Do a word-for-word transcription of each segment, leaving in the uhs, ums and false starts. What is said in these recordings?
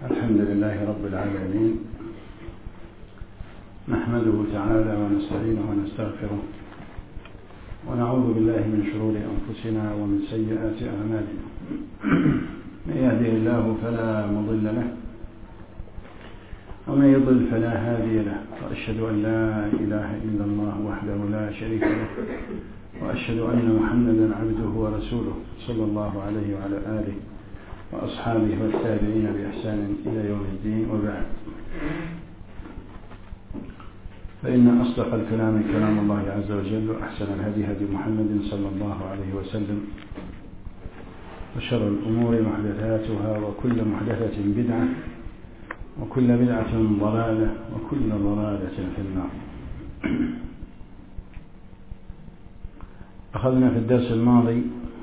الحمد لله رب العالمين، نحمده تعالى ونستعينه ونستغفره ونعوذ بالله من شرور أنفسنا ومن سيئات أعمالنا. من يهده الله فلا مضل له ومن يضل فلا هادي له، وأشهد أن لا إله إلا الله وحده لا شريك له، وأشهد أن محمدا عبده ورسوله صلى الله عليه وعلى آله وأصحابه والتابعين بإحسان إلى يوم الدين. وبعد، فإن أصدق الكلام كلام الله عز وجل، وأحسن الهدي هدي محمد صلى الله عليه وسلم، وشر الأمور محدثاتها، وكل محدثة بدعة، وكل بدعة ضلالة، وكل ضلالة في النار. أخذنا في الدرس الماضي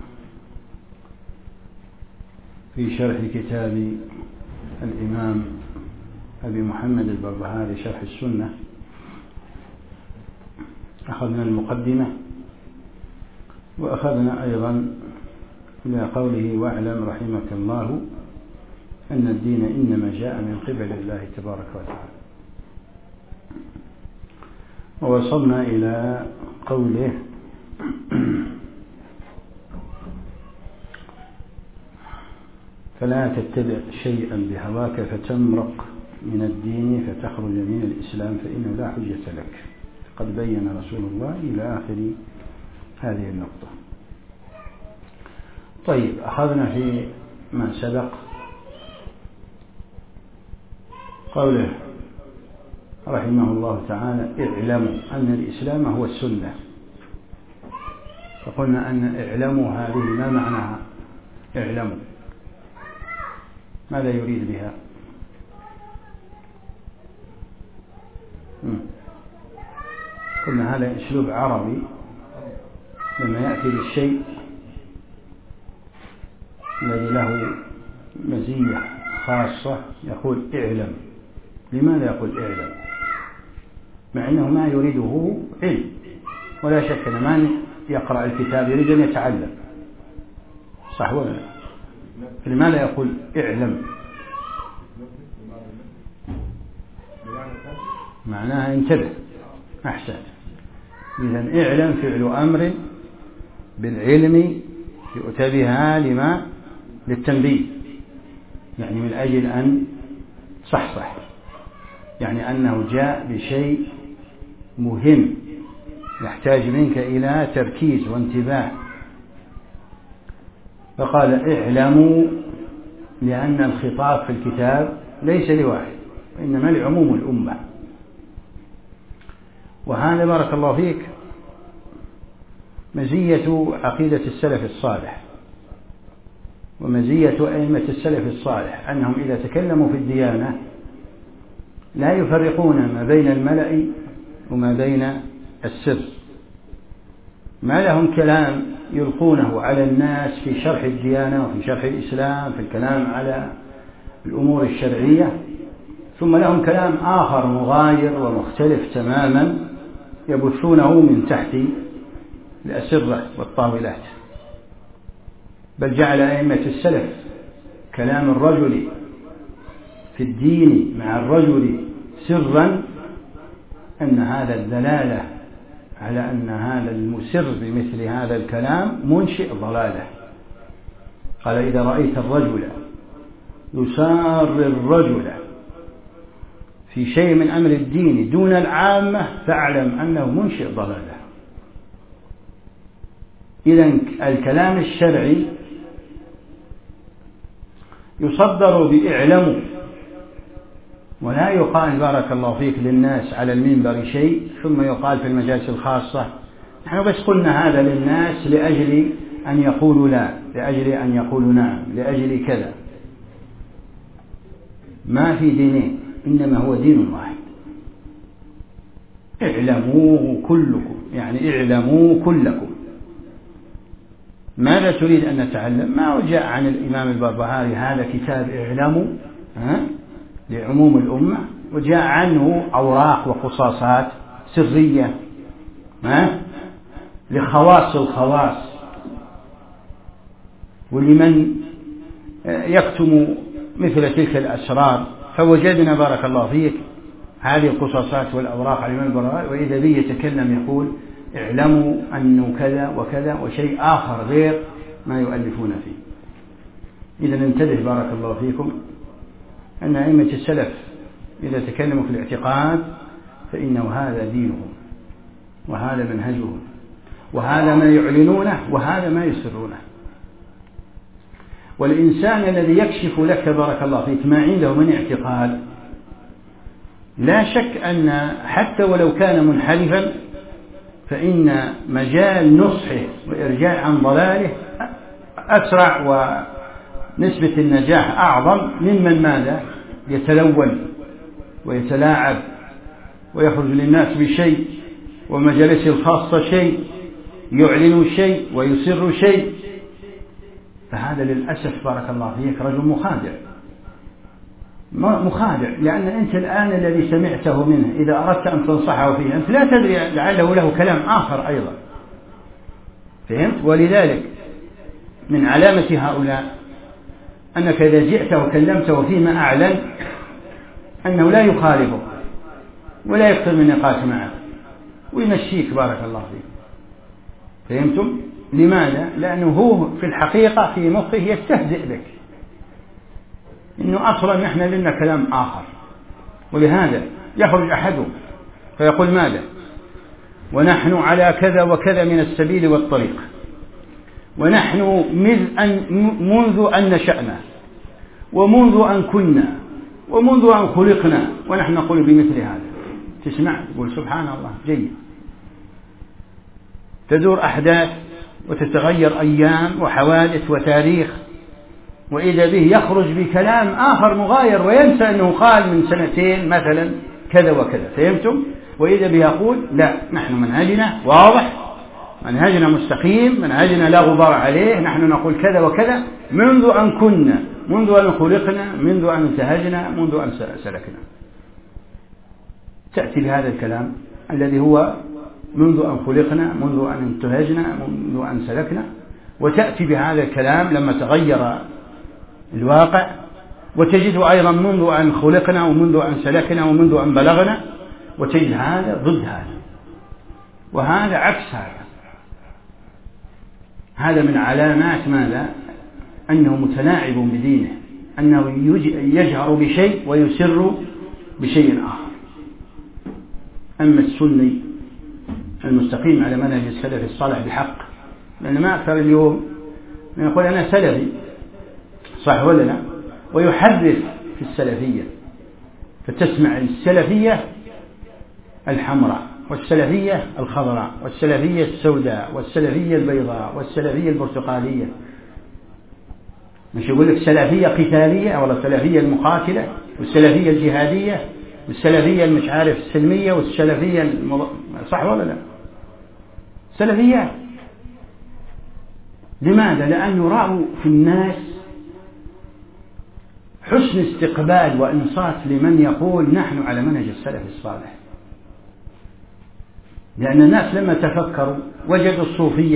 في شرح كتاب الإمام أبي محمد البربهاري شرح السنة، أخذنا المقدمة، وأخذنا أيضا إلى قوله: واعلم رحمك الله أن الدين إنما جاء من قبل الله تبارك وتعالى. ووصلنا إلى قوله: فلا تتبع شيئا بهواك فتمرق من الدين فتخرج من الإسلام فإنه لا حجة لك. قد بين رسول الله إلى آخر هذه النقطة. طيب، أخذنا في ما سبق قوله رحمه الله تعالى: اعلموا أن الإسلام هو السنة. فقلنا أن اعلموا هذه ما معناها؟ اعلموا ماذا يريد بها؟ قلنا هذا أسلوب عربي لما يأتي بالشيء الذي له مزية خاصة يقول اعلم. لماذا يقول اعلم؟ مع أنه ما يريده علم، ولا شك أن من يقرأ الكتاب يريد أن يتعلم، صح ولا لا؟ لماذا يقول اعلم؟ معناها انتبه. أحسن. إذن اعلم فعل أمر بالعلم يؤتى بها لما للتنبيه، يعني من أجل أن صحصح، يعني أنه جاء بشيء مهم يحتاج منك إلى تركيز وانتباه. فقال اعلموا، لأن الخطاب في الكتاب ليس لواحد، وإنما لعموم الأمة. وهذا بارك الله فيك مزية عقيدة السلف الصالح ومزية أئمة السلف الصالح، أنهم إذا تكلموا في الديانة لا يفرقون ما بين الملأ وما بين السر. ما لهم كلام يلقونه على الناس في شرح الديانة وفي شرح الإسلام، في الكلام على الأمور الشرعية، ثم لهم كلام آخر مغاير ومختلف تماما يبثونه من تحت الأسرة والطاولات. بل جعل أئمة السلف كلام الرجل في الدين مع الرجل سرا أن هذا الدلالة على أن هذا المسر بمثل هذا الكلام منشئ ضلاله. قال: إذا رأيت الرجل يسار الرجل في شيء من أمر الدين دون العامة فاعلم أنه منشئ ضلاله. إذن الكلام الشرعي يصدر بإعلموا، ولا يقال بارك الله فيك للناس على المنبر شيء ثم يقال في المجالس الخاصة نحن بس قلنا هذا للناس لأجل أن يقولوا لا، لأجل أن يقولوا نعم، لأجل كذا. ما في دينين، إنما هو دين واحد. اعلموه كلكم، يعني اعلموا كلكم. ماذا تريد أن نتعلم؟ ما جاء عن الإمام البربهاري هذا كتاب اعلموا ها لعموم الأمة، وجاء عنه أوراق وقصاصات سرية ها لخواص الخواص، ولمن يكتم مثل تلك الأسرار، فوجدنا بارك الله فيك هذه القصاصات والأوراق على الإمام البربهاري، وإذا به يتكلم يقول اعلموا أنه كذا وكذا وشيء آخر غير ما يؤلفون فيه. إذا ننتبه بارك الله فيكم أن أئمة السلف إذا تكلموا في الاعتقاد فإنه هذا دينهم وهذا منهجهم وهذا ما يعلنونه وهذا ما يسرونه. والإنسان الذي يكشف لك بارك الله فيك ما عنده من اعتقاد لا شك أن حتى ولو كان منحرفا فإن مجال نصحه وإرجاع عن ضلاله أسرع ونسبة النجاح أعظم ممن ماذا يتلون ويتلاعب ويخرج للناس بشيء ومجالسه الخاصة شيء يعلن شيء ويسر شيء. فهذا للأسف بارك الله فيك رجل مخادع مخادع، لأن أنت الآن الذي سمعته منه إذا أردت أن تنصحه فيه أنت لا تدري لعله له كلام آخر أيضا، فهمت؟ ولذلك من علامة هؤلاء أنك إذا جئت وكلمته فيما أعلن أنه لا يخالفه ولا يكثر من النقاش معه ويمشيك بارك الله فيك، فهمتم؟ لماذا؟ لأنه هو في الحقيقة في مخه يستهزئ بك، إنه أصلا نحن لنا كلام آخر. ولهذا يخرج أحدهم فيقول ماذا؟ ونحن على كذا وكذا من السبيل والطريق، ونحن منذ أن نشأنا ومنذ أن كنا ومنذ أن خلقنا ونحن نقول بمثل هذا. تسمع تقول سبحان الله جيد، تدور أحداث وتتغير أيام وحوادث وتاريخ، وإذا به يخرج بكلام آخر مغاير وينسى أنه قال من سنتين مثلا كذا وكذا، فهمتم؟ وإذا به يقول لا نحن منهجنا واضح، منهجنا مستقيم، منهجنا لا غبار عليه، نحن نقول كذا وكذا منذ أن كنا، منذ أن خلقنا، منذ أن انتهجنا، منذ أن سلكنا. تأتي بهذا الكلام الذي هو منذ أن خلقنا، منذ أن انتهجنا، منذ أن سلكنا، وتأتي بهذا الكلام لما تغير الواقع، وتجد أيضا منذ أن خلقنا ومنذ أن سلكنا ومنذ أن بلغنا، وتجد هذا ضد هذا وهذا عكس هذا. هذا من علامات ماذا؟ أنه متلاعب بدينه، أنه يجهر بشيء ويسر بشيء آخر. أما السني المستقيم على منهج السلف الصالح بحق، لأن ما أكثر اليوم من يقول أنا سلفي صح ولا لا، ويحرف في السلفية، فتسمع السلفية الحمراء والسلفية الخضراء والسلفية السوداء والسلفية البيضاء والسلفية البرتقالية، مش يقول لك سلفية قتالية ولا سلفية المقاتلة والسلفية الجهادية والسلفية المش عارف السلمية والسلفية المض... صح ولا لا؟ سلفيات. لماذا؟ لأنه رأوا في الناس حسن استقبال وإنصات لمن يقول نحن على منهج السلف الصالح، لأن الناس لما تفكروا وجدوا الصوفية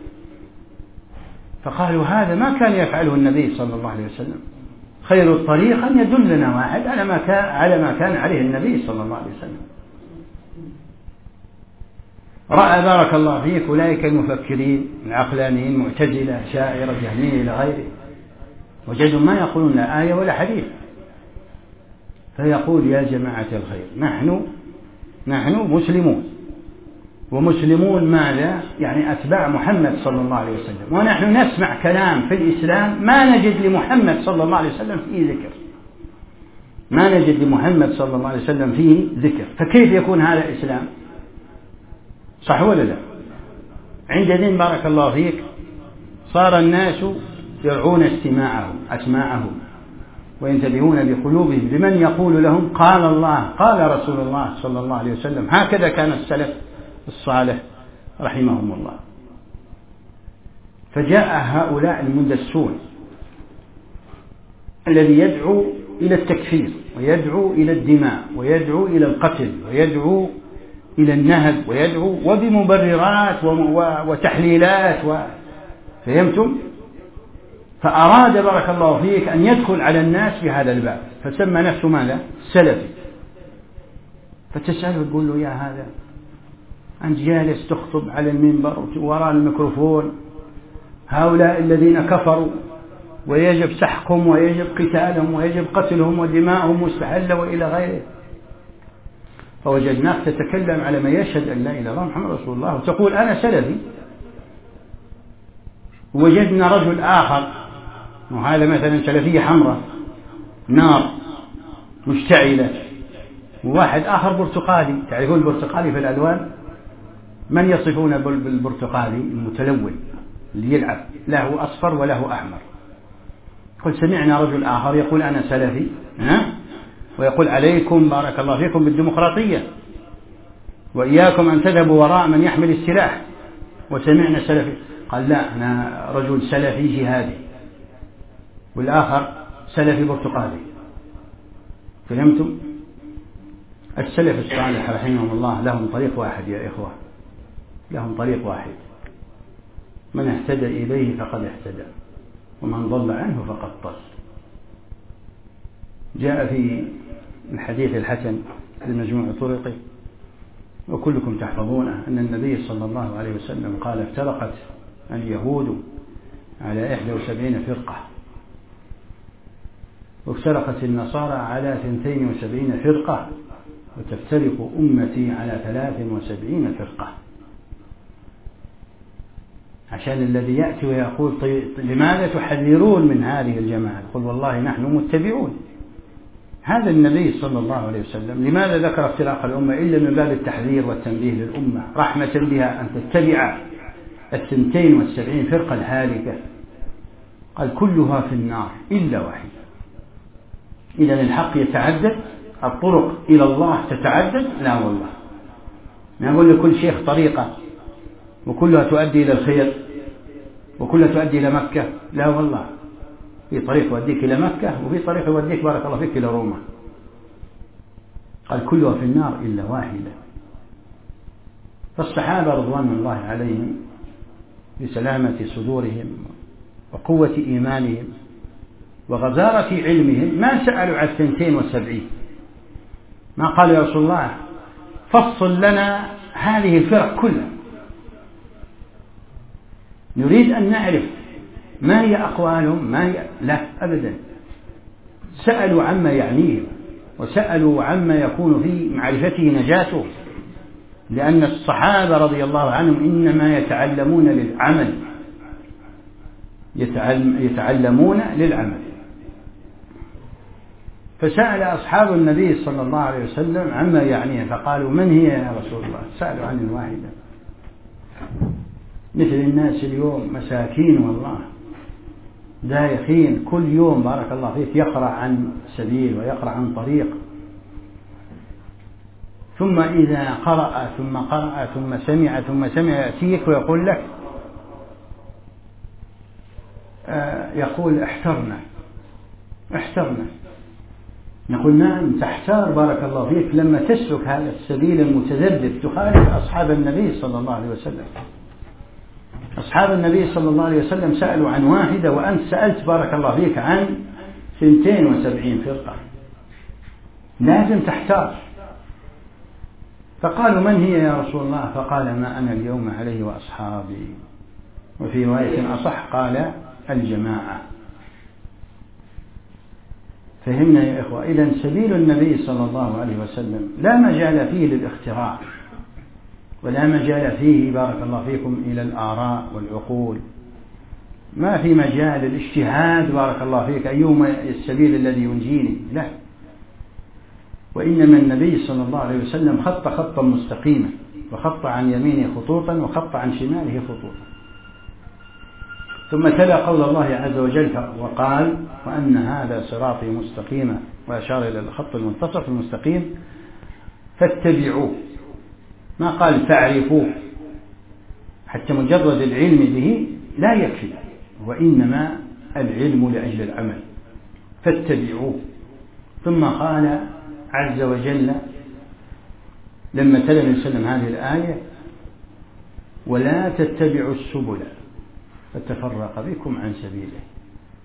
فقالوا هذا ما كان يفعله النبي صلى الله عليه وسلم، خير الطريق أن يدلنا واحد على ما كان على ما كان عليه النبي صلى الله عليه وسلم. رأى بارك الله فيك أولئك المفكرين العقلانيين معتزلة شاعرة جهمية إلى غيره، وجدوا ما يقولون لا آية ولا حديث، فيقول يا جماعة الخير نحن نحن مسلمون، ومسلمون ماذا؟ يعني أتباع محمد صلى الله عليه وسلم، ونحن نسمع كلام في الإسلام ما نجد لمحمد صلى الله عليه وسلم فيه ذكر، ما نجد لمحمد صلى الله عليه وسلم فيه ذكر، فكيف يكون هذا الإسلام؟ صح ولا لا؟ عندئذ بارك الله فيك صار الناس يرعون استماعهم أسماعهم وينتبهون بقلوبهم لمن يقول لهم قال الله قال رسول الله صلى الله عليه وسلم. هكذا كان السلف الصالح رحمهم الله. فجاء هؤلاء المندسون الذي يدعو إلى التكفير ويدعو إلى الدماء ويدعو إلى القتل ويدعو إلى النهب ويدعو وبمبررات وتحليلات و... فهمتم؟ فأراد بارك الله فيك أن يدخل على الناس بهذا الباب، فسمى نفسه ماذا؟ سلفي. فتسأله تقول له: يا هذا أنت جالس تخطب على المنبر وراء الميكروفون هؤلاء الذين كفروا ويجب سحقهم ويجب قتالهم ويجب قتلهم ودماءهم مستحلة وإلى غيره، فوجدناك تتكلم على ما يشهد أن لا إله إلا الله محمد رسول الله وتقول أنا سلفي. وجدنا رجل آخر، وهذا مثلا سلفية حمراء نار مشتعلة، وواحد آخر برتقالي. تعرفون البرتقالي في الألوان؟ من يصفون بالبرتقالي؟ المتلون اللي يلعب، له أصفر وله أحمر. قل سمعنا رجل آخر يقول أنا سلفي، ها؟ ويقول عليكم بارك الله فيكم بالديمقراطية وإياكم أن تذهبوا وراء من يحمل السلاح. وسمعنا سلفي قال لا أنا رجل سلفي جهادي، والآخر سلفي برتقالي. فهمتم؟ السلف الصالح رحمهم الله لهم طريق واحد يا إخوة، لهم طريق واحد، من اهتدى إليه فقد اهتدى ومن ضل عنه فقد ضل. جاء في الحديث الحسن لمجموع طرقه وكلكم تحفظونه أن النبي صلى الله عليه وسلم قال: افترقت اليهود على إحدى وسبعين فرقة، وافترقت النصارى على اثنتين وسبعين فرقة، وتفترق أمتي على ثلاث وسبعين فرقة. عشان الذي يأتي ويقول طيب لماذا تحذرون من هذه الجماعة؟ قل والله نحن متبعون. هذا النبي صلى الله عليه وسلم لماذا ذكر افتراق الأمة إلا من باب التحذير والتنبيه للأمة، رحمة بها أن تتبع الثنتين والسبعين فرقة الهالكة. قال كلها في النار إلا واحدة. إذا الحق يتعدد، الطرق إلى الله تتعدد؟ لا والله، ما أقول لكل شيخ طريقة وكلها تؤدي إلى الخير وكلها تؤدي إلى مكة، لا والله، في طريق يوديك إلى مكة وفي طريق يوديك بارك الله فيك إلى روما. قال كلها في النار إلا واحدة. فالصحابة رضوان الله عليهم بسلامة صدورهم وقوة إيمانهم وغزارة علمهم ما سألوا عن الثنتين والسبعين، ما قالوا يا رسول الله فصل لنا هذه الفرق كلها، نريد أن نعرف ما هي أقوالهم ما هي. لا أبدا، سألوا عما يعنيهم وسألوا عما يكون في معرفته نجاته، لأن الصحابة رضي الله عنهم إنما يتعلمون للعمل، يتعلمون للعمل. فسأل أصحاب النبي صلى الله عليه وسلم عما يعنيه، فقالوا من هي يا رسول الله؟ سألوا عن الواحدة. مثل الناس اليوم مساكين والله دايخين، كل يوم بارك الله فيك يقرأ عن سبيل ويقرأ عن طريق، ثم إذا قرأ ثم قرأ ثم سمع ثم سمع يأتيك ويقول لك آه يقول احترنا احترنا. نقول نعم تحتار بارك الله فيك لما تسلك هذا السبيل المتذبذب، تخالف أصحاب النبي صلى الله عليه وسلم. أصحاب النبي صلى الله عليه وسلم سألوا عن واحدة، وأنت سألت بارك الله فيك عن ثنتين وسبعين فرقة، لازم تحتار. فقالوا من هي يا رسول الله؟ فقال ما أنا اليوم عليه وأصحابي، وفي رواية أصح قال الجماعة. فهمنا يا إخوة؟ إذن سبيل النبي صلى الله عليه وسلم لا مجال فيه للاختراع، ولا مجال فيه بارك الله فيكم إلى الآراء والعقول، ما في مجال الاجتهاد بارك الله فيك أيهما السبيل الذي ينجيني، لا. وإنما النبي صلى الله عليه وسلم خط خطا مستقيما، وخط عن يمينه خطوطا وخط عن شماله خطوطا. ثم تلا قول الله عز وجل وقال وأن هذا صراطي مستقيما، وأشار إلى الخط المنتصف المستقيم، فاتبعوه، ما قال تعرفوه، حتى مجرد العلم به لا يكفي، وإنما العلم لأجل العمل، فاتبعوه. ثم قال عز وجل لما تلا النبي صلى الله عليه وسلم هذه الآية ولا تتبعوا السبل فتفرق بكم عن سبيله.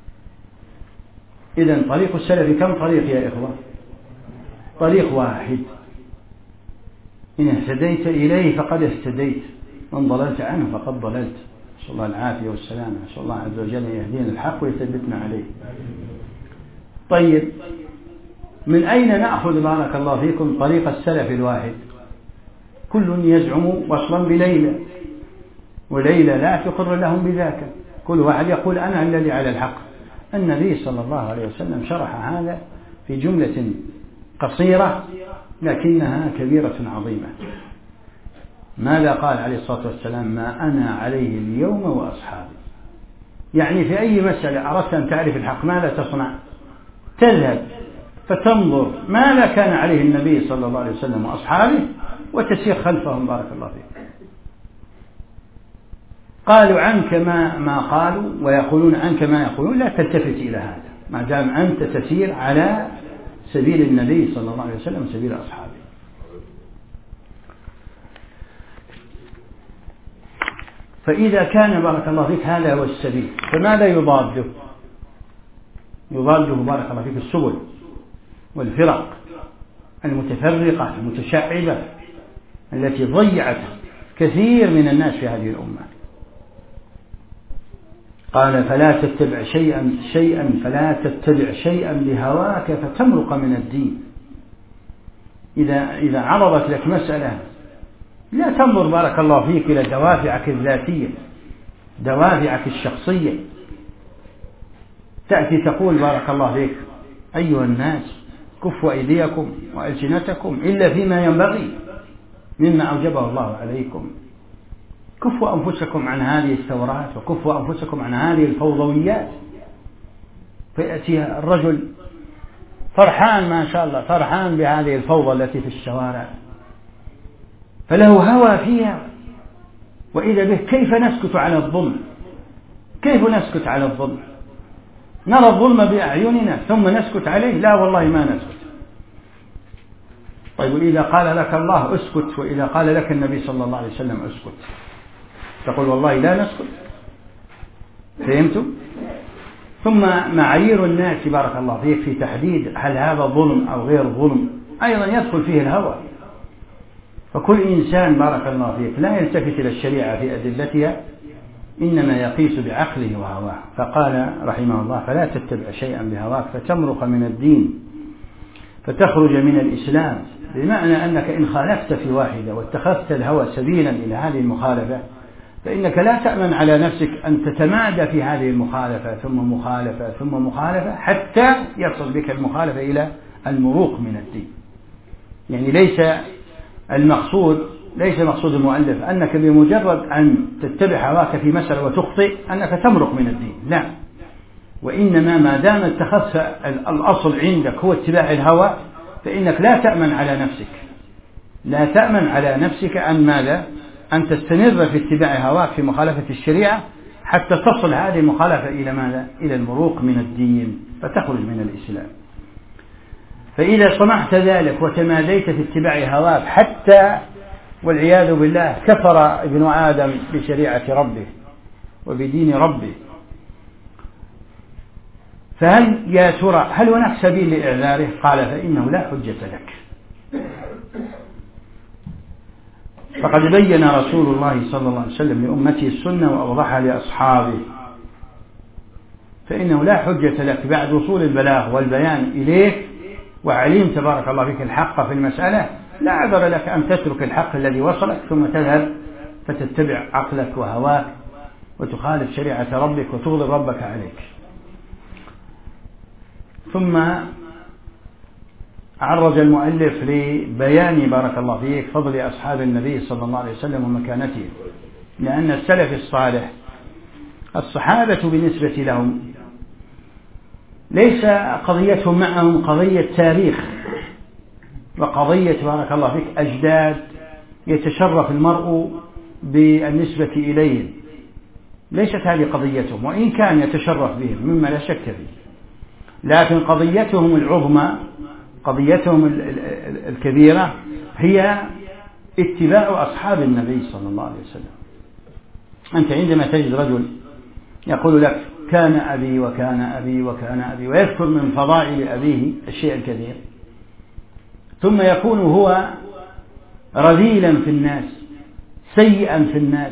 إذن طريق السلف كم طريق يا إخوة؟ طريق واحد، إن اهتديت إليه فقد اهتديت، وإن ضللت عنه فقد ضللت. نسأل الله العافية والسلامة، نسأل الله عز وجل أن يهدينا الحق ويثبتنا عليه. طيب، من أين نأخذ بارك الله فيكم طريق السلف الواحد؟ كل يزعم وصلا بليلى، وليلى لا تقر لهم بذاك، كل واحد يقول أنا الذي على الحق. النبي صلى الله عليه وسلم شرح هذا في جملة قصيرة لكنها كبيرة عظيمة. ماذا قال عليه الصلاة والسلام؟ ما أنا عليه اليوم وأصحابي. يعني في أي مسألة أردت أن تعرف الحق ماذا تصنع؟ تذهب فتنظر ماذا كان عليه النبي صلى الله عليه وسلم وأصحابه وتسير خلفهم بارك الله فيك. قالوا عنك ما, ما قالوا ويقولون عنك ما يقولون، لا تلتفت إلى هذا ما دام أنت تسير على سبيل النبي صلى الله عليه وسلم وسبيل أصحابه. فإذا كان بارك الله فيك هذا هو السبيل، فماذا يضاده؟ يضاده بارك الله فيك السبل والفرق المتفرقة المتشعبة التي ضيعت كثير من الناس في هذه الأمة. قال فلا تتبع شيئا شيئا فلا تتبع شيئا بهواك فتمرق من الدين. إذا إذا عرضت لك مسألة لا تنظر بارك الله فيك إلى دوافعك الذاتية، دوافعك الشخصية، تأتي تقول بارك الله فيك أيها الناس كفوا أيديكم وألسنتكم إلا فيما ينبغي مما أوجبه الله عليكم، كفوا أنفسكم عن هذه الثورات وكفوا أنفسكم عن هذه الفوضويات. فيأتي الرجل فرحان ما شاء الله، فرحان بهذه الفوضى التي في الشوارع، فله هوى فيها، وإذا به كيف نسكت على الظلم؟ كيف نسكت على الظلم؟ نرى الظلم بأعيننا ثم نسكت عليه؟ لا والله ما نسكت. طيب إذا قال لك الله اسكت وإذا قال لك النبي صلى الله عليه وسلم اسكت تقول والله لا نسكت؟ فهمتم؟ ثم معايير الناس بارك الله فيك في تحديد هل هذا ظلم أو غير ظلم أيضا يدخل فيه الهوى. فكل إنسان بارك الله فيك لا يلتفت إلى الشريعة في أدلتها، إنما يقيس بعقله وهواه. فقال رحمه الله فلا تتبع شيئا بهواك فتمرق من الدين فتخرج من الإسلام، بمعنى أنك إن خالفت في واحدة واتخذت الهوى سبيلا إلى هذه المخالفة فإنك لا تأمن على نفسك أن تتمادى في هذه المخالفة ثم مخالفة ثم مخالفة حتى يصل بك المخالفة إلى المروق من الدين. يعني ليس المقصود ليس مقصود المؤلف أنك بمجرد أن تتبع هواك في مسألة وتخطئ أنك تمرق من الدين، لا، وإنما ما دام اتخذت الأصل عندك هو اتباع الهوى فإنك لا تأمن على نفسك لا تأمن على نفسك أن ماذا؟ أن تستمر في اتباع هواك في مخالفة الشريعة حتى تصل هذه المخالفة إلى ماذا؟ إلى المروق من الدين فتخرج من الإسلام. فإذا صنعت ذلك وتماديت في اتباع هواك حتى والعياذ بالله كفر ابن آدم بشريعة ربه وبدين ربه، فهل يا ترى هل هناك سبيل لإعذاره؟ قال فإنه لا حجة لك. فقد بين رسول الله صلى الله عليه وسلم لأمته السنة وأوضحها لأصحابه، فإنه لا حجة لك بعد وصول البلاغ والبيان إليك وعليم تبارك الله فيك الحق في المسألة، لا عذر لك أن تترك الحق الذي وصلك ثم تذهب فتتبع عقلك وهواك وتخالف شريعة ربك وتغضب ربك عليك. ثم عرج المؤلف لبيان بارك الله فيك فضل أصحاب النبي صلى الله عليه وسلم ومكانته، لأن السلف الصالح الصحابة بالنسبة لهم ليس قضيتهم معهم قضية تاريخ وقضية بارك الله فيك أجداد يتشرف المرء بالنسبة إليهم، ليست هذه قضيتهم، وإن كان يتشرف بهم مما لا شك فيه، لكن قضيتهم العظمى قضيتهم الكبيرة هي اتباع أصحاب النبي صلى الله عليه وسلم. أنت عندما تجد رجل يقول لك كان أبي وكان أبي وكان أبي، ويذكر من فضائل أبيه الشيء الكثير، ثم يكون هو رذيلا في الناس سيئا في الناس،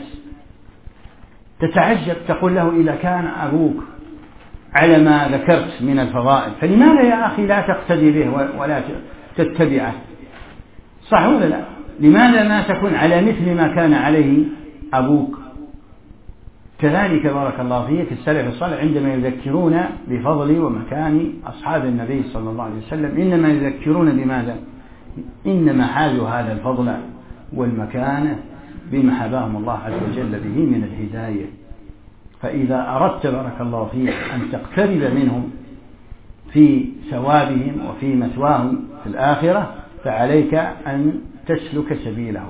تتعجب تقول له إذا كان أبوك على ما ذكرت من الفضائل فلماذا يا أخي لا تقتدي به ولا تتبعه؟ صح ولا لا؟ لماذا ما تكون على مثل ما كان عليه أبوك؟ كذلك بارك الله فيك السلف الصالح عندما يذكرون بفضل ومكان أصحاب النبي صلى الله عليه وسلم إنما يذكرون بماذا؟ إنما حازوا هذا الفضل والمكانة بما حباهم الله عز وجل به من الهداية. فإذا أردت بارك الله فيك أن تقترب منهم في ثوابهم وفي مثواهم في الآخرة فعليك أن تسلك سبيلهم.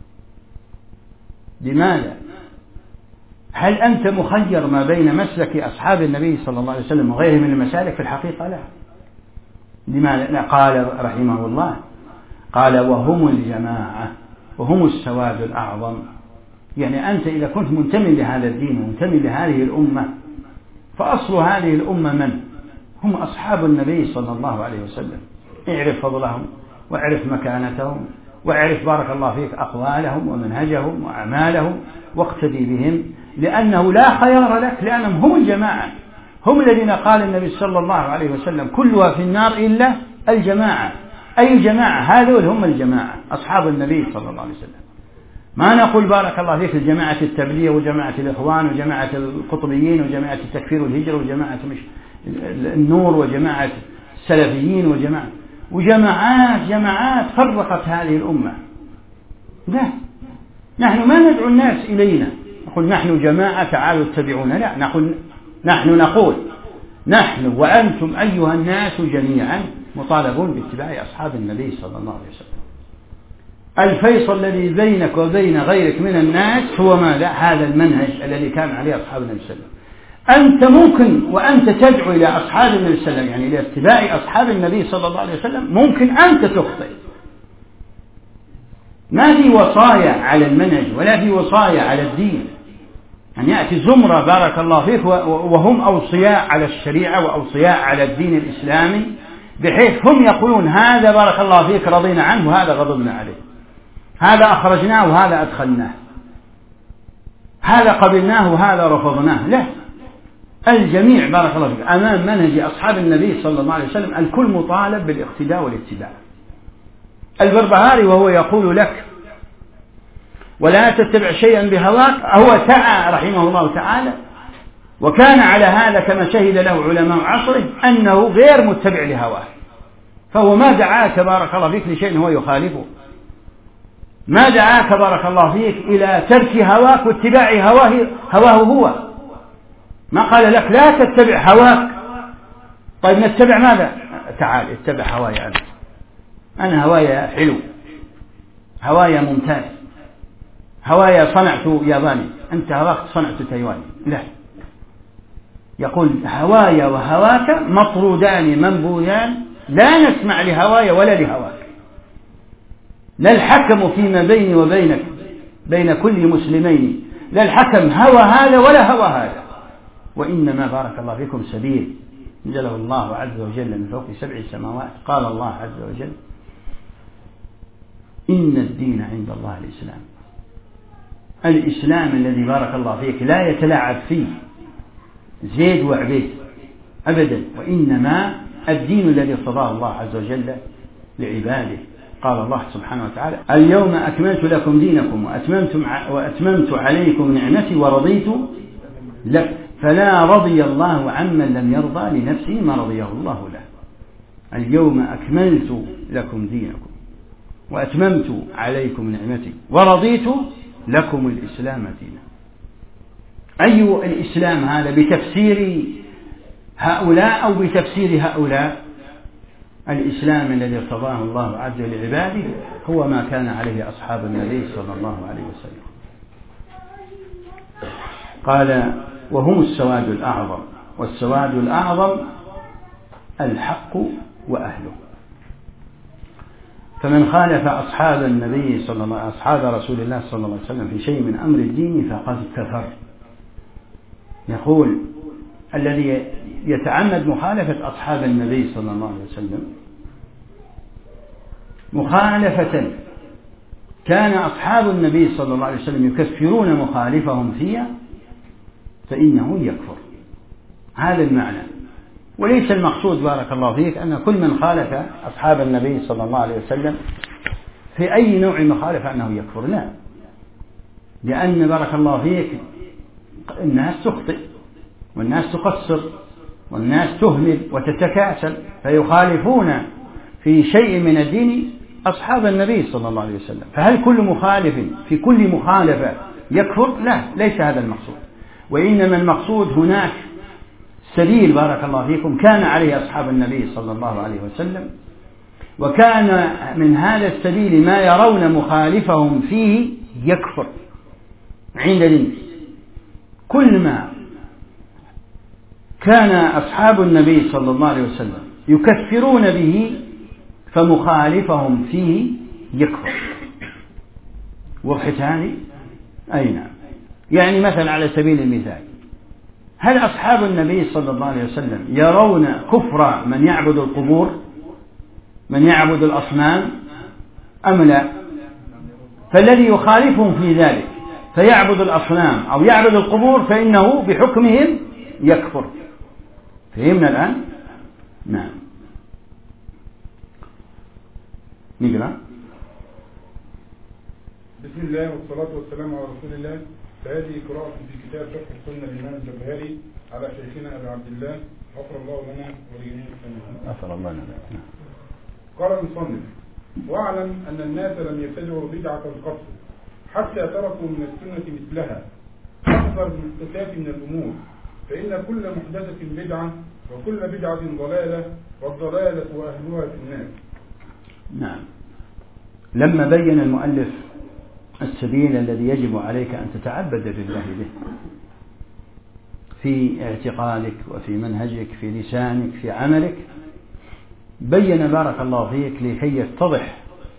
لماذا؟ هل أنت مخير ما بين مسلك أصحاب النبي صلى الله عليه وسلم وغيره من المسالك؟ في الحقيقة لا. لماذا؟ لا. قال رحمه الله قال وهم الجماعة وهم السواد الأعظم. يعني أنت إذا كنت منتمي لهذا الدين ومنتمي لهذه الأمة فأصل هذه الأمة من؟ هم أصحاب النبي صلى الله عليه وسلم. اعرف فضلهم واعرف مكانتهم واعرف بارك الله فيك أقوالهم ومنهجهم وأعمالهم واقتدي بهم، لأنه لا خيار لك، لأنهم هم الجماعة، هم الذين قال النبي صلى الله عليه وسلم كلها في النار إلا الجماعة. أي جماعة؟ هذول هم الجماعة أصحاب النبي صلى الله عليه وسلم. ما نقول بارك الله فيك الجماعة التبليغ وجماعة الإخوان وجماعة القطبيين وجماعة التكفير والهجرة وجماعة مش النور وجماعة السلفيين وجماعة وجماعات جماعات فرقت هذه الأمة. لا، نحن ما ندعو الناس إلينا نقول نحن جماعة تعالوا اتبعونا، لا، نقول نحن نقول نحن وأنتم أيها الناس جميعا مطالبون باتباع أصحاب النبي صلى الله عليه وسلم. الفيصل الذي بينك وبين غيرك من الناس هو ماذا؟ هذا المنهج الذي كان عليه أصحاب النبي صلى الله عليه وسلم. أنت ممكن وأنت تدعو إلى أصحاب النبي صلى الله عليه وسلم يعني إلى اتباع أصحاب النبي صلى الله عليه وسلم ممكن أنت تخطئ. ما في وصايا على المنهج ولا في وصايا على الدين. أن يأتي زمرة بارك الله فيك وهم أوصياء على الشريعة وأوصياء على الدين الإسلامي بحيث هم يقولون هذا بارك الله فيك رضينا عنه وهذا غضبنا عليه، هذا أخرجناه وهذا أدخلناه، هذا قبلناه وهذا رفضناه. لا، الجميع بارك الله فيك أمام منهج أصحاب النبي صلى الله عليه وسلم الكل مطالب بالاقتداء والاتباع. البربهاري وهو يقول لك ولا تتبع شيئا بهواك هو سعى رحمه الله تعالى وكان على هذا كما شهد له علماء عصره أنه غير متبع لهواه، فهو ما دعاك بارك الله فيك لشيء هو يخالفه، ما دعاك بارك الله فيك إلى ترك هواك واتباع هواه هواه هو، ما قال لك لا تتبع هواك. طيب نتبع ماذا؟ تعال اتبع هواي أنا، أنا هواي حلو، هواي ممتاز، هواي صنعت ياباني، أنت هواك صنعت تايواني. لا، يقول هواي وهواك مطرودان منبوذان لا نسمع لهواي ولا لهواك، لا الحكم فيما بيني وبينك بين كل مسلمين، لا الحكم هوى هذا ولا هوى هذا، وإنما بارك الله فيكم سبيل نزله الله عز وجل من فوق سبع سماوات. قال الله عز وجل إن الدين عند الله الإسلام. الإسلام الذي بارك الله فيك لا يتلاعب فيه زيد وعبيد أبدا، وإنما الدين الذي ارتضاه الله عز وجل لعباده. قال الله سبحانه وتعالى اليوم أكملت لكم دينكم وأتممت, وأتممت عليكم نعمتي ورضيت لك. فلا رضي الله عمن لم يرضى لنفسه ما رضيه الله له. اليوم أكملت لكم دينكم وأتممت عليكم نعمتي ورضيت لكم الإسلام دينا. أي الإسلام هذا؟ بتفسير هؤلاء أو بتفسير هؤلاء؟ الإسلام الذي ارتضاه الله عز وجل لعباده هو ما كان عليه أصحاب النبي صلى الله عليه وسلم. قال وهم السواد الأعظم، والسواد الأعظم الحق وأهله. فمن خالف أصحاب النبي صلى الله عليه وسلم أصحاب رسول الله صلى الله عليه وسلم في شيء من أمر الدين فقد كفر. يقول الذي يتعمد مخالفة أصحاب النبي صلى الله عليه وسلم مخالفة كان أصحاب النبي صلى الله عليه وسلم يكفرون مخالفهم فيها فإنه يكفر. هذا المعنى. وليس المقصود بارك الله فيك أن كل من خالف أصحاب النبي صلى الله عليه وسلم في أي نوع مخالفة أنه يكفر، لا، لأن بارك الله فيك الناس تخطئ والناس تقصر والناس تهمل وتتكاسل فيخالفون في شيء من الدين أصحاب النبي صلى الله عليه وسلم. فهل كل مخالف في كل مخالفة يكفر؟ لا، ليس هذا المقصود، وإنما المقصود هناك سبيل بارك الله فيكم كان عليه أصحاب النبي صلى الله عليه وسلم، وكان من هذا السبيل ما يرون مخالفهم فيه يكفر عند الناس. كل ما كان أصحاب النبي صلى الله عليه وسلم يكفرون به فمخالفهم فيه يكفر. وضحت هذه؟ أي نعم. يعني مثلا على سبيل المثال، هل أصحاب النبي صلى الله عليه وسلم يرون كفر من يعبد القبور، من يعبد الأصنام، أم لا؟ فالذي يخالفهم في ذلك فيعبد الأصنام أو يعبد القبور فإنه بحكمهم يكفر. فهمنا الآن؟ نعم. نقرأ. بسم الله والصلاة والسلام على رسول الله. فهذه قراءة في كتاب شرح السنة للإمام الجبهري على شيخنا أبي عبد الله غفر الله لنا ولجميع المسلمين. غفر الله لنا. قال المصنف: واعلم أن الناس لم يبتدعوا بدعة قط حتى تركوا من السنة مثلها أكثر من المحدثات من الأمور، فإن كل محدثة بدعة وكل بدعة ضلالة والضلالة وأهلها في الناس. نعم. لما بين المؤلف السبيل الذي يجب عليك أن تتعبد لله به في اعتقادك وفي منهجك في لسانك في عملك، بين بارك الله فيك لكي يتضح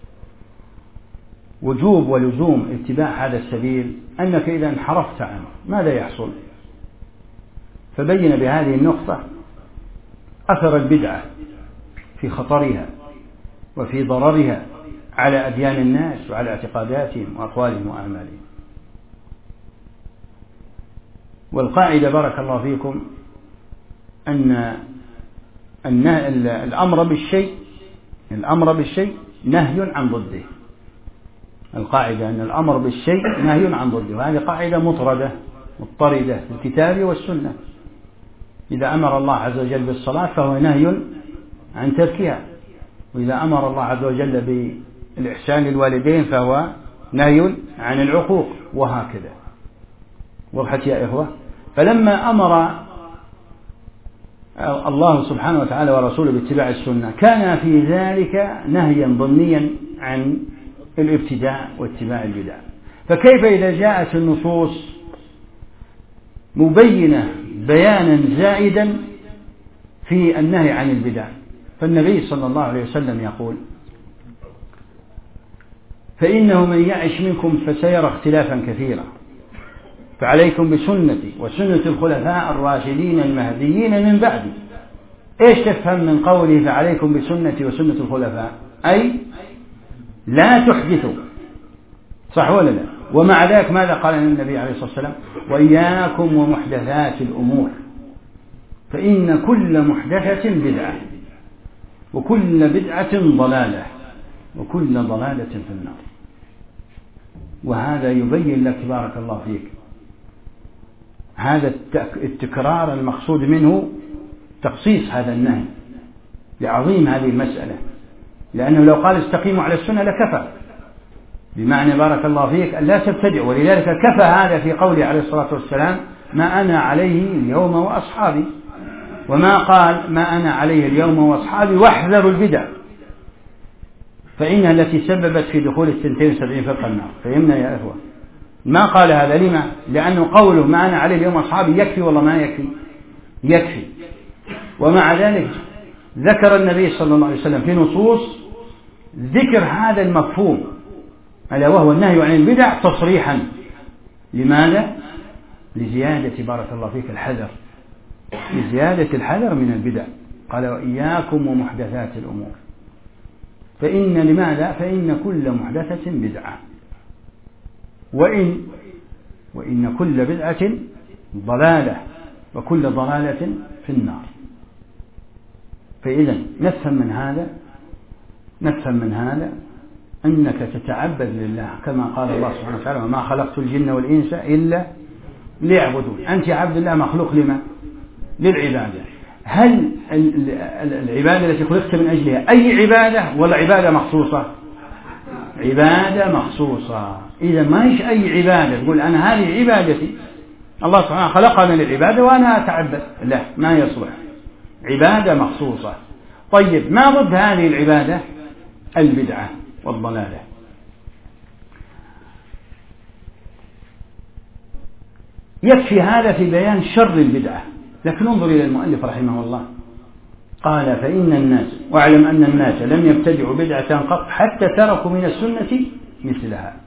وجوب ولزوم اتباع هذا السبيل أنك إذا انحرفت عنه ماذا يحصل؟ فبين بهذه النقطة أثر البدعة في خطرها وفي ضررها على أديان الناس وعلى اعتقاداتهم وأقوالهم وأعمالهم. والقاعدة بارك الله فيكم أن الأمر بالشيء الأمر بالشيء نهي عن ضده. القاعدة أن الأمر بالشيء نهي عن ضده، وهذه قاعدة مطردة مضطردة في الكتاب والسنة. إذا أمر الله عز وجل بالصلاة فهو نهي عن تركها، وإذا أمر الله عز وجل بالإحسان للوالدين فهو نهي عن العقوق، وهكذا. وضحت يا إخوة؟ فلما أمر الله سبحانه وتعالى ورسوله باتباع السنة كان في ذلك نهيا ضمنيا عن الابتداع واتباع البدع. فكيف إذا جاءت النصوص مبينة بيانا زائدا في النهي عن البدع؟ فالنبي صلى الله عليه وسلم يقول: فإنه من يعش منكم فسيرى اختلافا كثيرا، فعليكم بسنتي وسنة الخلفاء الراشدين المهديين من بعدي. إيش تفهم من قوله فعليكم بسنتي وسنة الخلفاء؟ أي لا تحدثوا، صح ولا لا؟ ومع ذلك ماذا قال النبي عليه الصلاة والسلام؟ وإياكم ومحدثات الأمور فإن كل محدثة بدعة وكل بدعة ضلالة وكل ضلالة في النار. وهذا يبين لك بارك الله فيك هذا التكرار المقصود منه تخصيص هذا النهي لعظيم هذه المسألة، لأنه لو قال استقيموا على السنة لكفى، بمعنى بارك الله فيك أن لا تبتدعوا. ولذلك كفى هذا في قوله عليه الصلاة والسلام: ما أنا عليه اليوم وأصحابي، وما قال ما أنا عليه اليوم وأصحابي واحذروا البدع فإنها التي سببت في دخول الثنتين وسبعين فرقة النار. فهمنا يا إخوة؟ ما قال هذا لما؟ لأنه قوله ما أنا عليه اليوم وأصحابي يكفي والله ما يكفي؟ يكفي. ومع ذلك ذكر النبي صلى الله عليه وسلم في نصوص ذكر هذا المفهوم ألا وهو النهي عن البدع تصريحا. لماذا؟ لزيادة بارك الله فيك الحذر بزيادة الحذر من البدع. قال وإياكم ومحدثات الأمور فإن لماذا؟ فإن كل محدثة بدعة وإن وإن كل بدعة ضلالة وكل ضلالة في النار. فإذا نفهم من هذا نفهم من هذا أنك تتعبد لله كما قال الله سبحانه وتعالى وما خلقت الجن والإنس إلا ليعبدون. أنت عبد الله مخلوق لما؟ للعبادة. هل العبادة التي خلقت من أجلها أي عبادة ولا عبادة مخصوصة؟ عبادة مخصوصة. إذا ما هيش أي عبادة تقول أنا هذه عبادتي الله سبحانه خلقنا للعبادة وأنا أتعبد، لا، ما يصلح. عبادة مخصوصة. طيب ما ضد هذه العبادة؟ البدعة والضلالة. يكفي هذا في بيان شر البدعة. لكن انظر إلى المؤلف رحمه الله قال فإن الناس واعلم أن الناس لم يبتدعوا بدعة قط حتى تركوا من السنة مثلها.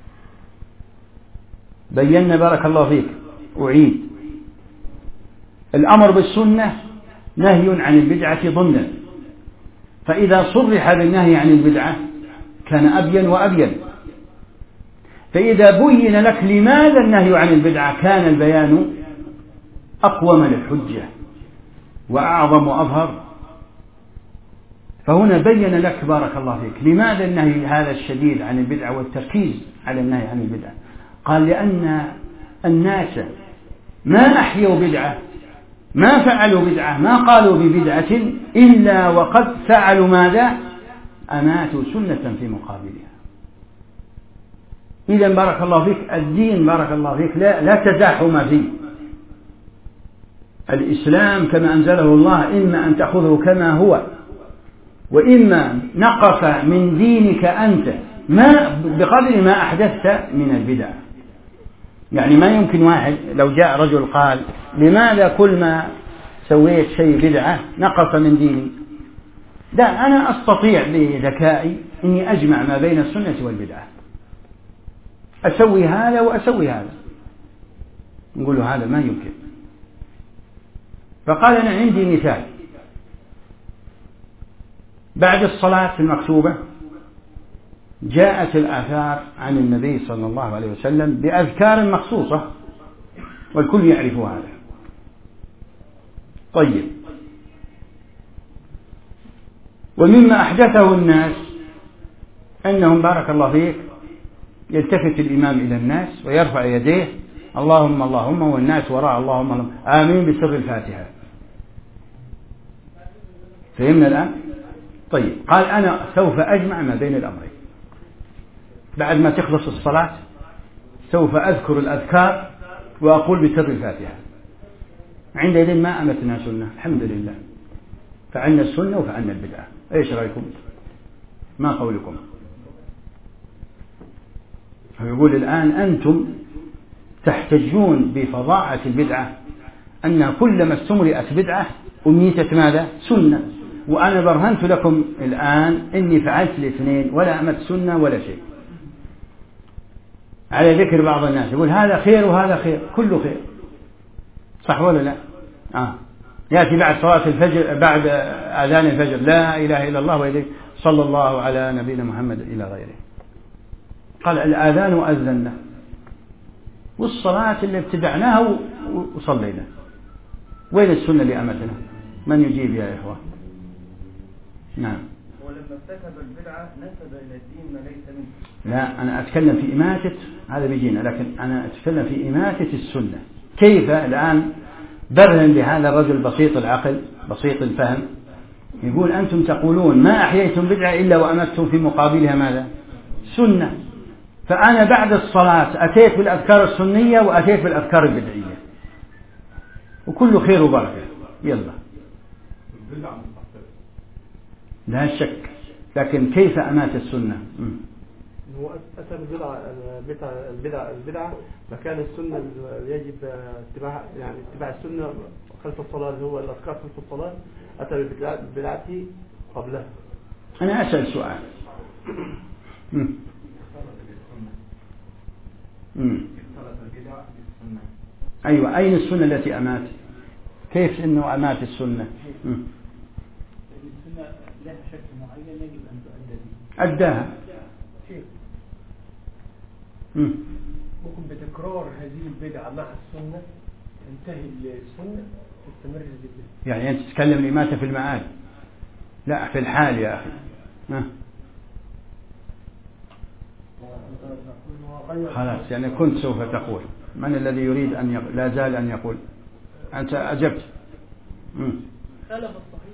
بينا بارك الله فيك أعيد الأمر بالسنة نهي عن البدعة ضمنا، فإذا صرح بالنهي عن البدعة كان أبين وأبين، فإذا بين لك لماذا النهي عن البدعة كان البيان أقوم للحجة وأعظم وأظهر. فهنا بين لك بارك الله فيك لماذا النهي هذا الشديد عن البدعة والتركيز على النهي عن البدعة. قال لأن الناس ما أحيوا بدعة، ما فعلوا بدعة، ما قالوا ببدعة إلا وقد فعلوا ماذا؟ أماتوا سنة في مقابلها. إذا بارك الله فيك الدين بارك الله فيك لا, لا تزاحم فيه. الإسلام كما أنزله الله إما أن تأخذه كما هو وإما نقص من دينك أنت ما بقدر ما أحدثت من البدع. يعني ما يمكن واحد لو جاء رجل قال لماذا كل ما سويت شيء بدعة نقص من ديني؟ لا، أنا أستطيع بذكائي أني أجمع ما بين السنة والبدعة، أسوي هذا وأسوي هذا. نقول له هذا ما يمكن. فقال أنا عندي مثال، بعد الصلاة المكتوبة جاءت الآثار عن النبي صلى الله عليه وسلم بأذكار مخصوصة والكل يعرف هذا. طيب، ومما أحدثه الناس أنهم بارك الله فيك يلتفت الإمام إلى الناس ويرفع يديه اللهم اللهم والناس وراء اللهم اللهم آمين بسر الفاتحة. فهمنا الآن؟ طيب، قال أنا سوف أجمع ما بين الأمرين، بعد ما تخلص الصلاة سوف أذكر الأذكار وأقول بسر الفاتحة. عندئذ ما أمتنا سنة الحمد لله، فعلنا السنة وفعلنا البدعة. إيش رأيكم؟ ما قولكم؟ يقول الآن أنتم تحتجون بفظاعة البدعة أن كلما استمرئت بدعة أميتت ماذا؟ سنة. وأنا برهنت لكم الآن إني فعلت الاثنين ولا أمت سنة ولا شيء. على ذكر بعض الناس يقول هذا خير وهذا خير، كله خير، صح ولا لا؟ آه. يأتي بعد صلاة الفجر بعد آذان الفجر لا إله إلا الله وإليه صلى الله على نبينا محمد إلى غيره. قال الآذان وأذنا والصلاة اللي ابتدعناها وصلينا، وين السنة اللي أمتنا؟ من يجيب يا إخوة؟ نعم. ولما ارتكب البدعة نسب إلى الدين ما ليس منه. لا، أنا أتكلم في إماتة، هذا بيجينا، لكن أنا أتكلم في إماتة السنة. كيف الآن برهن لهذا الرجل بسيط العقل بسيط الفهم يقول أنتم تقولون ما أحييتم بدعة إلا وأمتم في مقابلها ماذا؟ سنة. فأنا بعد الصلاة أتيت بالأذكار السنية وأتيت بالأذكار البدعية وكل خير وبركة. يلا لا شك، لكن كيف أمات السنة؟ هو أتى بالبدعة البدعة البدعة مكان السنة يجب اتباع، يعني اتباع السنة خلف الصلاة هو الأذكار خلف الصلاة، أتى بالبدعة قبلها. أنا أسأل سؤال. مم. مم. أيوة، أين السنة التي أمات؟ كيف أنه أمات السنة؟ السنة لها شكل معين يجب أن تؤدى به. أداها. ممكن بتكرار هذه البدعة مع السنة تنتهي السنة تستمر البدعة. يعني أنت تتكلم الإماتة في المعاد، لا في الحال يا أخي. ها. خلاص يعني كنت سوف تقول. من الذي يريد أن يقول؟ لا زال أن يقول. أنت أجبت. خالف الصحيح.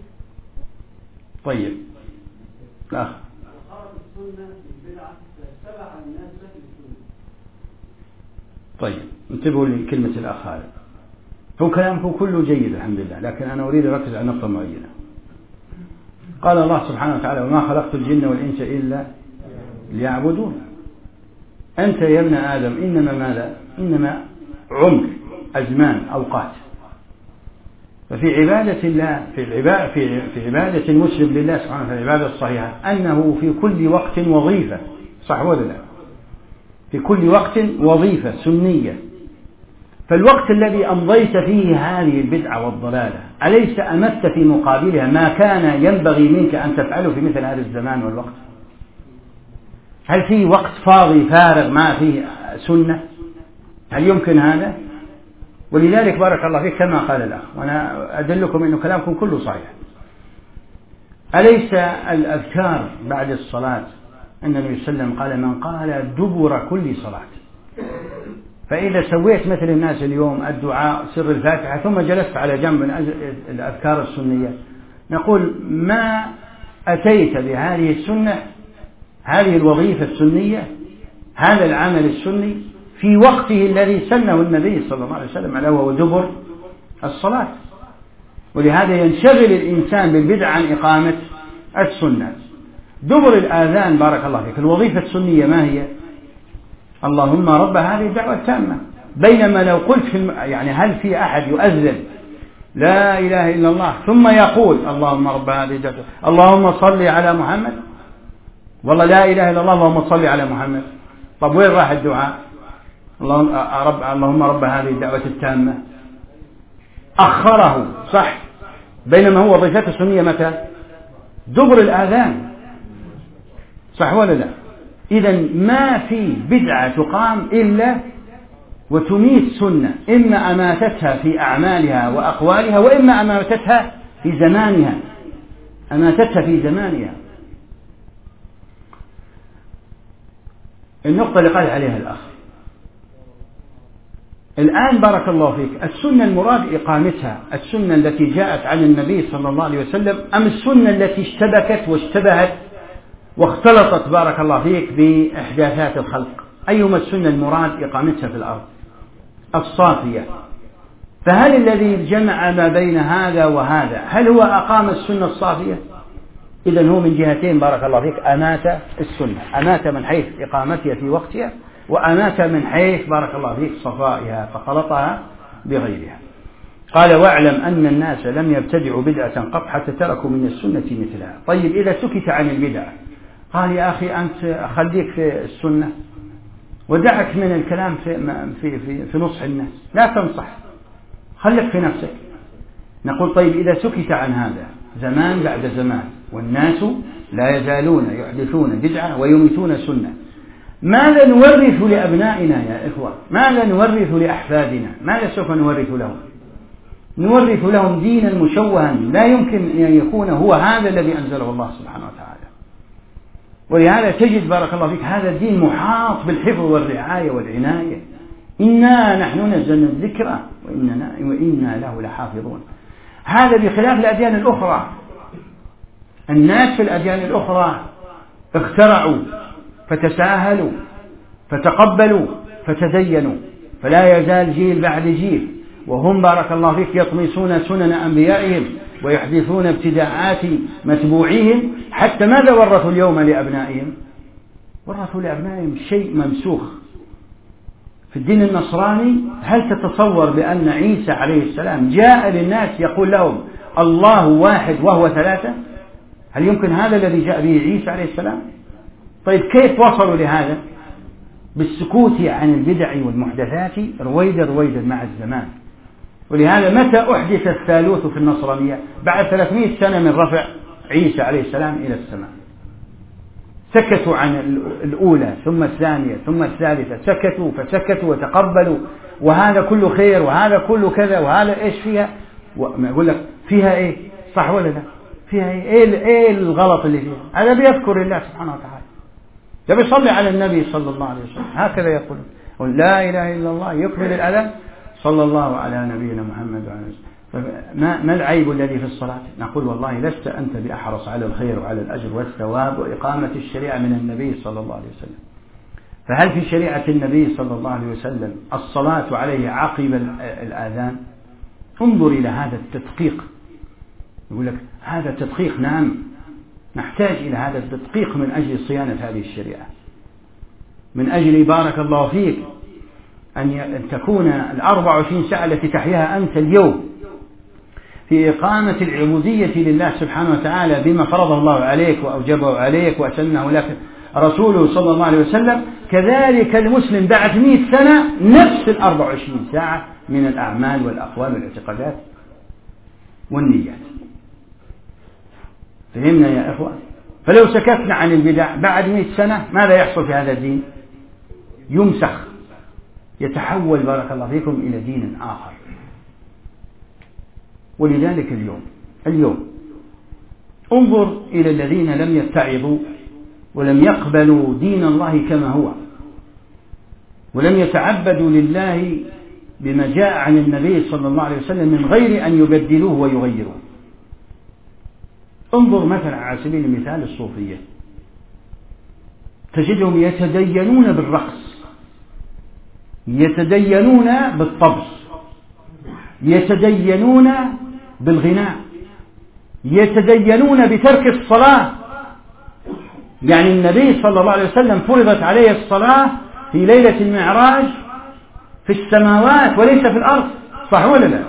طيب. لا. وخالف السنة البدعة تبع الناس في السنة. طيب انتبهوا لكلمة الأخ هذا. هو كلامكم كله جيد الحمد لله، لكن أنا أريد أركز على نقطة معينة. قال الله سبحانه وتعالى: وما خلقت الجن والإنس إلا ليعبدون. أنت يا ابن آدم إنما ماذا؟ إنما عمر، أزمان، أوقات. ففي عبادة الله في العبادة في في عبادة المسلم لله سبحانه وتعالى العبادة الصحيحة أنه في كل وقت وظيفة، صح ولا لا؟ في كل وقت وظيفة سنية. فالوقت الذي أمضيت فيه هذه البدعة والضلالة أليس أمت في مقابلها ما كان ينبغي منك أن تفعله في مثل هذا الزمان والوقت؟ هل في وقت فاضي فارغ ما فيه سنة؟ هل يمكن هذا؟ ولذلك بارك الله فيك كما قال الأخ، وأنا أدلكم أن كلامكم كله صحيح. أليس الأذكار بعد الصلاة أن النبي صلى الله عليه وسلم قال: من قال دبر كل صلاة. فإذا سويت مثل الناس اليوم الدعاء سر الفاتحة ثم جلست على جنب الأذكار السنية، نقول ما أتيت بهذه السنة، هذه الوظيفة السنية، هذا العمل السني في وقته الذي سنه النبي صلى الله عليه وسلم على وهو دبر الصلاة. ولهذا ينشغل الإنسان بالبدع عن إقامة السنة. دبر الآذان بارك الله فيك الوظيفة السنية ما هي؟ اللهم رب هذه الدعوة التامة. بينما لو قلت في الم... يعني هل في أحد يؤذن لا إله إلا الله ثم يقول اللهم رب هذه الدعوة اللهم صل على محمد؟ والله لا إله إلا الله اللهم صل على محمد. طب وين راح الدعاء؟ اللهم رب اللهم رب هذه الدعوة التامة. أخره صح، بينما هو وظيفته السنية متى؟ دبر الآذان، صح ولا لا؟ إذن ما في بدعة تقام إلا وتميت سنة، إما أماتتها في أعمالها وأقوالها، وإما أماتتها في زمانها أماتتها في زمانها. النقطة اللي قال عليها الأخ الآن بارك الله فيك، السنة المراد إقامتها، السنة التي جاءت عن النبي صلى الله عليه وسلم، أم السنة التي اشتبكت واشتبهت واختلطت بارك الله فيك بإحداثات الخلق؟ أيهما السنة المراد إقامتها في الأرض الصافية؟ فهل الذي جمع ما بين هذا وهذا هل هو أقام السنة الصافية؟ إذن هو من جهتين بارك الله فيك أمات السنة، أمات من حيث إقامتها في وقتها، وأمات من حيث بارك الله فيك صفائها فخلطها بغيرها. قال: واعلم أن الناس لم يبتدعوا بدعة قط حتى تركوا من السنة مثلها. طيب إذا سكت عن البدع، قال: يا أخي أنت خليك في السنة ودعك من الكلام في, في, في, في نصح الناس، لا تنصح، خليك في نفسك. نقول: طيب إذا سكت عن هذا زمان بعد زمان والناس لا يزالون يحدثون بدعة ويميتون سنة، ماذا نورث لأبنائنا يا إخوة؟ ماذا نورث لأحفادنا؟ ماذا سوف نورث لهم؟ نورث لهم دينا مشوها لا يمكن أن يكون هو هذا الذي أنزله الله سبحانه وتعالى. ولهذا تجد بارك الله فيك هذا الدين محاط بالحفظ والرعاية والعناية. إنا نحن نزلنا الذكر وإننا, وإنا له لحافظون. هذا بخلاف الأديان الأخرى. الناس في الأديان الأخرى اخترعوا فتساهلوا فتقبلوا فتزينوا، فلا يزال جيل بعد جيل وهم بارك الله فيك يطمسون سنن أنبيائهم ويحدثون ابتداعات متبوعيهم. حتى ماذا ورثوا اليوم لأبنائهم؟ ورثوا لأبنائهم شيء ممسوخ. في الدين النصراني هل تتصور بأن عيسى عليه السلام جاء للناس يقول لهم الله واحد وهو ثلاثة؟ هل يمكن هذا الذي جاء به عيسى عليه السلام؟ طيب كيف وصلوا لهذا؟ بالسكوت عن البدع والمحدثات رويدا رويدا مع الزمان. ولهذا متى أحدث الثالوث في النصرانية؟ بعد ثلاثمائة سنة من رفع عيسى عليه السلام إلى السماء. سكتوا عن الأولى ثم الثانية ثم الثالثة، سكتوا فسكتوا وتقبلوا، وهذا كله خير وهذا كله كذا وهذا إيش فيها، يقول لك فيها إيه؟ صح ولا لا؟ فيها إيه؟ إيه, إيه الغلط اللي فيها؟ هذا بيذكر الله سبحانه وتعالى، ده بيصلي على النبي صلى الله عليه وسلم، هكذا يقول لا إله إلا الله، يكمل الأذان صلى الله على نبينا محمد وعلى آله. ما ما العيب الذي في الصلاة؟ نقول والله لست أنت بأحرص على الخير وعلى الأجر والثواب وإقامة الشريعة من النبي صلى الله عليه وسلم. فهل في شريعة النبي صلى الله عليه وسلم الصلاة عليه عقب الآذان؟ انظر إلى هذا التدقيق، يقول لك هذا تدقيق، نعم نحتاج إلى هذا التدقيق من أجل صيانة هذه الشريعة، من أجل بارك الله فيك أن تكون الأربع وعشرين ساعة التي تحياها أنت اليوم في إقامة العبودية لله سبحانه وتعالى بما فرضه الله عليك وأوجبه عليك وأسنه لك رسوله صلى الله عليه وسلم، كذلك المسلم بعد مئة سنة نفس الأربع وعشرين ساعة من الأعمال والأقوال والاعتقادات والنيات. فهمنا يا إخوة؟ فلو سكتنا عن البدع بعد مئة سنة ماذا يحصل في هذا الدين؟ يمسخ، يتحول بارك الله فيكم إلى دين آخر. ولذلك اليوم اليوم انظر إلى الذين لم يتعظوا ولم يقبلوا دين الله كما هو، ولم يتعبدوا لله بما جاء عن النبي صلى الله عليه وسلم من غير أن يبدلوه ويغيروه. انظر مثلا على سبيل المثال الصوفية، تجدهم يتدينون بالرقص، يتدينون بالطبس، يتدينون بالغناء، يتدينون بترك الصلاة. يعني النبي صلى الله عليه وسلم فرضت عليه الصلاة في ليلة المعراج في السماوات وليس في الأرض، صح ولا لا؟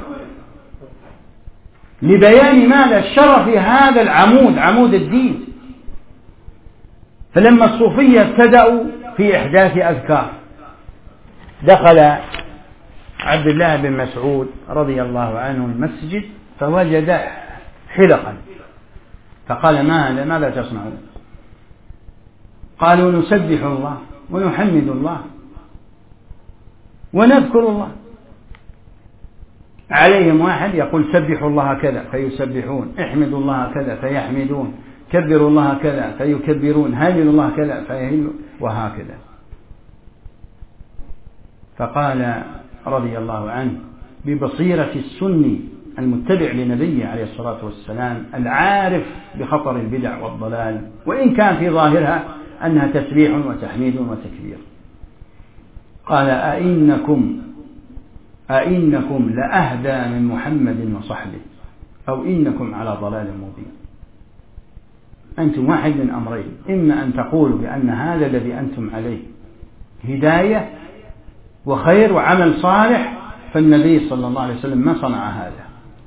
لبيان ماذا؟ شرف هذا العمود، عمود الدين. فلما الصوفية ابتدأوا في إحداث أذكار، دخل عبد الله بن مسعود رضي الله عنه المسجد فوجد حلقا، فقال ما هذا؟ ماذا تصنعون؟ قالوا نسبح الله ونحمد الله ونذكر الله. عليهم واحد يقول سبحوا الله كذا فيسبحون، احمدوا الله كذا فيحمدون، كبروا الله كذا فيكبرون، هللوا الله كذا فيهلوا، وهكذا. فقال رضي الله عنه ببصيرة السني المتبع لنبيه عليه الصلاة والسلام العارف بخطر البدع والضلال، وإن كان في ظاهرها أنها تسبيح وتحميد وتكبير، قال أئنكم أئنكم لأهدى من محمد وصحبه أو إنكم على ضلال مبين. أنتم واحد من أمرين، إما أن تقولوا بأن هذا الذي أنتم عليه هداية وخير وعمل صالح، فالنبي صلى الله عليه وسلم ما صنع هذا،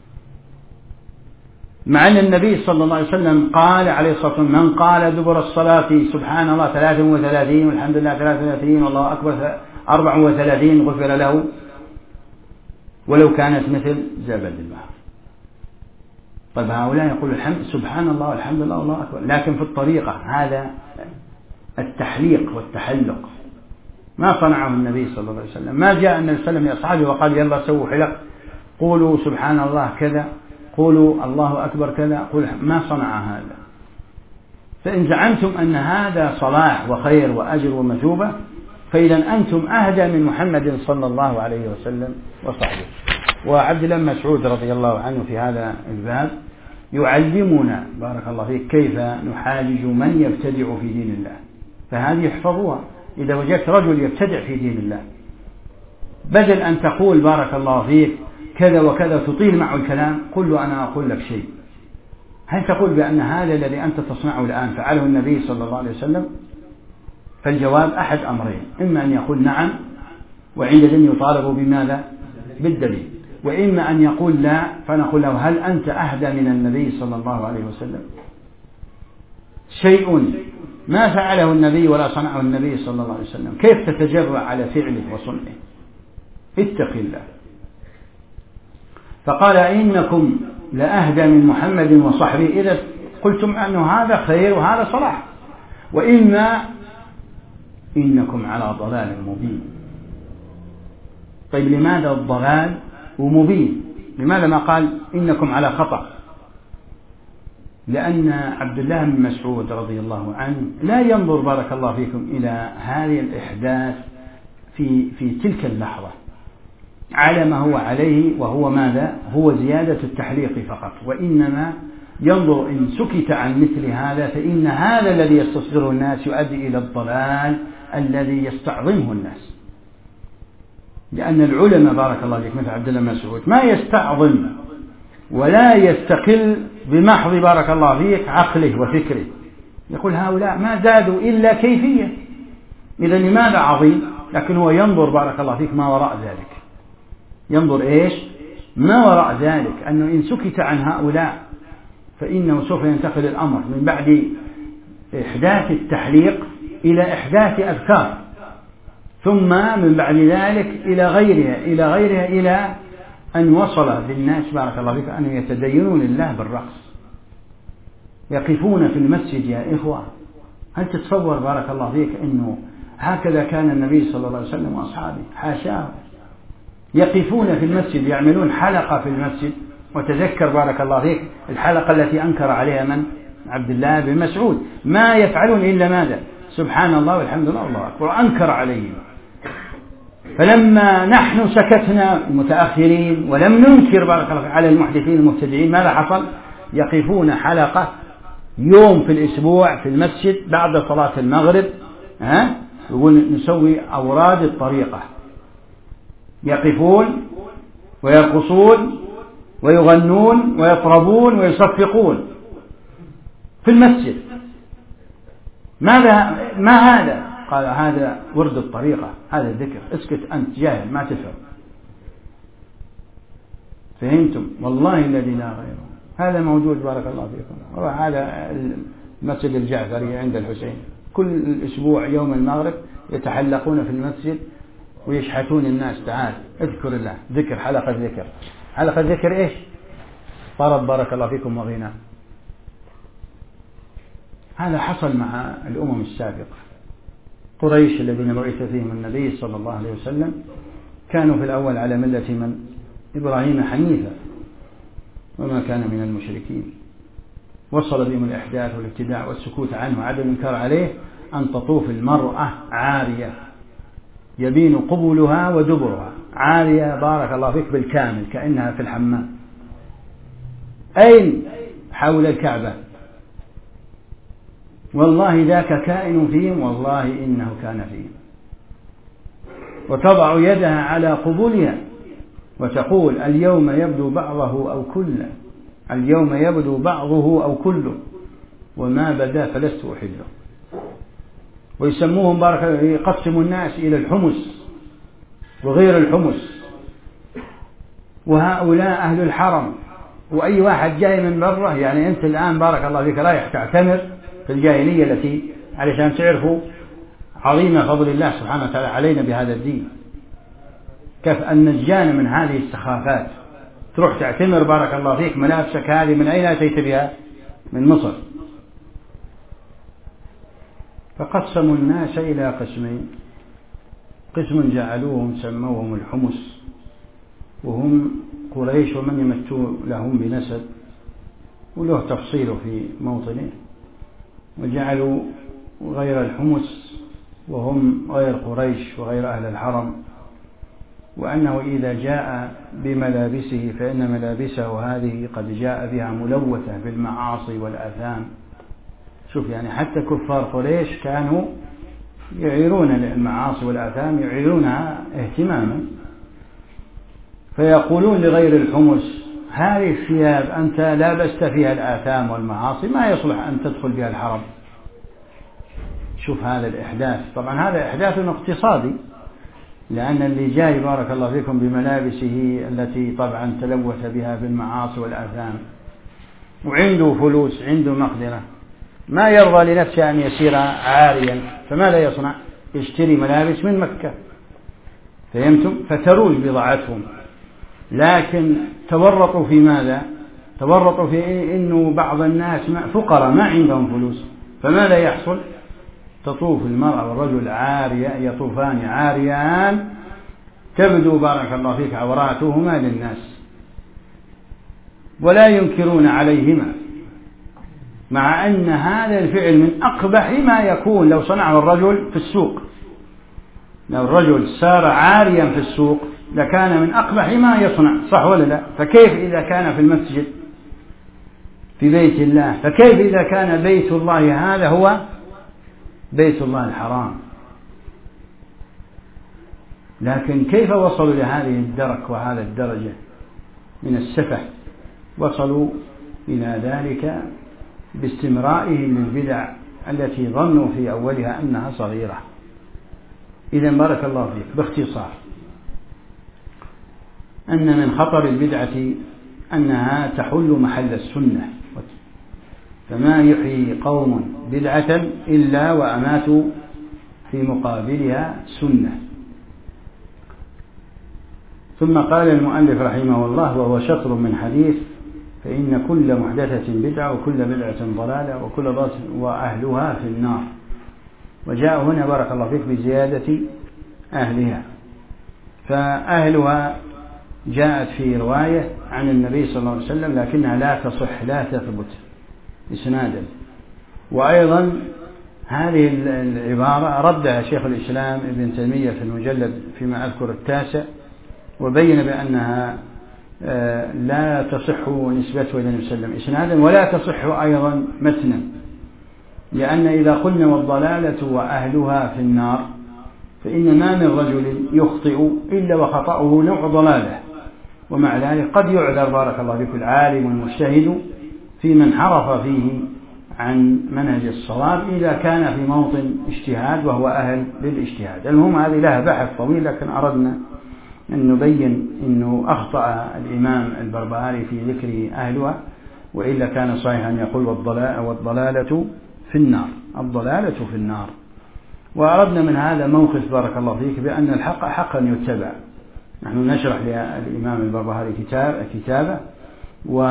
مع أن النبي صلى الله عليه وسلم قال عليه الصلاة والسلام من قال دبر الصلاة سبحان الله ثلاثة وثلاثين والحمد لله ثلاثة وثلاثين والله أكبر أربع وثلاثين غفر له ولو كانت مثل زبد البحر. طيب هؤلاء يقول الحمد سبحان الله والحمد لله والله أكبر، لكن في الطريقة هذا التحليق والتحلق ما صنعه النبي صلى الله عليه وسلم. ما جاء النبي صلى الله عليه وسلم لأصحابه وقال يلا سووا حلق، قولوا سبحان الله كذا، قولوا الله أكبر كذا، قول ما صنع هذا. فإن زعمتم أن هذا صلاح وخير وأجر ومثوبة، فإذا أنتم أهدى من محمد صلى الله عليه وسلم وصحبه. وعبد الله بن مسعود رضي الله عنه في هذا الباب يعلمنا بارك الله فيك كيف نحاجج من يبتدع في دين الله. فهذه احفظوها، إذا وجدت رجل يبتدع في دين الله بدل أن تقول بارك الله فيك كذا وكذا تطيل معه الكلام، قل له أنا أقول لك شيء، هل تقول بأن هذا الذي أنت تصنعه الآن فعله النبي صلى الله عليه وسلم؟ فالجواب أحد أمرين، إما أن يقول نعم وعندئذ يطالب بماذا؟ بالدليل، وإما أن يقول لا، فنقول له هل أنت أهدى من النبي صلى الله عليه وسلم؟ شيء ما فعله النبي ولا صنعه النبي صلى الله عليه وسلم، كيف تتجرأ على فعله وصنعه؟ اتق الله. فقال إنكم لأهدى من محمد وصحبه إذا قلتم أنه هذا خير وهذا صلاح، وإما إنكم على ضلال مبين. طيب لماذا الضلال ومبين؟ لماذا ما قال إنكم على خطأ؟ لأن عبد الله بن مسعود رضي الله عنه لا ينظر بارك الله فيكم إلى هذه الإحداث في في تلك اللحظة على ما هو عليه، وهو ماذا؟ هو زيادة التحليق فقط، وإنما ينظر إن سكت عن مثل هذا فإن هذا الذي يستصغره الناس يؤدي إلى الضلال الذي يستعظمه الناس. لأن العلماء بارك الله فيك مثل عبد الله بن مسعود ما يستعظم ولا يستقل بمحض بارك الله فيك عقله وفكره، يقول هؤلاء ما زادوا إلا كيفية، إذا لماذا عظيم؟ لكن هو ينظر بارك الله فيك ما وراء ذلك، ينظر إيش؟ ما وراء ذلك، أنه إن سكت عن هؤلاء فإنه سوف ينتقل الأمر من بعد إحداث التحليق إلى إحداث أذكار، ثم من بعد ذلك إلى غيرها إلى غيرها إلى أن وصل بالناس بارك الله فيك أن يتدينون لله بالرقص، يقفون في المسجد يا إخوة. هل تتصور بارك الله فيك أنه هكذا كان النبي صلى الله عليه وسلم وأصحابه؟ حاشاه، يقفون في المسجد يعملون حلقة في المسجد. وتذكر بارك الله فيك الحلقة التي أنكر عليها من؟ عبد الله بن مسعود، ما يفعلون إلا ماذا؟ سبحان الله والحمد لله والله أكبر، أنكر عليهم. فلما نحن سكتنا المتأخرين ولم ننكر بارك الله على المحدثين المبتدعين، ماذا حصل؟ يقفون حلقة يوم في الأسبوع في المسجد بعد صلاة المغرب، ها يقول نسوي أوراد الطريقة، يقفون ويرقصون ويغنون ويطربون ويصفقون في المسجد. ماذا ما هذا؟ قال هذا ورد الطريقة، هذا الذكر. اسكت أنت جاهل ما تفهم. فهمتم؟ والله الذي لا غيره هذا موجود بارك الله فيكم. هذا المسجد الجعفري عند الحسين كل أسبوع يوم المغرب يتحلقون في المسجد ويشحتون الناس، تعال اذكر الله، ذكر، حلقة ذكر. حلقة ذكر إيش؟ طرب بارك الله فيكم وغنى. هذا حصل مع الأمم السابقة. قريش الذين بعث فيهم النبي صلى الله عليه وسلم كانوا في الأول على ملة من؟ إبراهيم حنيفا، وما كان من المشركين. وصل بهم الإحداث والابتداع والسكوت عنه وعدم الإنكار عليه أن تطوف المرأة عارية يبين قبلها ودبرها، عارية بارك الله فيك بالكامل كأنها في الحمام. أين؟ حول الكعبة. والله ذاك كائن فيهم، والله إنه كان فيهم. وتضع يدها على قبولها وتقول اليوم يبدو بعضه أو كله، اليوم يبدو بعضه أو كله، وما بدا فلست أحله. ويسموهم بارك الله يقسموا الناس إلى الحمص وغير الحمص، وهؤلاء أهل الحرم. وأي واحد جاي من برة، يعني أنت الآن بارك الله فيك رايح تعتمر في الجاهلية التي علشان تعرفوا عظيم فضل الله سبحانه وتعالى علينا بهذا الدين، كيف أن نجانا من هذه السخافات. تروح تعتمر بارك الله فيك، ملابسك هذه من أين أتيت بها؟ من مصر. فقسموا الناس إلى قسمين، قسم جعلوهم سموهم الحمص وهم قريش ومن يمتوا لهم بنسب وله تفصيل في موطنه، وجعلوا غير الحمص وهم غير قريش وغير أهل الحرم، وأنه إذا جاء بملابسه فإن ملابسه هذه قد جاء بها ملوثة بالمعاصي والآثام. شوف يعني حتى كفار قريش كانوا يعيرون المعاصي والآثام، يعيرونها اهتماما. فيقولون لغير الحمص هذه الثياب أنت لابست فيها الآثام والمعاصي، ما يصلح أن تدخل بها الحرم. شوف هذا الإحداث. طبعا هذا إحداث اقتصادي، لأن اللي جاي بارك الله فيكم بملابسه التي طبعا تلوث بها بالمعاصي والآثام وعنده فلوس عنده مقدرة، ما يرضى لنفسه أن يسير عاريا، فماذا يصنع؟ يشتري ملابس من مكة. فهمتم؟ فتروج بضاعتهم. لكن تورطوا في ماذا؟ تورطوا في إنه بعض الناس فقراء ما عندهم فلوس، فماذا يحصل؟ تطوف المرأة والرجل عارية، يطوفان عاريان تبدو بارك الله فيك عوراتهما للناس ولا ينكرون عليهما، مع أن هذا الفعل من أقبح ما يكون لو صنعه الرجل في السوق. لو الرجل سار عاريا في السوق لكان من أقبح ما يصنع، صح ولا لا؟ فكيف إذا كان في المسجد في بيت الله؟ فكيف إذا كان بيت الله هذا هو بيت الله الحرام؟ لكن كيف وصلوا لهذه الدرك وهذا الدرجة من السفه؟ وصلوا إلى ذلك باستمرائهم للبدع التي ظنوا في أولها أنها صغيرة. إذن بارك الله فيك باختصار أن من خطر البدعة أنها تحل محل السنة، فما يحيي قوم بدعة إلا وأماتوا في مقابلها سنة. ثم قال المؤلف رحمه الله وهو شطر من حديث: فإن كل محدثة بدعة وكل بدعة ضلالة وكل ضلالة وأهلها في النار. وجاء هنا بارك الله فيك بزيادة أهلها، فأهلها جاءت في رواية عن النبي صلى الله عليه وسلم لكنها لا تصح لا تثبت إسنادا. وأيضا هذه العبارة ردها شيخ الإسلام ابن تيمية في المجلد فيما أذكر التاسع، وبين بأنها لا تصح نسبته إلى النبي صلى الله عليه وسلم إسنادا ولا تصح أيضا متنا، لأن إذا قلنا والضلالة وأهلها في النار فإن ما من رجل يخطئ إلا وخطأه نوع ضلاله، ومع ذلك قد يعذر بارك الله فيك العالم والمجتهد في من حرف فيه عن منهج الصواب إذا كان في موطن اجتهاد وهو أهل للاجتهاد. المهم هذه لها بحث طويل، لكن أردنا أن نبين أنه أخطأ الإمام البربهاري في ذكر أهلها، وإلا كان صحيحا أن يقول والضلالة في النار، الضلالة في النار. وأردنا من هذا موقف بارك الله فيك بأن الحق حقا يتبع. نحن نشرح للإمام البربهاري كتاب كتابه و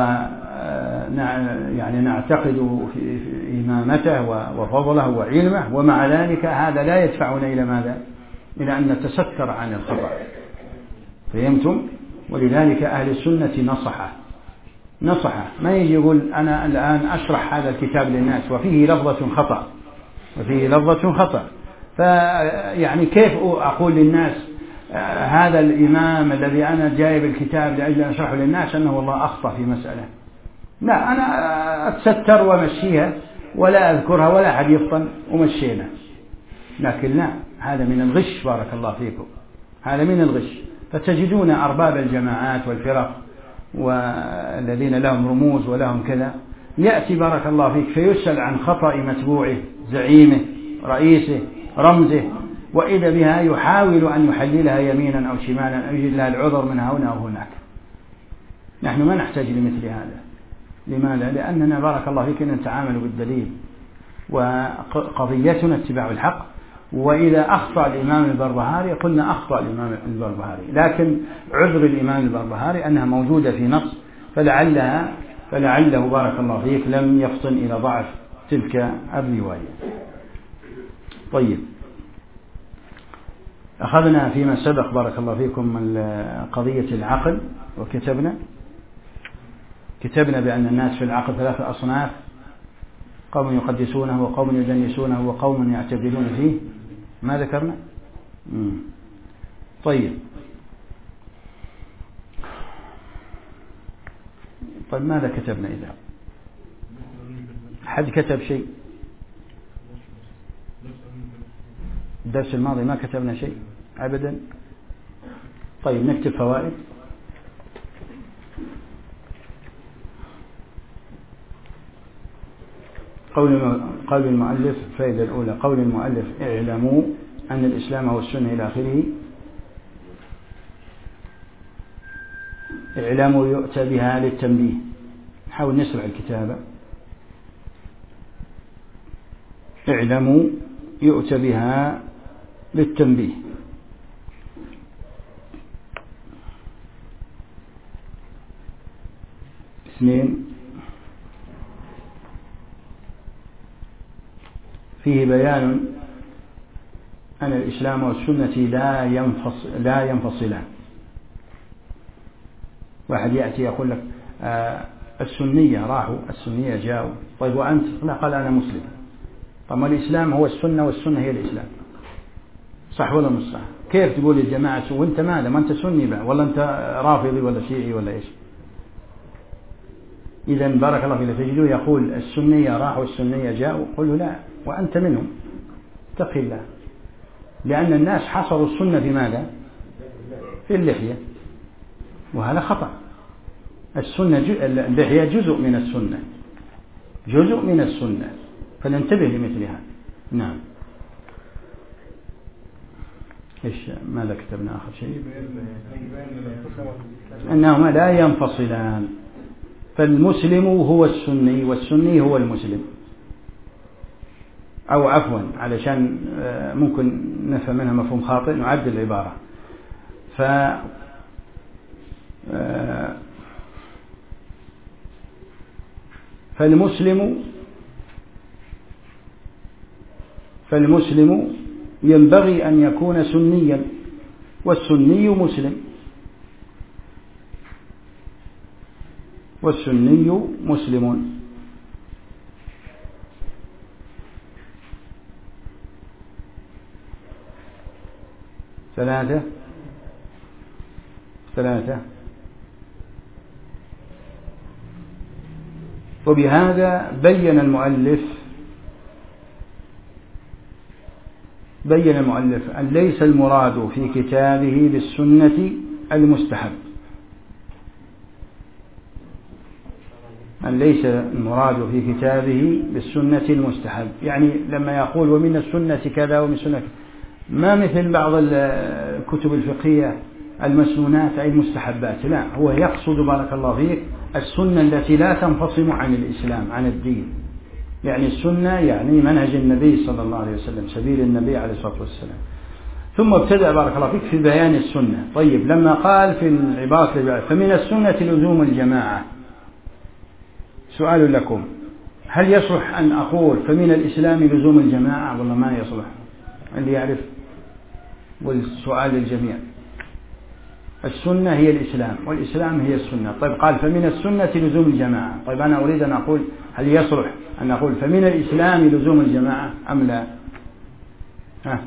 يعني نعتقد في إمامته وفضله وعلمه، ومع ذلك هذا لا يدفعنا إلى ماذا؟ إلى أن نتستر عن الخطأ. فهمتم؟ ولذلك أهل السنة نصحه نصحه ما يجي يقول أنا الآن أشرح هذا الكتاب للناس وفيه لفظة خطأ وفيه لفظة خطأ، فيعني كيف أقول للناس هذا الإمام الذي أنا جايب الكتاب لأجل أن أشرحه للناس أنه والله أخطأ في مسألة؟ لا، أنا أتستر ومشيها ولا أذكرها ولا أحد يفطن ومشينا. لكن لا، هذا من الغش بارك الله فيكم، هذا من الغش. فتجدون أرباب الجماعات والفرق والذين لهم رموز ولهم كذا يأتي بارك الله فيك فيسأل عن خطأ متبوعه زعيمه رئيسه رمزه، وإذا بها يحاول أن يحللها يمينا أو شمالا أو يجد لها العذر من هنا أو هناك. نحن ما نحتاج لمثل هذا. لماذا؟ لأننا بارك الله فيك نتعامل بالدليل، وقضيتنا اتباع الحق. وإذا أخطأ الإمام البربهاري قلنا أخطأ الإمام البربهاري، لكن عذر الإمام البربهاري أنها موجودة في نص، فلعلها فلعله بارك الله فيك لم يفطن إلى ضعف تلك الرواية. طيب، أخذنا فيما سبق بارك الله فيكم قضية العقل، وكتبنا كتبنا بأن الناس في العقل ثلاثة أصناف: قوم يقدسونه وقوم يدنسونه وقوم يعتدلون فيه. ما ذكرنا؟ مم. طيب طيب ماذا كتبنا؟ إذا حد كتب شيء؟ الدرس الماضي ما كتبنا شيء أبدا. طيب نكتب فوائد. قول قول المؤلف، الفائدة الأولى: قول المؤلف اعلموا أن الإسلام هو السنة إلى آخره. اعلموا يؤتى بها للتنبيه. نحاول نسرع الكتابة. اعلموا يؤتى بها للتنبيه. اثنين، فيه بيان أن الإسلام والسنة لا ينفصل لا ينفصلان. واحد يأتي يقول لك آه السنية راحوا، السنية جاءوا، طيب وأنت؟ لا، قال أنا مسلم. طب الإسلام هو السنة والسنة هي الإسلام، صح ولا مش صح؟ كيف تقول الجماعة وأنت ماذا؟ ما أنت سني بقى، ولا أنت رافضي ولا شيعي ولا إيش؟ إذا بارك الله فيك تجدوه يقول السنية راحوا السنية جاءوا، قل لا وأنت منهم، اتق الله. لأن الناس حصروا السنة في ماذا؟ في اللحية، وهذا خطأ. السنة اللحية جزء من السنة، جزء من السنة، فننتبه لمثل هذا. نعم. إيش ماذا كتبنا آخر شيء؟ أنهما لا ينفصلان، فالمسلم هو السني والسني هو المسلم. أو عفوا، علشان ممكن نفهم منها مفهوم خاطئ نعدل العبارة. ف فالمسلم فالمسلم ينبغي أن يكون سنيا، والسني مسلم، والسني مسلم. ثلاثة ثلاثة وبهذا بين المؤلف بين المؤلف أن ليس المراد في كتابه بالسنة المستحب، أن ليس المراد في كتابه بالسنة المستحب. يعني لما يقول ومن السنة كذا ومن السنة، ما مثل بعض الكتب الفقهية المسنونات أي المستحبات، لا، هو يقصد بارك الله فيك السنة التي لا تنفصم عن الإسلام، عن الدين. يعني السنة يعني منهج النبي صلى الله عليه وسلم، سبيل النبي عليه الصلاة والسلام. ثم ابتدأ بارك الله فيك في بيان السنة. طيب لما قال في العبارة فمن السنة لزوم الجماعة، سؤال لكم، هل يصلح أن أقول فمن الإسلام لزوم الجماعة والله ما يصلح؟ اللي يعرف، والسؤال للجميع. السنة هي الإسلام والإسلام هي السنة. طيب قال فمن السنة لزوم الجماعة، طيب أنا أريد أن أقول هل يصلح أن أقول فمن الإسلام لزوم الجماعة أم لا؟ ها؟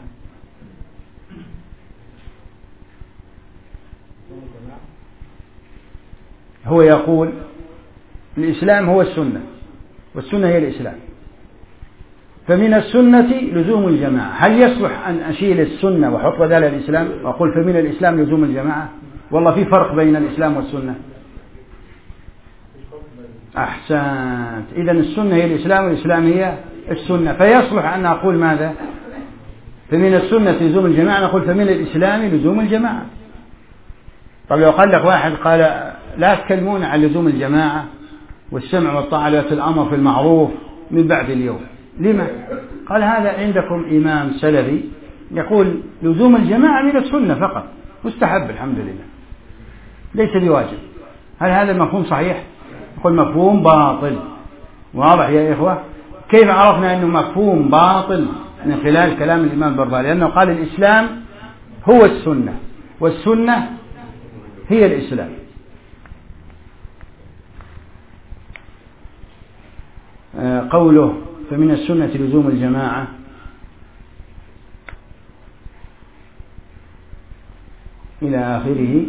هو يقول الإسلام هو السنة والسنة هي الإسلام، فمن السنة لزوم الجماعة. هل يصلح أن أشيل السنة وأحط بدالها الإسلام وأقول فمن الإسلام لزوم الجماعة؟ والله في فرق بين الإسلام والسنة. أحسنت. إذن السنة هي الإسلام والإسلام هي السنة، فيصلح أن أقول ماذا؟ فمن السنة لزوم الجماعة نقول فمن الإسلام لزوم الجماعة. طب لو قال لك واحد قال لا تكلمون عن لزوم الجماعة والسمع والطاعة الأمر في المعروف من بعد اليوم، لما؟ قال هذا عندكم إمام سلفي يقول لزوم الجماعة من السنة فقط، مستحب الحمد لله، ليس بواجب. هل هذا المفهوم صحيح؟ يقول مفهوم باطل. واضح يا إخوة؟ كيف عرفنا أنه مفهوم باطل؟ من خلال كلام الإمام البربهاري، لأنه قال الإسلام هو السنة والسنة هي الإسلام. قوله فمن السنة لزوم الجماعة إلى آخره،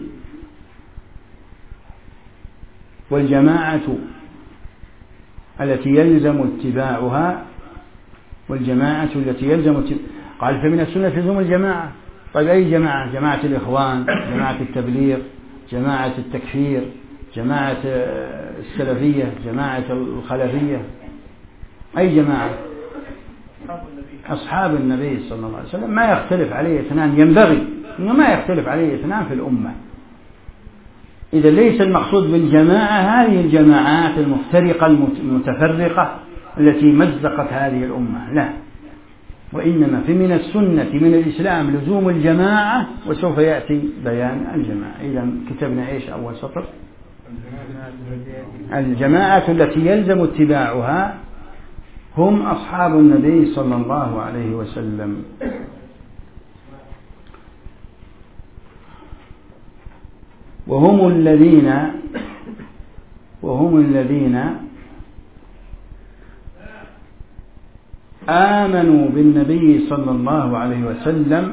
والجماعة التي يلزم اتباعها والجماعة التي يلزم اتباعها. قال فمن السنة لزوم الجماعة. طيب أي جماعة؟ جماعة الإخوان، جماعة التبليغ، جماعة التكفير، جماعة السلفية، جماعة الخلفية، أي جماعة؟ أصحاب النبي صلى الله عليه وسلم، ما يختلف عليه اثنان، ينبغي أنه ما يختلف عليه اثنان في الأمة. إذا ليس المقصود بالجماعة هذه الجماعات المفترقة المتفرقة التي مزقت هذه الأمة، لا، وإنما في من السنة من الإسلام لزوم الجماعة، وسوف يأتي بيان الجماعة. إذا كتبنا إيش أول سطر؟ الجماعة التي يلزم اتباعها هم أصحاب النبي صلى الله عليه وسلم. وهم الذين وهم الذين آمنوا بالنبي صلى الله عليه وسلم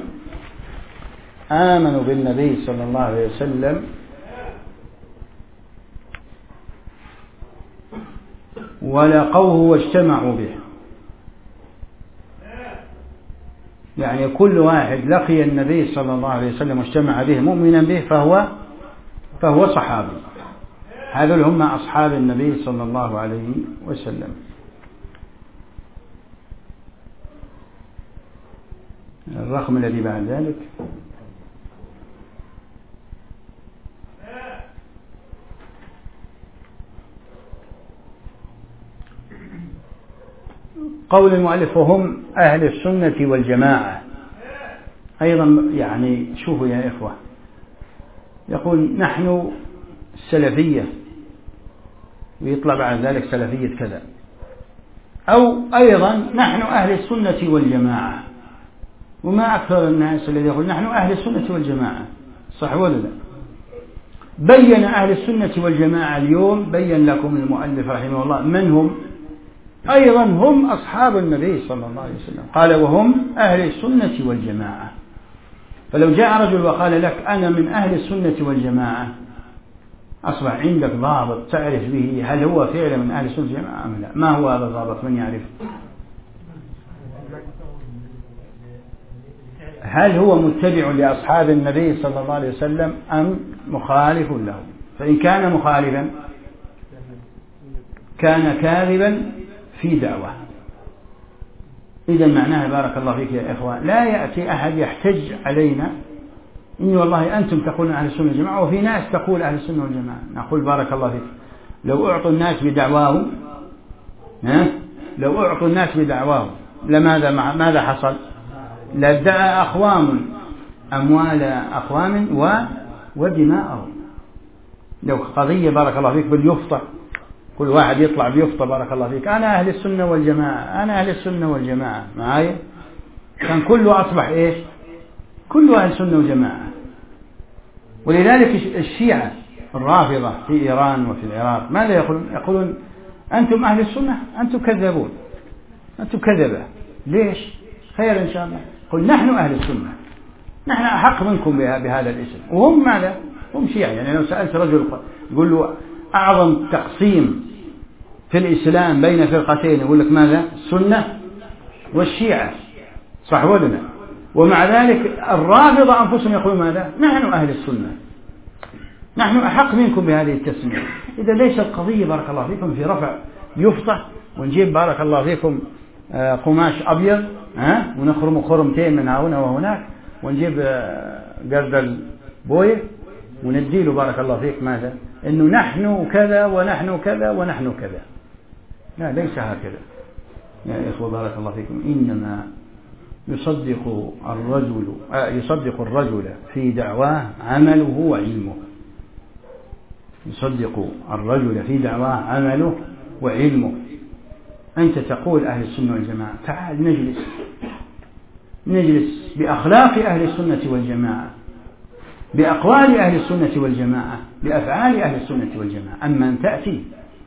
آمنوا بالنبي صلى الله عليه وسلم ولقوه واجتمعوا به. يعني كل واحد لقي النبي صلى الله عليه وسلم واجتمع به مؤمنا به فهو فهو صحابي. هذول هم أصحاب النبي صلى الله عليه وسلم. الرقم الذي بعد ذلك قول المؤلف وهم أهل السنة والجماعة. أيضا يعني شوفوا يا إخوة، يقول نحن السلفية ويطلع بعد ذلك سلفية كذا، أو أيضا نحن أهل السنة والجماعة. وما أكثر الناس الذي يقول نحن أهل السنة والجماعة، صح ولا لا؟ بين أهل السنة والجماعة اليوم، بين لكم المؤلف رحمه الله من هم. أيضا هم أصحاب النبي صلى الله عليه وسلم، قال وهم أهل السنة والجماعة. فلو جاء رجل وقال لك أنا من أهل السنة والجماعة، أصبح عندك ضابط تعرف به هل هو فعلا من أهل السنة والجماعة أم لا. ما هو هذا الضابط؟ من يعرف؟ هل هو متبع لأصحاب النبي صلى الله عليه وسلم أم مخالف له؟ فإن كان مخالفا كان كاذبا في دعوة. إذا معناها بارك الله فيك يا إخوة، لا يأتي أحد يحتج علينا إن والله أنتم تقولون أهل السنة والجماعة وفي ناس تقول أهل السنة والجماعة. نقول بارك الله فيك، لو أعطوا الناس بدعواهم ها لو أعطوا الناس بدعواهم لماذا ماذا حصل؟ لادعى أقوام أموال أقوام ودماءهم. لو قضية بارك الله فيك باليفطة، كل واحد يطلع بيفطة بارك الله فيك أنا أهل السنة والجماعة أنا أهل السنة والجماعة معايا، كان كله أصبح إيش؟ كله أهل السنة والجماعة. ولذلك الشيعة الرافضة في إيران وفي العراق ماذا يقولون؟ يقولون أنتم أهل السنة أنتم كذابون أنتم كذبة. ليش؟ خير إن شاء الله. قل نحن أهل السنة، نحن أحق منكم بهذا الاسم. وهم ماذا؟ هم شيعة. يعني لو سألت رجل يقول له أعظم تقسيم في الإسلام بين فرقتين، يقول لك ماذا؟ السنة والشيعة، صح ولا لا؟ ومع ذلك الرافضة أنفسهم يقولون ماذا؟ نحن أهل السنة، نحن أحق منكم بهذه التسمية. إذا ليس القضية بارك الله فيكم في رفع يفطة ونجيب بارك الله فيكم قماش أبيض ها ونخرم خرمتين من هنا وهناك ونجيب قرد البوية ونديله بارك الله فيك ماذا؟ إنه نحن كذا ونحن كذا ونحن كذا. لا، ليس هكذا يا إخوة بارك الله فيكم. إنما يصدق الرجل يصدق الرجل في دعواه عمله وعلمه. يصدق الرجل في دعواه عمله وعلمه. أنت تقول أهل السنة والجماعة، تعال نجلس نجلس بأخلاق أهل السنة والجماعة، بأقوال أهل السنة والجماعة، بأفعال أهل السنة والجماعة. أما أن تأتي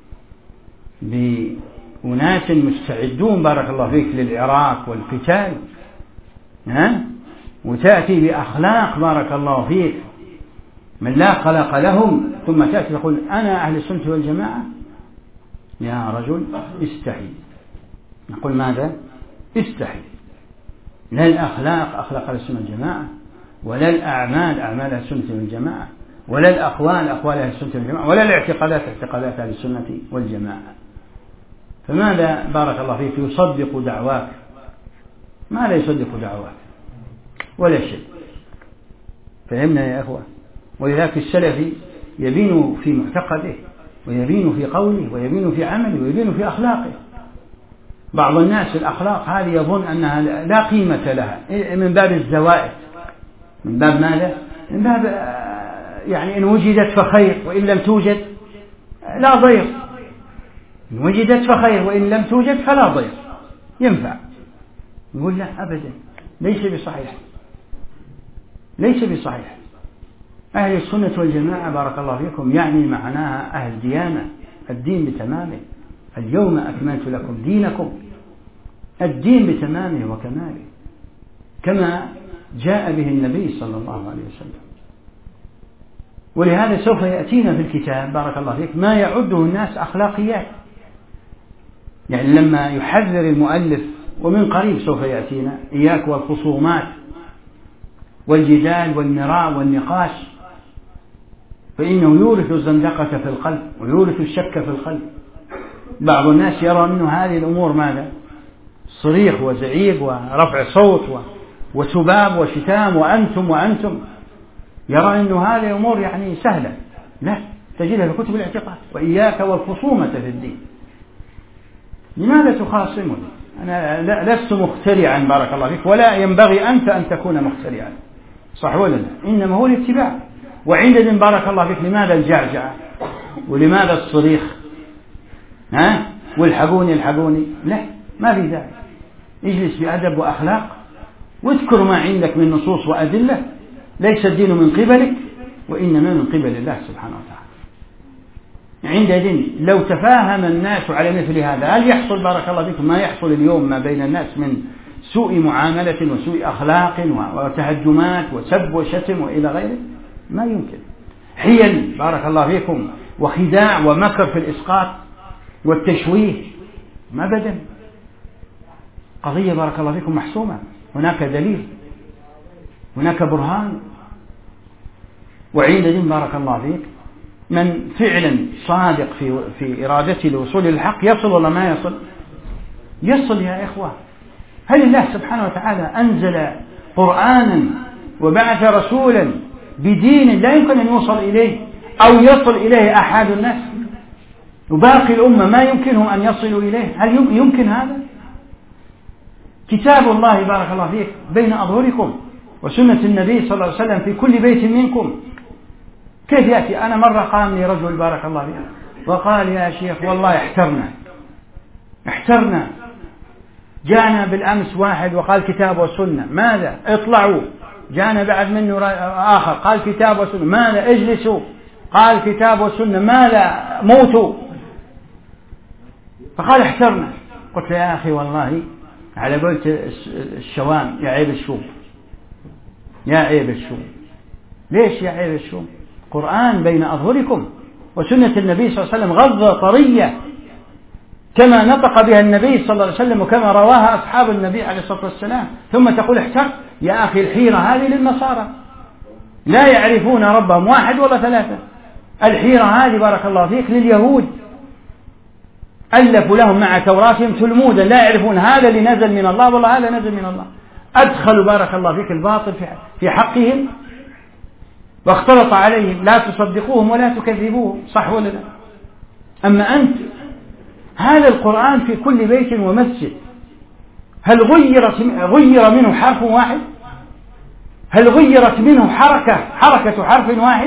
بأناس مستعدون بارك الله فيك للعراق والقتال ها وتأتي بأخلاق بارك الله فيك من لا خلق لهم، ثم تأتي تقول أنا أهل السنة والجماعة، يا رجل استحي. نقول ماذا؟ استحي. لا الأخلاق أخلاق أهل السنة والجماعة، ولا الأعمال أعمال أهل السنة والجماعة، ولا الأقوال أقوال أهل السنة والجماعة، ولا الاعتقادات اعتقادات أهل السنة والجماعة. فماذا بارك الله فيك يصدق دعواك؟ ما لا يصدق دعواك ولا شيء. فهمنا يا أخوة؟ ولذلك السلفي يبين في معتقده ويبين في قوله ويبين في عمله ويبين في أخلاقه. بعض الناس الأخلاق هذه يظن أنها لا قيمة لها من باب الزوائد، من باب ماذا؟ من باب يعني إن وجدت فخير وإن لم توجد لا ضير، إن وجدت فخير وإن لم توجد فلا ضير، ينفع. نقول لا أبدا، ليس بصحيح، ليس بصحيح. أهل السنة والجماعة بارك الله فيكم يعني معناها أهل ديانة، الدين بتمامه. اليوم أكملت لكم دينكم، الدين بتمامه وكماله كما جاء به النبي صلى الله عليه وسلم. ولهذا سوف يأتينا في الكتاب بارك الله فيك ما يعده الناس أخلاقيات، يعني لما يحذر المؤلف، ومن قريب سوف يأتينا، إياك والخصومات والجدال والمراء والنقاش، فإنه يورث الزندقة في القلب ويورث الشك في القلب. بعض الناس يرى أنه هذه الأمور ماذا؟ صريخ وزعيق ورفع صوت وسباب وشتام وأنتم وأنتم، يرى أنه هذه الأمور يعني سهلة. لا، تجدها في كتب الاعتقاد، وإياك والخصومة في الدين. لماذا تخاصمني؟ أنا لست مخترعا بارك الله فيك، ولا ينبغي أنت أن تكون مخترعا، صح ولا لا؟ إنما هو الاتباع. وعندئذ بارك الله فيك لماذا الجعجعة ولماذا الصريخ ها والحقوني الحقوني؟ لا، ما في داعي. اجلس بأدب وأخلاق واذكر ما عندك من نصوص وأدلة. ليس الدين من قبلك وإنما من قبل الله سبحانه وتعالى. عندئذ لو تفاهم الناس على مثل هذا، هل يحصل بارك الله فيكم ما يحصل اليوم ما بين الناس من سوء معاملة وسوء أخلاق وتهجمات وسب وشتم وإلى غيره؟ ما يمكن. حيل بارك الله فيكم وخداع ومكر في الإسقاط والتشويه، ما بدل. قضية بارك الله فيكم محسومة، هناك دليل، هناك برهان. وعندئذ بارك الله فيك من فعلا صادق في في إرادته لوصول للحق يصل ولا ما يصل؟ يصل يا إخوة. هل الله سبحانه وتعالى أنزل قرآنا وبعث رسولا بدين لا يمكن أن يوصل إليه أو يصل إليه أحد الناس، وباقي الأمة ما يمكنهم أن يصلوا إليه؟ هل يمكن هذا؟ كتاب الله بارك الله فيك بين أظهركم، وسنة النبي صلى الله عليه وسلم في كل بيت منكم. كيف يأتي؟ أنا مرة قام لي رجل بارك الله فيه وقال يا شيخ والله احترنا احترنا جاءنا بالأمس واحد وقال كتاب وسنة، ماذا؟ اطلعوا. جاءنا بعد منه آخر قال كتاب وسنة، ماذا؟ اجلسوا. قال كتاب وسنة، ماذا؟ موتوا. فقال احترنا. قلت يا أخي والله على قولة الشوام يا عيب الشوم، يا عيب الشوم. ليش يا عيب الشوم؟ قرآن بين أظهركم، وسنة النبي صلى الله عليه وسلم غضة طرية كما نطق بها النبي صلى الله عليه وسلم وكما رواها أصحاب النبي عليه الصلاة والسلام، ثم تقول احتر. يا أخي الحيرة هذه للنصارى، لا يعرفون ربهم واحد ولا ثلاثة. الحيرة هذه بارك الله فيك لليهود، ألفوا لهم مع توراتهم تلمودا لا يعرفون هذا اللي نزل من الله والله هذا نزل من الله. أدخلوا بارك الله فيك الباطل في حقهم واختلط عليهم، لا تصدقوهم ولا تكذبوهم، صح ولا لا؟ أما أنت هذا القرآن في كل بيت ومسجد، هل غيرت غير منه حرف واحد؟ هل غيرت منه حركة حركة حرف واحد؟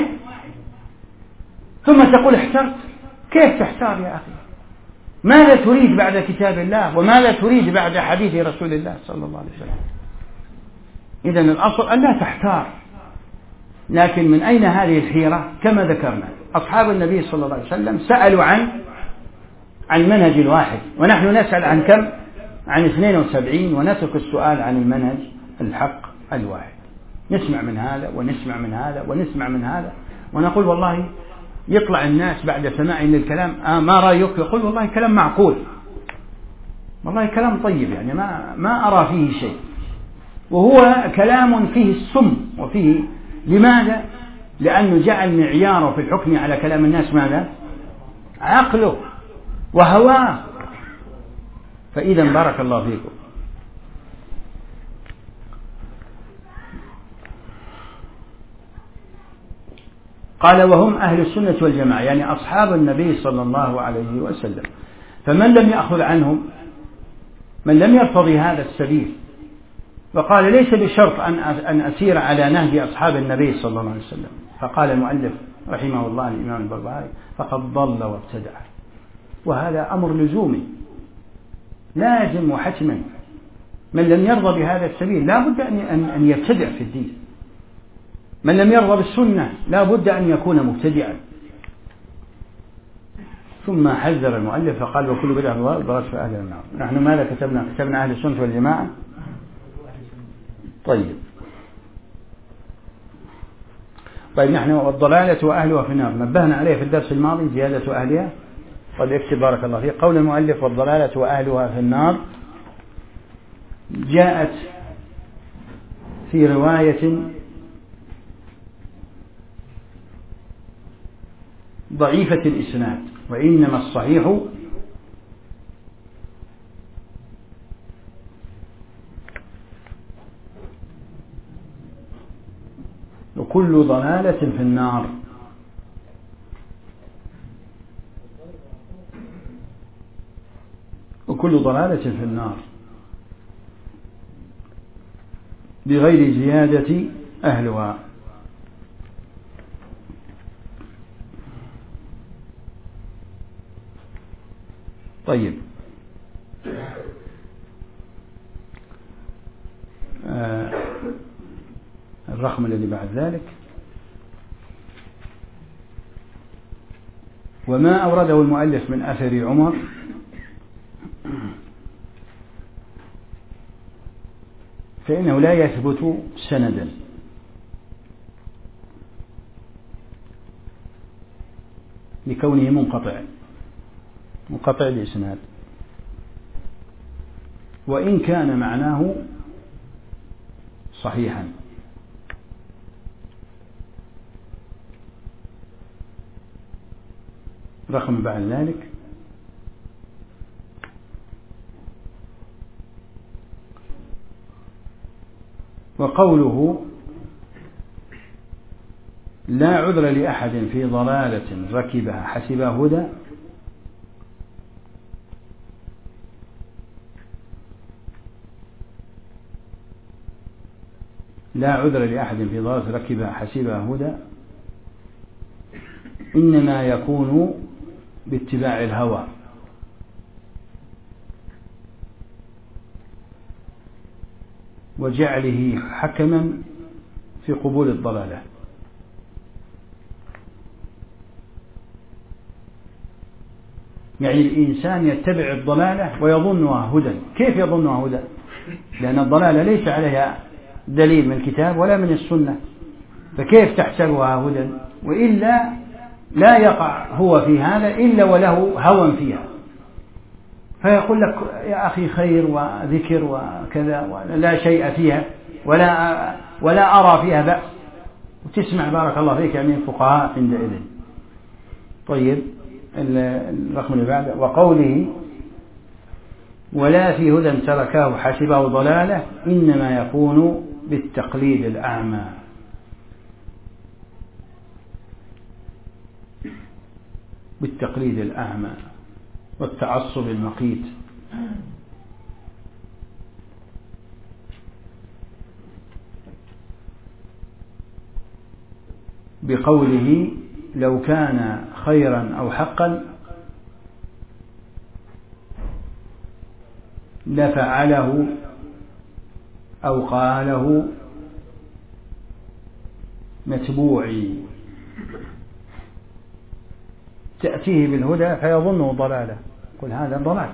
ثم تقول احترت. كيف تحتار يا أخي؟ ماذا تريد بعد كتاب الله وماذا تريد بعد حديث رسول الله صلى الله عليه وسلم؟ إذن الأصل أن لا تحتار. لكن من أين هذه الحيرة؟ كما ذكرنا أصحاب النبي صلى الله عليه وسلم سألوا عن عن منهج واحد، ونحن نسأل عن كم؟ عن اثنين وسبعين، ونترك السؤال عن المنهج الحق الواحد. نسمع من هذا ونسمع من هذا ونسمع من هذا، ونقول والله يطلع الناس بعد سماع للكلام آه ما رأيك؟ يقول والله كلام معقول، والله كلام طيب، يعني ما ما أرى فيه شيء، وهو كلام فيه السم وفيه. لماذا؟ لأنه جعل معياره في الحكم على كلام الناس ماذا؟ عقله وهواه. فإذا بارك الله فيكم قال وهم أهل السنة والجماعة، يعني أصحاب النبي صلى الله عليه وسلم. فمن لم يأخذ عنهم، من لم يرتضي هذا السبيل، وقال ليس بشرط أن أسير على نهج أصحاب النبي صلى الله عليه وسلم. فقال المؤلف رحمه الله الإمام البربهاري فقد ضل وابتدع، وهذا أمر لزومي لازم وحتما. من لم يرضى بهذا السبيل لا بد أن يبتدع في الدين، من لم يرضى بالسنة لا بد أن يكون مبتدعا. ثم حذر المؤلف فقال وكل بدعة ضلالة في أهل النار. نحن ماذا كتبنا؟ كتبنا أهل السنة والجماعة. طيب طيب نحن والضلالة وأهلها في النار نبهنا عليه في الدرس الماضي زيادة أهلها. قد اكتب بارك الله فيك قول المؤلف والضلالة وأهلها في النار جاءت في رواية ضعيفة الإسناد، وإنما الصحيح وكل ضلالة في النار. وكل ضلالة في النار بغير زيادة أهلها. طيب آه الرقم الذي بعد ذلك وما أورده المؤلف من أثر عمر فإنه لا يثبت سندا، لكونه منقطع منقطع الإسناد، وإن كان معناه صحيحا. رقم بعد ذلك وقوله لا عذر لأحد في ضلالة ركبها حسبها هدى لا عذر لأحد في ضلالة ركبها حسبها هدى إنما يكون باتباع الهوى، وجعله حكما في قبول الضلالة. يعني الإنسان يتبع الضلالة ويظنها هدى. كيف يظنها هدى؟ لأن الضلالة ليس عليها دليل من الكتاب ولا من السنة، فكيف تحسبها هدى؟ وإلا لا يقع هو في هذا إلا وله هوى فيها، فيقول لك يا أخي خير وذكر وكذا ولا شيء فيها ولا ولا أرى فيها بأس، وتسمع بارك الله فيك يعني الفقهاء عندئذ. طيب الرقم اللي بعده وقوله ولا في هدى تركاه حسبه ضلاله إنما يكون بالتقليد الأعمى. بالتقليد الأعمى والتعصب المقيت. بقوله لو كان خيرا أو حقا لفعله أو قاله متبوعي، تأتيه بالهدى فيظنه ضلالة، قل هذا ضلال.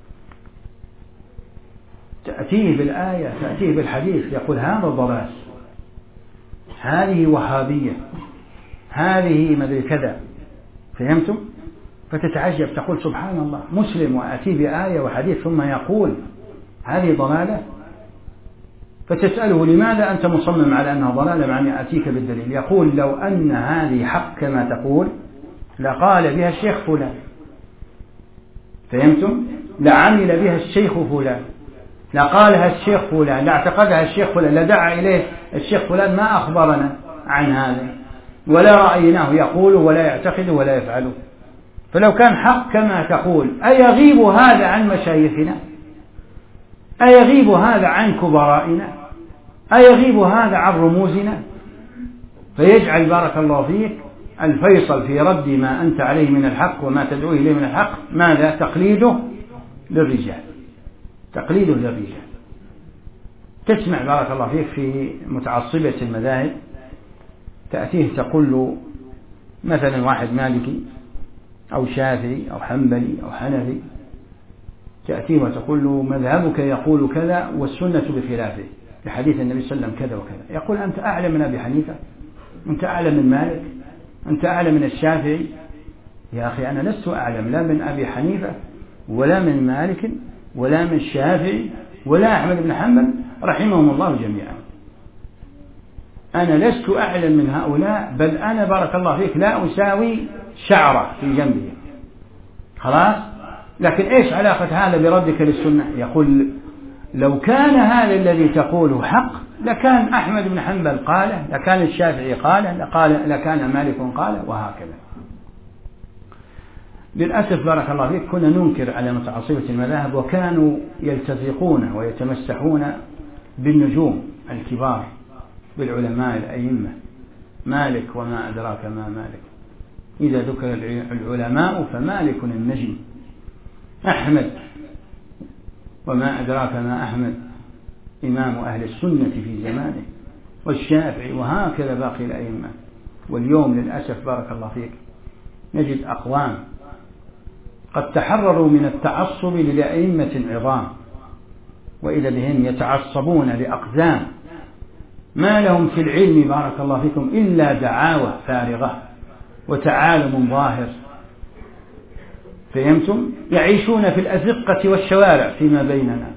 تأتيه بالآية تأتيه بالحديث يقول هذا ضلال، هذه وهابية، هذه مدري كذا. فهمتم؟ فتتعجب تقول سبحان الله، مسلم وأتيه بآية وحديث ثم يقول هذه ضلالة. فتسأله لماذا أنت مصمم على أنها ضلالة مع أن أتيك بالدليل؟ يقول لو أن هذه حق كما تقول لقال بها الشيخ فلان. فهمتم؟ لعمل بها الشيخ فلان، لقالها الشيخ فلان، لاعتقدها الشيخ فلان، لدعا إليه الشيخ فلان ما أخبرنا عن هذا ولا رأيناه يقول ولا يعتقد ولا يفعل. فلو كان حق كما تقول أيغيب هذا عن مشايخنا؟ أيغيب هذا عن كبرائنا؟ أيغيب هذا عن رموزنا؟ فيجعل بارك الله فيك الفيصل في رد ما أنت عليه من الحق وما تدعو إليه من الحق ماذا؟ تقليده للرجال، تقليده للرجال. تسمع بارك الله فيك في متعصبة المذاهب تأتيه تقول له مثلا واحد مالكي أو شافعي أو حنبلي أو حنفي، تأتيه وتقول له مذهبك يقول كذا والسنة بخلافه لحديث النبي صلى الله عليه وسلم كذا وكذا، يقول أنت أعلم من أبي حنيفة، أنت أعلم من مالك، أنت أعلم من الشافعي. يا أخي أنا لست أعلم لا من أبي حنيفة ولا من مالك ولا من الشافعي ولا أحمد بن حنبل رحمهم الله جميعا. أنا لست أعلم من هؤلاء، بل أنا بارك الله فيك لا أساوي شعرة في جنبي. خلاص، لكن إيش علاقة هذا بردك للسنة؟ يقول لو كان هذا الذي تقوله حق لكان أحمد بن حنبل قاله، لكان الشافعي قاله، لقال لكان مالك قاله، وهكذا. للأسف بارك الله فيك كنا ننكر على متعصبة المذاهب، وكانوا يلتزقون ويتمسحون بالنجوم الكبار، بالعلماء الأئمة، مالك وما أدراك ما مالك، إذا ذكر العلماء فمالك النجم، أحمد وما أدراك ما أحمد إمام أهل السنة في زمانه، والشافعي، وهكذا باقي الأئمة. واليوم للأسف بارك الله فيك نجد أقوام قد تحرروا من التعصب لأئمة عظام، وإذا بهم يتعصبون لأقزام ما لهم في العلم بارك الله فيكم إلا دعاوى فارغة وتعالم ظاهر. فهمتم؟ يعيشون في الأزقة والشوارع فيما بيننا،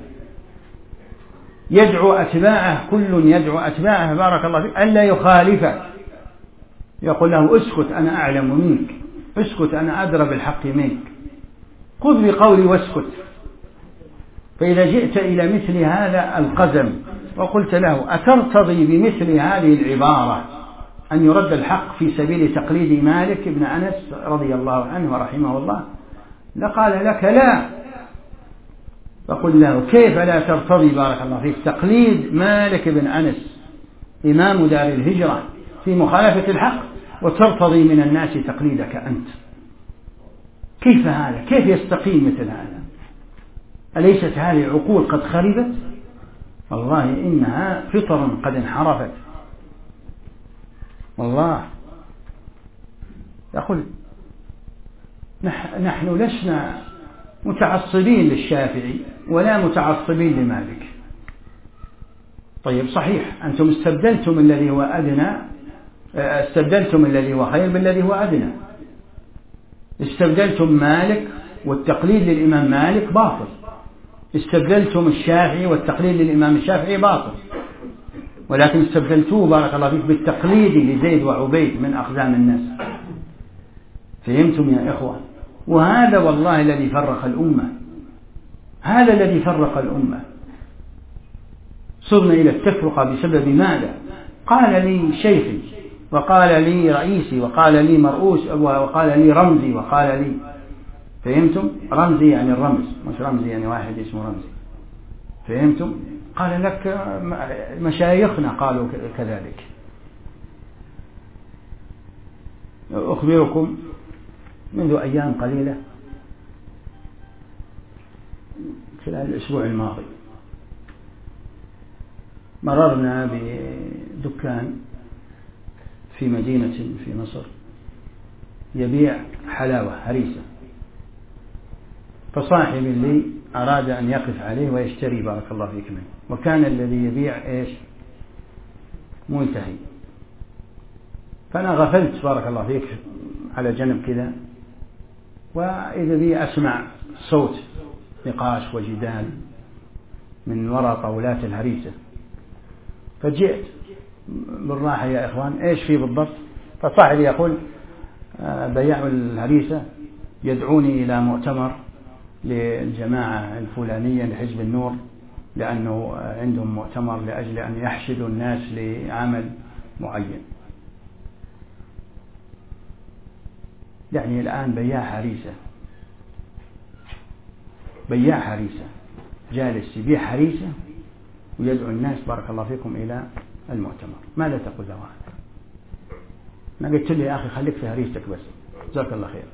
يدعو أتباعه، كل يدعو أتباعه بارك الله فيك ألا يخالفه، يقول له اسكت أنا أعلم منك، اسكت أنا أدرى بالحق منك، خذ بقولي واسكت. فإذا جئت إلى مثل هذا القزم وقلت له أترتضي بمثل هذه العبارة أن يرد الحق في سبيل تقليد مالك بن أنس رضي الله عنه ورحمه الله، لقال لك لا. فقل له كيف لا ترتضي بارك الله فيك تقليد مالك بن أنس إمام دار الهجرة في مخالفة الحق، وترتضي من الناس تقليدك أنت؟ كيف هذا؟ كيف يستقيم مثل هذا؟ أليست هذه عقول قد خربت؟ والله إنها فطر قد انحرفت. والله يقول نحن لسنا متعصبين للشافعي ولا متعصبين لمالك. طيب صحيح، أنتم استبدلتم الذي هو أدنى، استبدلتم الذي هو خير بالذي هو أدنى، استبدلتم مالك والتقليد للإمام مالك باطل، استبدلتم الشافعي والتقليد للإمام الشافعي باطل، ولكن استبدلتوه بارك الله فيك بالتقليد لزيد وعبيد من أقزام الناس. فهمتم يا إخوة؟ وهذا والله الذي فرق الأمة، هذا الذي فرق الأمة. صرنا إلى التفرقة بسبب ماذا؟ قال لي شيخي، وقال لي رئيسي، وقال لي مرؤوس، وقال لي رمزي، وقال لي. فهمتم؟ رمزي يعني الرمز، مش رمزي يعني واحد اسمه رمزي. فهمتم؟ قال لك مشايخنا قالوا كذلك. أخبركم منذ أيام قليلة خلال الأسبوع الماضي مررنا بدكان في مدينة في مصر يبيع حلاوة هريسة، فصاحب لي أراد أن يقف عليه ويشتري بارك الله فيك منه، وكان الذي يبيع إيش منتهي. فأنا غفلت بارك الله فيك على جنب كذا، وإذا بي أسمع صوت نقاش وجدال من وراء طاولات الهريسة، فجئت بالراحة يا إخوان إيش فيه بالضبط؟ فصاحبي يقول بياع الهريسة يدعوني إلى مؤتمر للجماعة الفلانية لحزب النور، لأنه عندهم مؤتمر لأجل أن يحشدوا الناس لعمل معين. يعني الآن بياع هريسة، بياع هريسة جالس يبيع هريسة ويدعو الناس بارك الله فيكم إلى المؤتمر، ماذا تقول له هذا؟ أنا قلت له يا أخي خليك في هريستك بس، جزاك الله خير،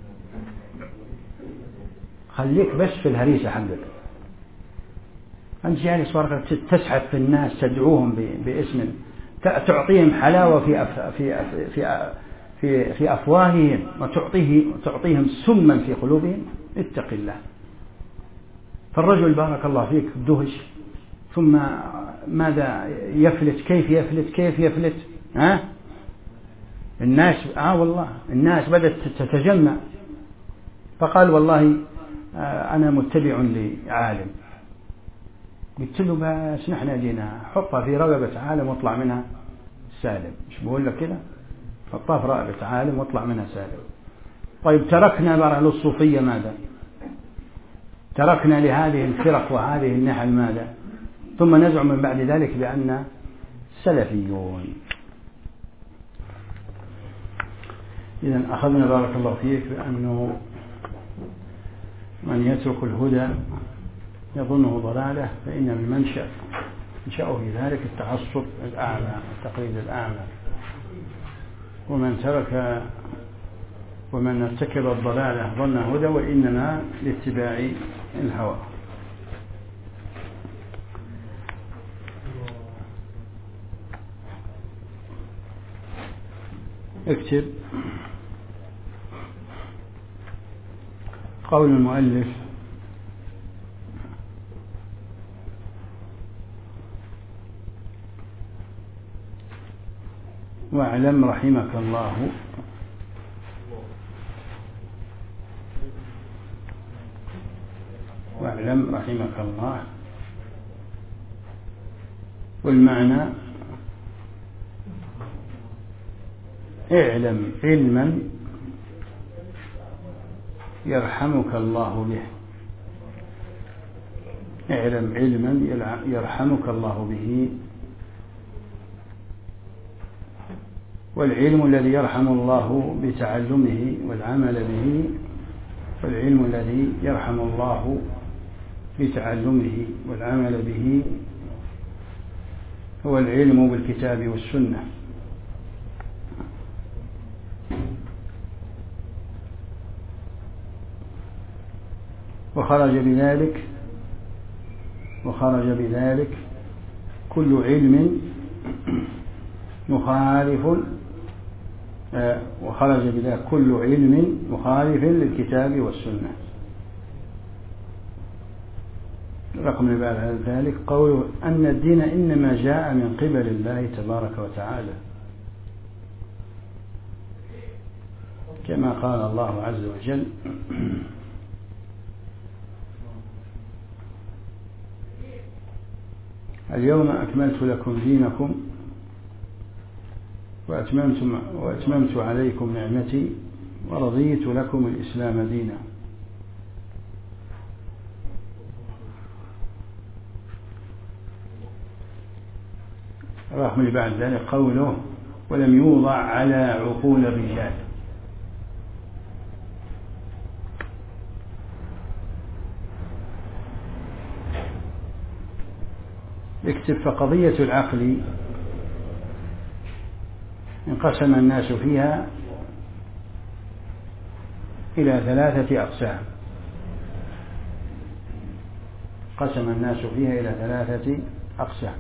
خليك بس في الهريسة حقك. أنت جالس ورقة تسحب في الناس، تدعوهم باسم، تعطيهم حلاوة في أف في أف في في في أفواههم، وتعطيه تعطيهم سما في قلوبهم. اتق الله. فالرجل بارك الله فيك دهش، ثم ماذا يفلت؟ كيف يفلت؟ كيف يفلت؟ ها؟ الناس آه والله الناس بدأت تتجمع، فقال والله آه أنا متبع لعالم. قلت له بس نحن جينا حطها في رقبة عالم واطلع منها سالم. مش بقول لك كده؟ حطها في رقبة عالم واطلع منها سالم. طيب تركنا بقى للصوفية ماذا؟ تركنا لهذه الفرق وهذه النحل ماذا؟ ثم نزعم من بعد ذلك بأن سلفيون. إذا أخذنا بارك الله فيك بأنه من يترك الهدى يظنه ضلالة فإن المنشأ منشأه في ذلك التعصب الأعمى التقليد الأعمى، ومن ترك ومن ارتكب الضلالة ظن هدى وإنما لاتباع الهوى. اكتب قول المؤلف: واعلم رحمك الله واعلم رحمك الله. والمعنى اعلم علما يرحمك الله به، اعلم علما يرحمك الله به. والعلم الذي يرحم الله بتعلمه والعمل به، والعلم الذي يرحم الله بتعلمه والعمل به هو العلم بالكتاب والسنة. وخرج بذلك وخرج بذلك كل علم مخالف وخرج بذلك كل علم مخالف للكتاب والسنة. رقم بعد ذلك قوله أن الدين إنما جاء من قبل الله تبارك وتعالى، كما قال الله عز وجل: اليوم أكملت لكم دينكم وأتممت, وأتممت عليكم نعمتي ورضيت لكم الإسلام دينا. الرقم اللي بعد ذلك قوله: ولم يوضع على عقول الرجال. اكتب: فقضية العقل انقسم الناس فيها إلى ثلاثة أقسام قسم الناس فيها إلى ثلاثة أقسام.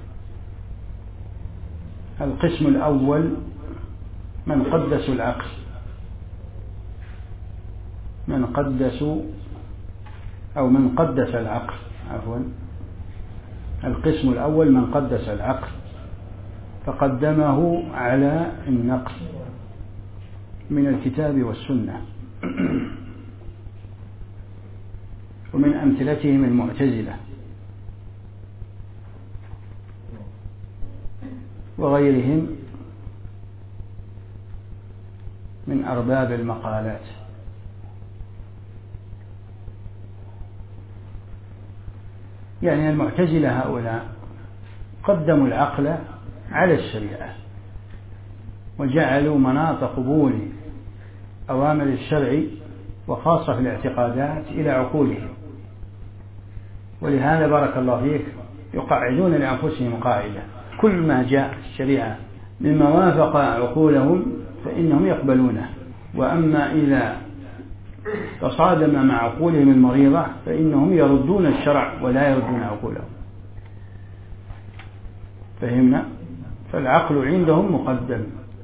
القسم الأول من قدسوا العقل، من قدسوا أو من قدس العقل عفوا القسم الأول من قدس العقل فقدمه على النقل من الكتاب والسنة. ومن أمثلتهم المعتزلة وغيرهم من أرباب المقالات. يعني المعتزلة هؤلاء قدموا العقل على الشريعة وجعلوا مناط قبول أوامر الشرع وخاصة في الاعتقادات إلى عقولهم، ولهذا بارك الله فيك يقعدون لأنفسهم قاعدة: كل ما جاء الشريعة مما وافق عقولهم فإنهم يقبلونه، وأما إذا تصادم مع عقولهم المريضة فإنهم يردون الشرع ولا يردون عقولهم. فهمنا؟ فالعقل عندهم مقدم،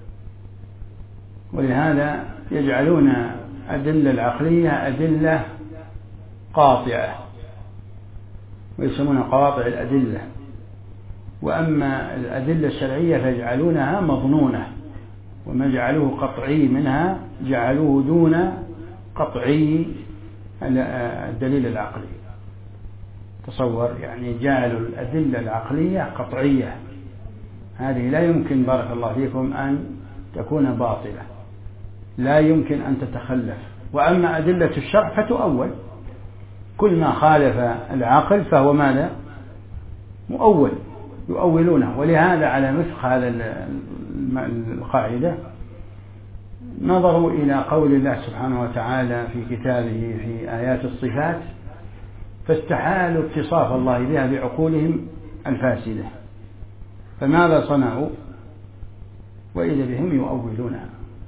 ولهذا يجعلون أدلة العقلية أدلة قاطعة ويسمونها قواطع الأدلة، وأما الأدلة الشرعية فيجعلونها مظنونة، وما جعلوه قطعي منها جعلوه دون قطعي الدليل العقلي. تصور يعني جعلوا الأدلة العقلية قطعية، هذه لا يمكن بارك الله فيكم أن تكون باطلة، لا يمكن أن تتخلف. وأما أدلة الشرع فتؤول، كل ما خالف العقل فهو ماذا؟ مؤول، يؤولونه. ولهذا على مثل هذا القاعدة نظروا إلى قول الله سبحانه وتعالى في كتابه في آيات الصفات فاستحالوا اتصاف الله بها بعقولهم الفاسدة، فماذا صنعوا؟ وإذا بهم يؤولونها،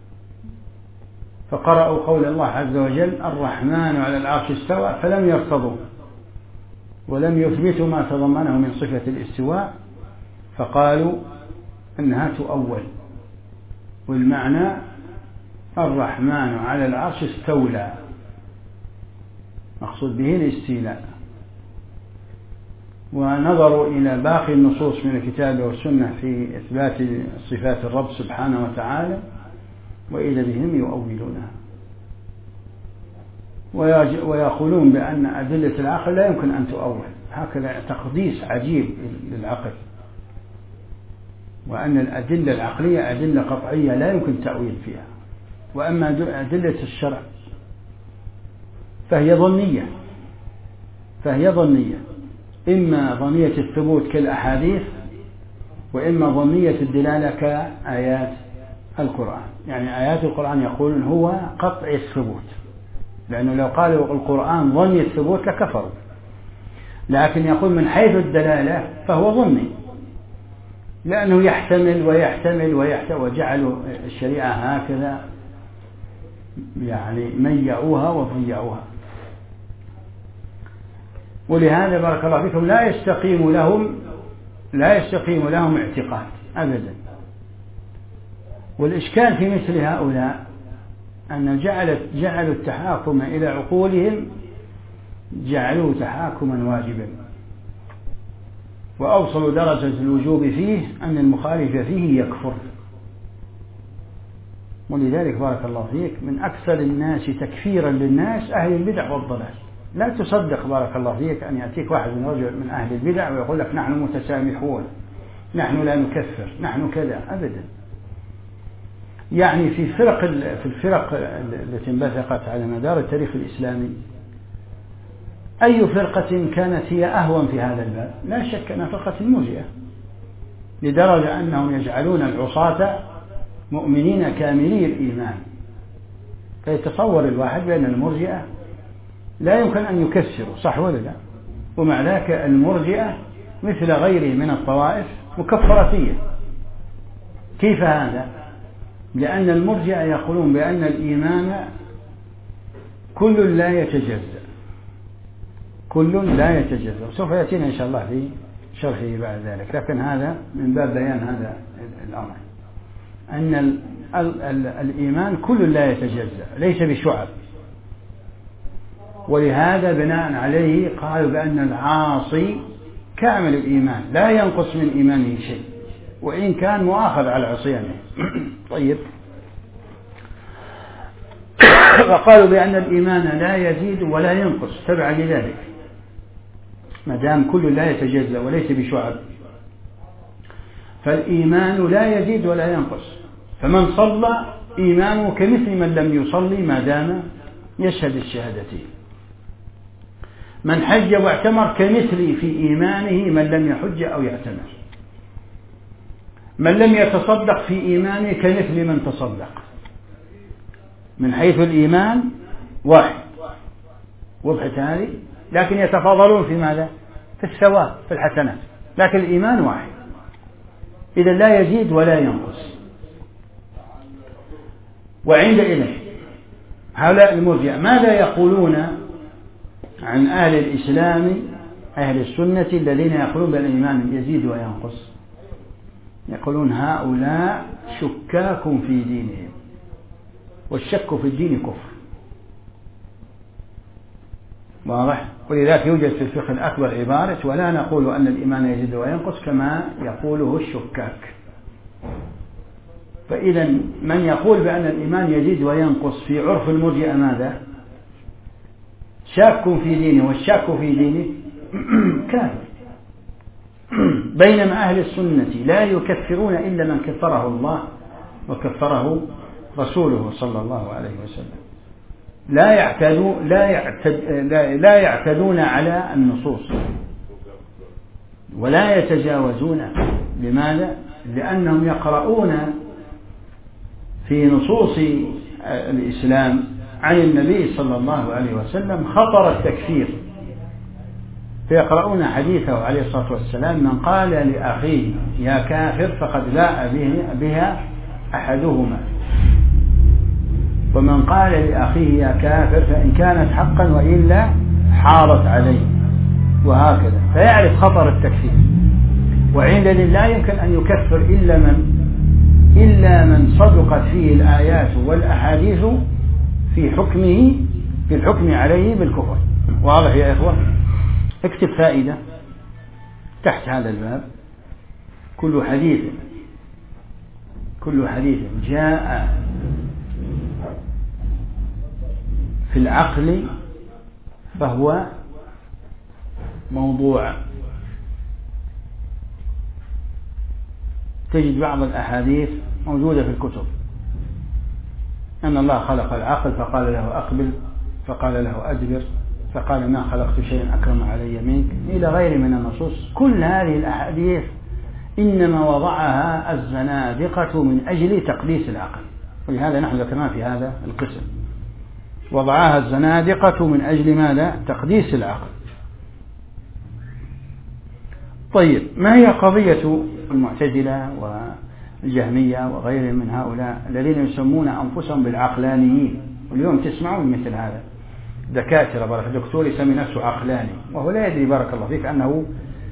فقرأوا قول الله عز وجل الرحمن على العرش استوى فلم يرتضوا ولم يثبتوا ما تضمنه من صفة الاستواء، فقالوا أنها تؤول، والمعنى الرحمن على العرش استولى، مقصود به الاستيلاء. ونظروا إلى باقي النصوص من الكتاب والسنة في إثبات صفات الرب سبحانه وتعالى وإذا بهم يؤولونها، ويقولون بأن أدلة العقل لا يمكن أن تؤول، هكذا تقديس عجيب للعقل، وأن الأدلة العقلية أدلة قطعية لا يمكن تأويل فيها. وأما أدلة الشرع فهي ظنية فهي ظنية إما ظنية الثبوت كالأحاديث، وإما ظنية الدلالة كآيات القرآن. يعني آيات القرآن يقولون هو قطع الثبوت، لأنه لو قالوا القرآن ظني الثبوت لكفروا، لكن يقول من حيث الدلالة فهو ظني، لأنه يحتمل ويحتمل ويحتمل، وجعلوا الشريعة هكذا يعني ميعوها وضيعوها. ولهذا بارك الله فيكم لا يستقيم لهم لا يستقيم لهم اعتقاد أبدا. والإشكال في مثل هؤلاء أن جعلت جعلوا التحاكم إلى عقولهم جعلوه تحاكما واجبا، وأوصلوا درجة الوجوب فيه أن المخالف فيه يكفر. ولذلك بارك الله فيك من أكثر الناس تكفيرا للناس أهل البدع والضلال. لا تصدق بارك الله فيك أن يأتيك واحد من رجل من أهل البدع ويقول لك نحن متسامحون، نحن لا نكفر، نحن كذا، أبدا. يعني في فرق في الفرق التي انبثقت على مدار التاريخ الإسلامي أي فرقة كانت هي أهون في هذا الباب؟ لا شك أنها فرقة المرجئة، لدرجة أنهم يجعلون العصاة مؤمنين كاملي الإيمان. فيتصور الواحد بأن المرجئة لا يمكن أن يكسروا، صح ولا لا؟ ومع ذلك المرجئة مثل غيره من الطوائف مكفرتية. كيف هذا؟ لأن المرجئة يقولون بأن الإيمان كل لا يتجزأ، كل لا يتجزأ، سوف يأتينا إن شاء الله في شرحه بعد ذلك، لكن هذا من باب بيان هذا الأمر، أن ال ال ال الإيمان كل لا يتجزأ ليس بشعب. ولهذا بناء عليه قالوا بأن العاصي كامل الإيمان لا ينقص من إيمانه شيء وإن كان مؤاخذ على عصيانه. طيب، وقالوا بأن الإيمان لا يزيد ولا ينقص تبعا لذلك، ما دام كل لا يتجزأ وليس بشعب، فالإيمان لا يزيد ولا ينقص. فمن صلى إيمانه كمثل من لم يصلي ما دام يشهد الشهادتين. من حج واعتمر كمثل في إيمانه من لم يحج أو يعتمر. من لم يتصدق في إيمانه كمثل من تصدق. من حيث الإيمان واحد، وضحت هذه، لكن يتفاضلون في ماذا؟ في الثواب، في الحسنات، لكن الإيمان واحد. إذا لا يزيد ولا ينقص. وعندئذ هؤلاء المرجئة ماذا يقولون عن أهل الإسلام أهل السنة الذين يقولون بأن الإيمان يزيد وينقص؟ يقولون هؤلاء شكاك في دينهم، والشك في الدين كفر. واضح؟ ولذلك يوجد في الفقه الأكبر عبارة ولا نقول أن الإيمان يزيد وينقص كما يقوله الشكاك. فإذا من يقول بأن الإيمان يزيد وينقص في عرف المرجئة ماذا؟ شاك في دينه، والشاك في دينه كافر. بينما أهل السنة لا يكفرون إلا من كفره الله وكفره رسوله صلى الله عليه وسلم. لا يعتدون لا يعتد لا يعتدون على النصوص ولا يتجاوزون. لماذا؟ لأنهم يقرؤون في نصوص الإسلام عن النبي صلى الله عليه وسلم خطر التكفير، فيقرؤون حديثه عليه الصلاة والسلام من قال لأخيه يا كافر فقد باء بها أحدهما، ومن قال لأخيه يا كافر فإن كانت حقا وإلا حارت عليه، وهكذا. فيعرف خطر التكفير. وعندئذ لا يمكن أن يكفر إلا من إلا من صدقت فيه الآيات والأحاديث في حكمه في الحكم عليه بالكفر. واضح يا إخوة؟ اكتب فائدة تحت هذا الباب: كل حديث كل حديث جاء في العقل فهو موضوع. تجد بعض الأحاديث موجودة في الكتب أن الله خلق العقل فقال له أقبل، فقال له أدبر، فقال ما خلقت شيئا أكرم علي منك، إلى غير من النصوص. كل هذه الأحاديث إنما وضعها الزنادقة من أجل تقديس العقل، ولهذا نحن ذكرنا في هذا القسم وضعها الزنادقة من أجل ماذا؟ تقديس العقل. طيب، ما هي قضية المعتزلة والجهمية وغيرهم من هؤلاء الذين يسمون أنفسهم بالعقلانيين؟ واليوم تسمعون مثل هذا دكاترة، بارك الدكتور يسمي نفسه عقلاني وهو لا يدري بارك الله فيك أنه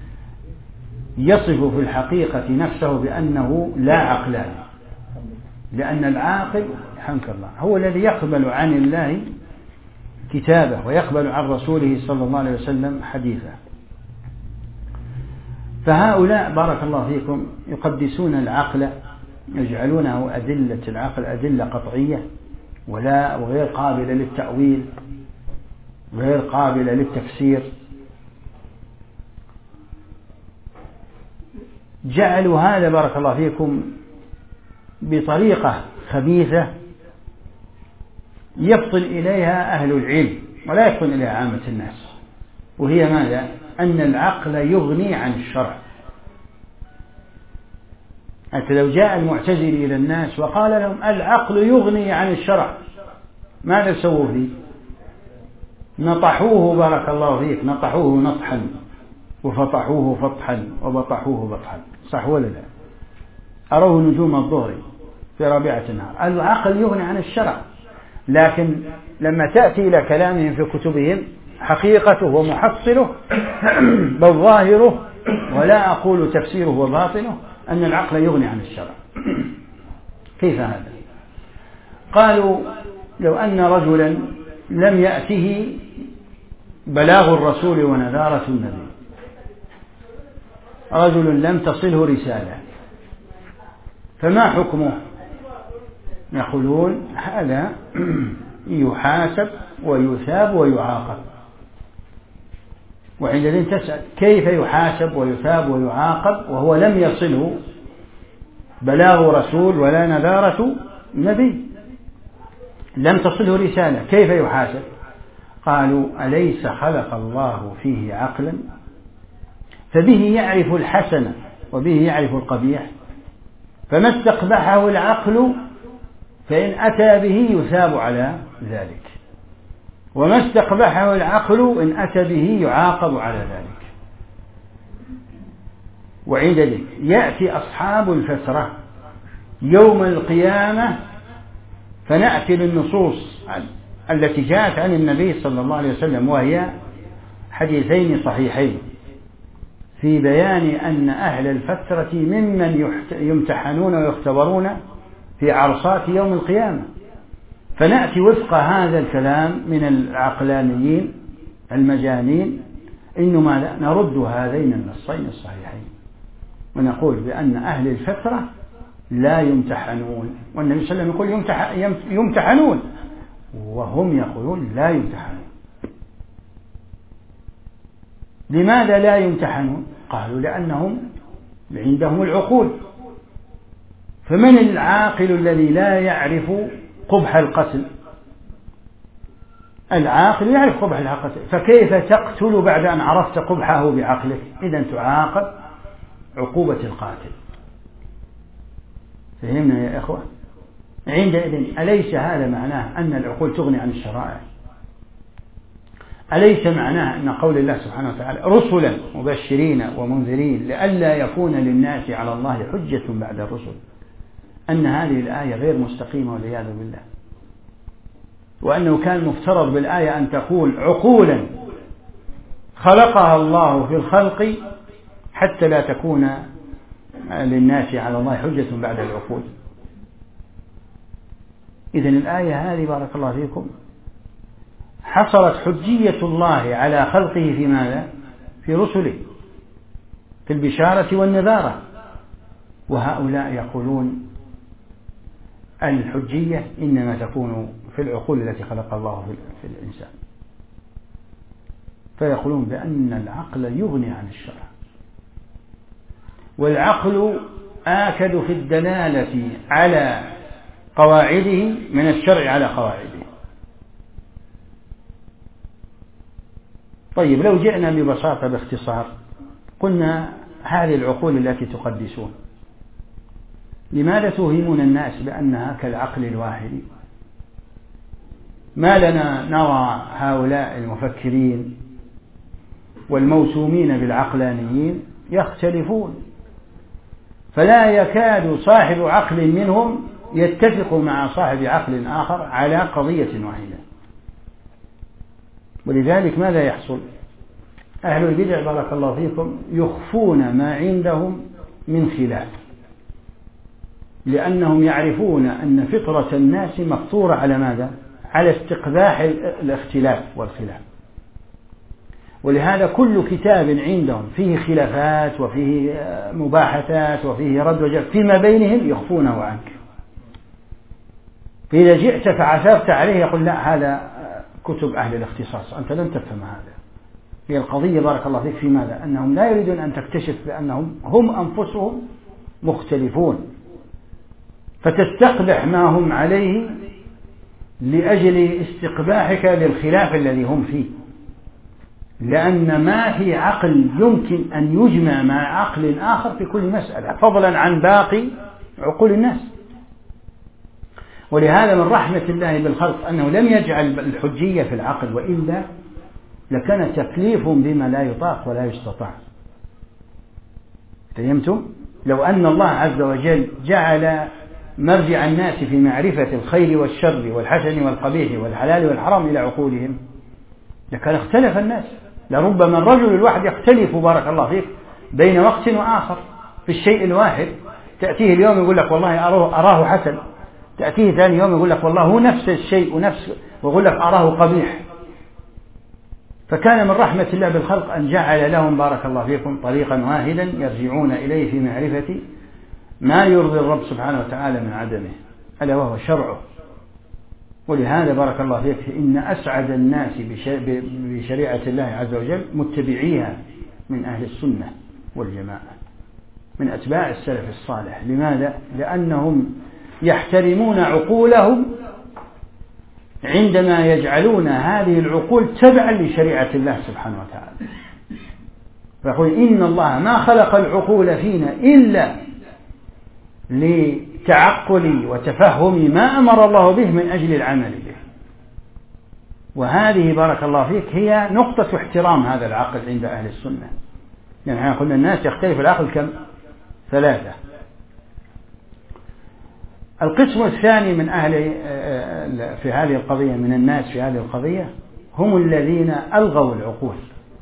يصف في الحقيقة نفسه بأنه لا عقلاني، لأن العاقل حمك الله هو الذي يقبل عن الله كتابه ويقبل عن رسوله صلى الله عليه وسلم حديثه. فهؤلاء بارك الله فيكم يقدسون العقل، يجعلونه أدلة العقل أدلة قطعية ولا وغير قابلة للتأويل، غير قابلة للتفسير. جعلوا هذا بارك الله فيكم بطريقة خبيثة يفطن إليها أهل العلم ولا يفطن إليها عامة الناس، وهي ماذا؟ أن العقل يغني عن الشرع. أنت لو جاء المعتزلي إلى الناس وقال لهم العقل يغني عن الشرع، ماذا سووا فيه؟ نطحوه بارك الله فيك، نطحوه نطحا وفطحوه فطحا وبطحوه بطحا، صح ولا لا؟ أروه نجوم الظهر في رابعة النهار. العقل يغني عن الشرع، لكن لما تأتي إلى كلامهم في كتبهم حقيقته ومحصله بل ظاهره، ولا أقول تفسيره وباطنه، أن العقل يغني عن الشرع. كيف هذا؟ قالوا لو أن رجلا لم يأته بلاغ الرسول ونذارة النبي، رجل لم تصله رسالة، فما حكمه؟ يقولون هذا يحاسب ويثاب ويعاقب. وعندئذ تسأل كيف يحاسب ويثاب ويعاقب وهو لم يصله بلاغ رسول ولا نذارة نبي، لم تصله رسالة، كيف يحاسب؟ قالوا أليس خلق الله فيه عقلا فبه يعرف الحسن وبه يعرف القبيح، فما استقبحه العقل فإن أتى به يثاب على ذلك، وما استقبحه العقل إن أتى به يعاقب على ذلك. وعند ذلك يأتي أصحاب الفترة يوم القيامة فنأتي للنصوص التي جاءت عن النبي صلى الله عليه وسلم، وهي حديثين صحيحين في بيان أن أهل الفترة ممن يمتحنون ويختبرون في عرصات يوم القيامة. فنأتي وفق هذا الكلام من العقلانيين المجانين إنه ماذا؟ نرد هذين النصين الصحيحين ونقول بأن أهل الفترة لا يمتحنون، والنبي صلى الله عليه وسلم يقول يمتحنون وهم يقولون لا يمتحنون. لماذا لا يمتحنون؟ قالوا لأنهم عندهم العقول. فمن العاقل الذي لا يعرف قبح القتل؟ العاقل يعرف قبح القتل، فكيف تقتل بعد أن عرفت قبحه بعقلك؟ إذن تعاقب عقوبة القاتل. فهمنا يا إخوة؟ عندئذ أليس هذا معناه أن العقول تغني عن الشرائع؟ أليس معناه أن قول الله سبحانه وتعالى رسلا مبشرين ومنذرين لئلا يكون للناس على الله حجة بعد الرسل، أن هذه الآية غير مستقيمة والعياذ بالله، وأنه كان مفترض بالآية أن تقول عقولا خلقها الله في الخلق حتى لا تكون للناس على الله حجة بعد العقول. إذن الآية هذه بارك الله فيكم حصلت حجية الله على خلقه في ماذا؟ في رسله، في البشارة والنذارة. وهؤلاء يقولون الحجية إنما تكون في العقول التي خلق الله في الإنسان، فيقولون بأن العقل يغني عن الشرع، والعقل آكد في الدلالة على قواعده من الشرع على قواعده. طيب لو جئنا ببساطة باختصار قلنا هذه العقول التي تقدسون لماذا توهمون الناس بأنها كالعقل الواحد؟ ما لنا نرى هؤلاء المفكرين والموسومين بالعقلانيين يختلفون، فلا يكاد صاحب عقل منهم يتفق مع صاحب عقل آخر على قضية واحدة. ولذلك ماذا يحصل؟ أهل البدع بارك الله فيكم يخفون ما عندهم من خلاف، لأنهم يعرفون أن فطرة الناس مفطورة على ماذا؟ على استقباح الاختلاف والخلاف. ولهذا كل كتاب عندهم فيه خلافات وفيه مباحثات وفيه رد وجر فيما بينهم يخفونه عنك، فإذا جئت فعثرت عليه يقول لا هذا كتب أهل الاختصاص، أنت لن تفهم هذا. هي القضية بارك الله فيك في ماذا؟ أنهم لا يريدون أن تكتشف بأنهم هم أنفسهم مختلفون، فتستقبح ما هم عليه لأجل استقباحك للخلاف الذي هم فيه، لأن ما في عقل يمكن أن يجمع مع عقل آخر في كل مسألة فضلا عن باقي عقول الناس. ولهذا من رحمة الله بالخلق أنه لم يجعل الحجية في العقل، وإلا لكان تكليف بما لا يطاق ولا يستطاع. فهمتم؟ لو أن الله عز وجل جعل مرجع الناس في معرفة الخير والشر والحسن والقبيح والحلال والحرام إلى عقولهم لكان اختلف الناس. لربما الرجل الواحد يختلف بارك الله فيك بين وقت وآخر في الشيء الواحد، تأتيه اليوم يقول لك والله أراه, أراه حسن، تأتيه ثاني يوم يقول لك والله هو نفس الشيء ونفس ويقول لك أراه قبيح. فكان من رحمة الله بالخلق أن جعل لهم بارك الله فيكم طريقا واحدا يرجعون إليه في معرفة ما يرضي الرب سبحانه وتعالى من عدمه، ألا وهو شرعه. ولهذا بارك الله فيك إن أسعد الناس بشريعة الله عز وجل متبعيها من أهل السنة والجماعة من أتباع السلف الصالح. لماذا؟ لأنهم يحترمون عقولهم عندما يجعلون هذه العقول تبعا لشريعة الله سبحانه وتعالى. فيقول إن الله ما خلق العقول فينا إلا لتعقل وتفهم ما أمر الله به من أجل العمل به. وهذه بارك الله فيك هي نقطة احترام هذا العقل عند أهل السنة، يعني احنا قلنا الناس يختلف العقل كم؟ ثلاثة. القسم الثاني من أهل في هذه القضية، من الناس في هذه القضية، هم الذين ألغوا العقول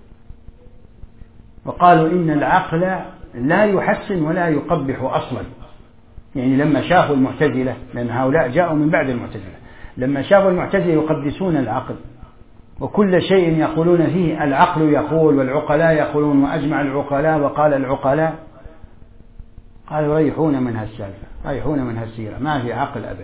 وقالوا إن العقل لا يحسن ولا يقبح أصلا. يعني لما شافوا المعتزلة، لأن هؤلاء جاءوا من بعد المعتزلة، لما شافوا المعتزلة يقدسون العقل وكل شيء يقولون فيه العقل يقول والعقلاء يقولون وأجمع العقلاء وقال العقلاء، قالوا ريحونا من هالسالفة، ريحونا من هالسيرة، ما في عقل أبدا.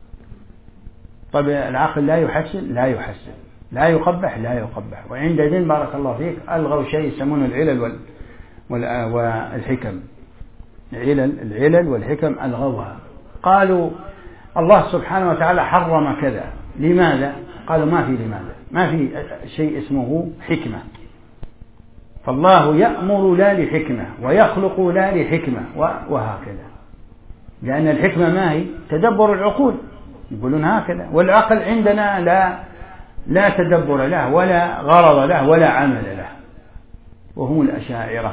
طب العقل لا يحسن؟ لا يحسن. لا يقبح؟ لا يقبح. وعند دين بارك الله فيك ألغوا شيء يسمونه العلل وال... وال... والحكم. العلل العلل والحكم ألغوها، قالوا الله سبحانه وتعالى حرم كذا، لماذا؟ قالوا ما في لماذا، ما في شيء اسمه حكمة، فالله يأمر لا لحكمة ويخلق لا لحكمة وهكذا، لأن الحكمة ما هي؟ تدبر العقول، يقولون هكذا، والعقل عندنا لا لا تدبر له ولا غرض له ولا عمل له، وهم الأشاعرة.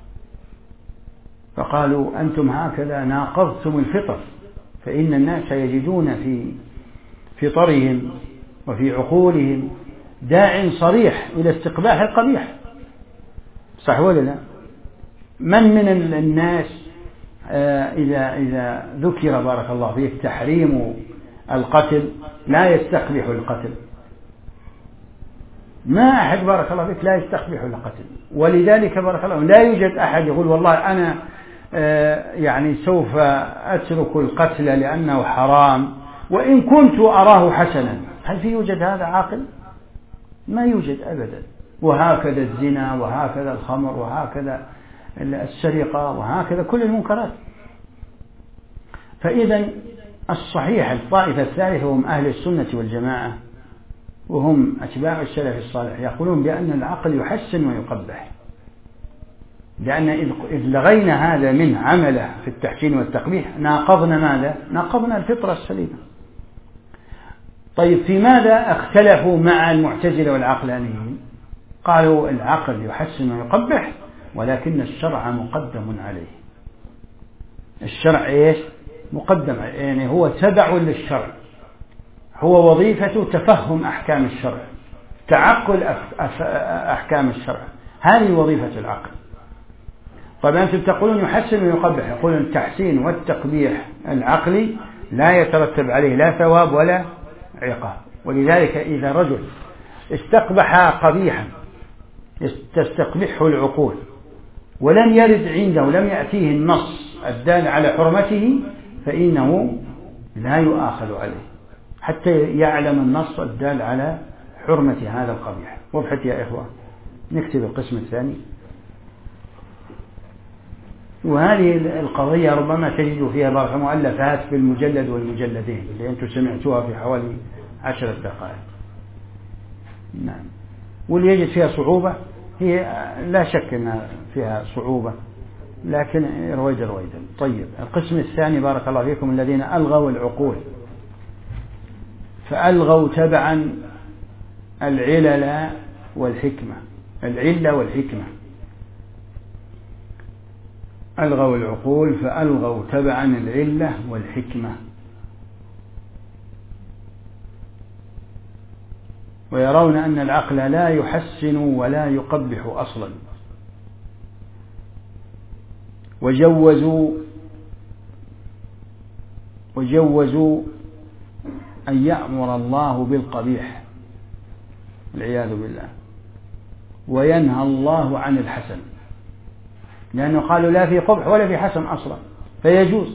فقالوا أنتم هكذا ناقضتم الفطر، فإن الناس يجدون في فطرهم وفي عقولهم داع صريح إلى استقباح القبيح، صح ولا لا؟ من من الناس إذا إذا ذكر بارك الله فيك تحريم القتل لا يستقبح القتل؟ ما أحد بارك الله فيك لا يستقبح القتل. ولذلك بارك الله لا يوجد أحد يقول والله أنا يعني سوف أترك القتل لأنه حرام وإن كنت أراه حسنا. هل في يوجد هذا عاقل؟ ما يوجد أبدا. وهكذا الزنا وهكذا الخمر وهكذا السرقة وهكذا كل المنكرات. فإذا الصحيح الطائفة الثالثة هم أهل السنة والجماعة، وهم أتباع السلف الصالح، يقولون بأن العقل يحسن ويقبح، لأن إذ لغينا هذا من عمله في التحسين والتقبيح ناقضنا ماذا؟ ناقضنا الفطرة السليمة. طيب في ماذا اختلفوا مع المعتزلة والعقلانيين؟ قالوا العقل يحسن ويقبح ولكن الشرع مقدم عليه. الشرع إيش؟ مقدم، يعني هو تبع للشرع، هو وظيفته تفهم أحكام الشرع، تعقل أحكام الشرع، هذه وظيفة العقل. طبعا أنتم تقولون يحسن ويقبح، يقولون التحسين والتقبيح العقلي لا يترتب عليه لا ثواب ولا عقاب. ولذلك إذا رجل استقبح قبيحا تستقبحه العقول ولم يرد عنده ولم يأتيه النص الدال على حرمته فإنه لا يؤاخذ عليه حتى يعلم النص الدال على حرمة هذا القبيح. وابحث يا إخوة، نكتب القسم الثاني. وهذه القضية ربما تجد فيها بعض مؤلفات بالمجلد والمجلدين اللي أنتم سمعتوها في حوالي عشرة دقائق. نعم. واللي يجد فيها صعوبة هي لا شك أنها فيها صعوبة، لكن رويدا رويدا. طيب القسم الثاني بارك الله فيكم الذين ألغوا العقول، فألغوا تبعا العلل والحكمة، العلة والحكمة. ألغوا العقول فألغوا تبعا العلة والحكمة، ويرون أن العقل لا يحسن ولا يقبح أصلا. وجوزوا وجوزوا أن يأمر الله بالقبيح والعياذ بالله، وينهى الله عن الحسن، لأنه قالوا لا في قبح ولا في حسن أصلا فيجوز.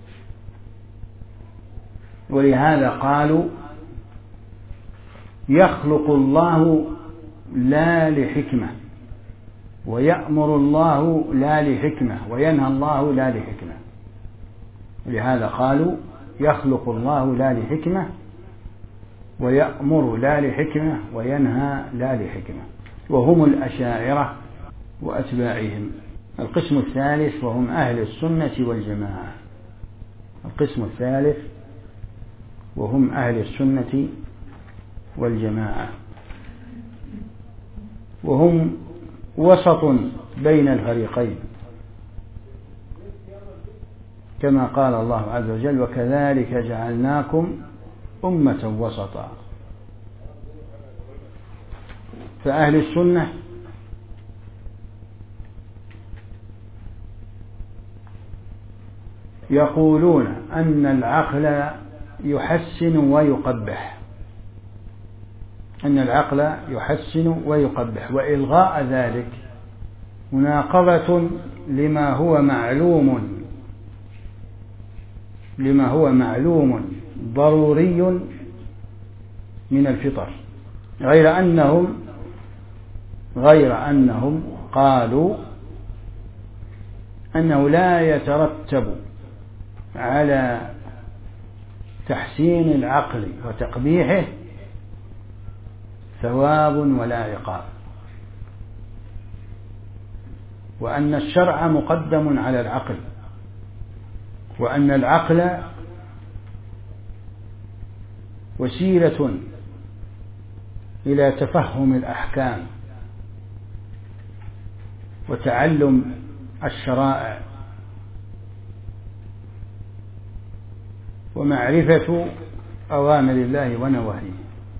ولهذا قالوا يخلق الله لا لحكمة، ويأمر الله لا لحكمة، وينهى الله لا لحكمة. ولهذا قالوا يخلق الله لا لحكمة، ويأمر لا لحكمة، وينهى لا لحكمة، وهم الأشاعرة وأتباعهم. القسم الثالث وهم أهل السنة والجماعة. القسم الثالث وهم أهل السنة والجماعة، وهم وسط بين الفريقين، كما قال الله عز وجل: وكذلك جعلناكم أمة وسطا. فأهل السنة يقولون أن العقل يحسن ويقبح، أن العقل يحسن ويقبح، وإلغاء ذلك مناقضة لما هو معلوم لما هو معلوم ضروري من الفطر، غير أنهم غير أنهم قالوا أنه لا يترتب على تحسين العقل وتقبيحه ثواب ولا عقاب، وأن الشرع مقدم على العقل، وأن العقل وسيلة إلى تفهم الأحكام وتعلم الشرائع ومعرفة أوامر الله ونواهيه.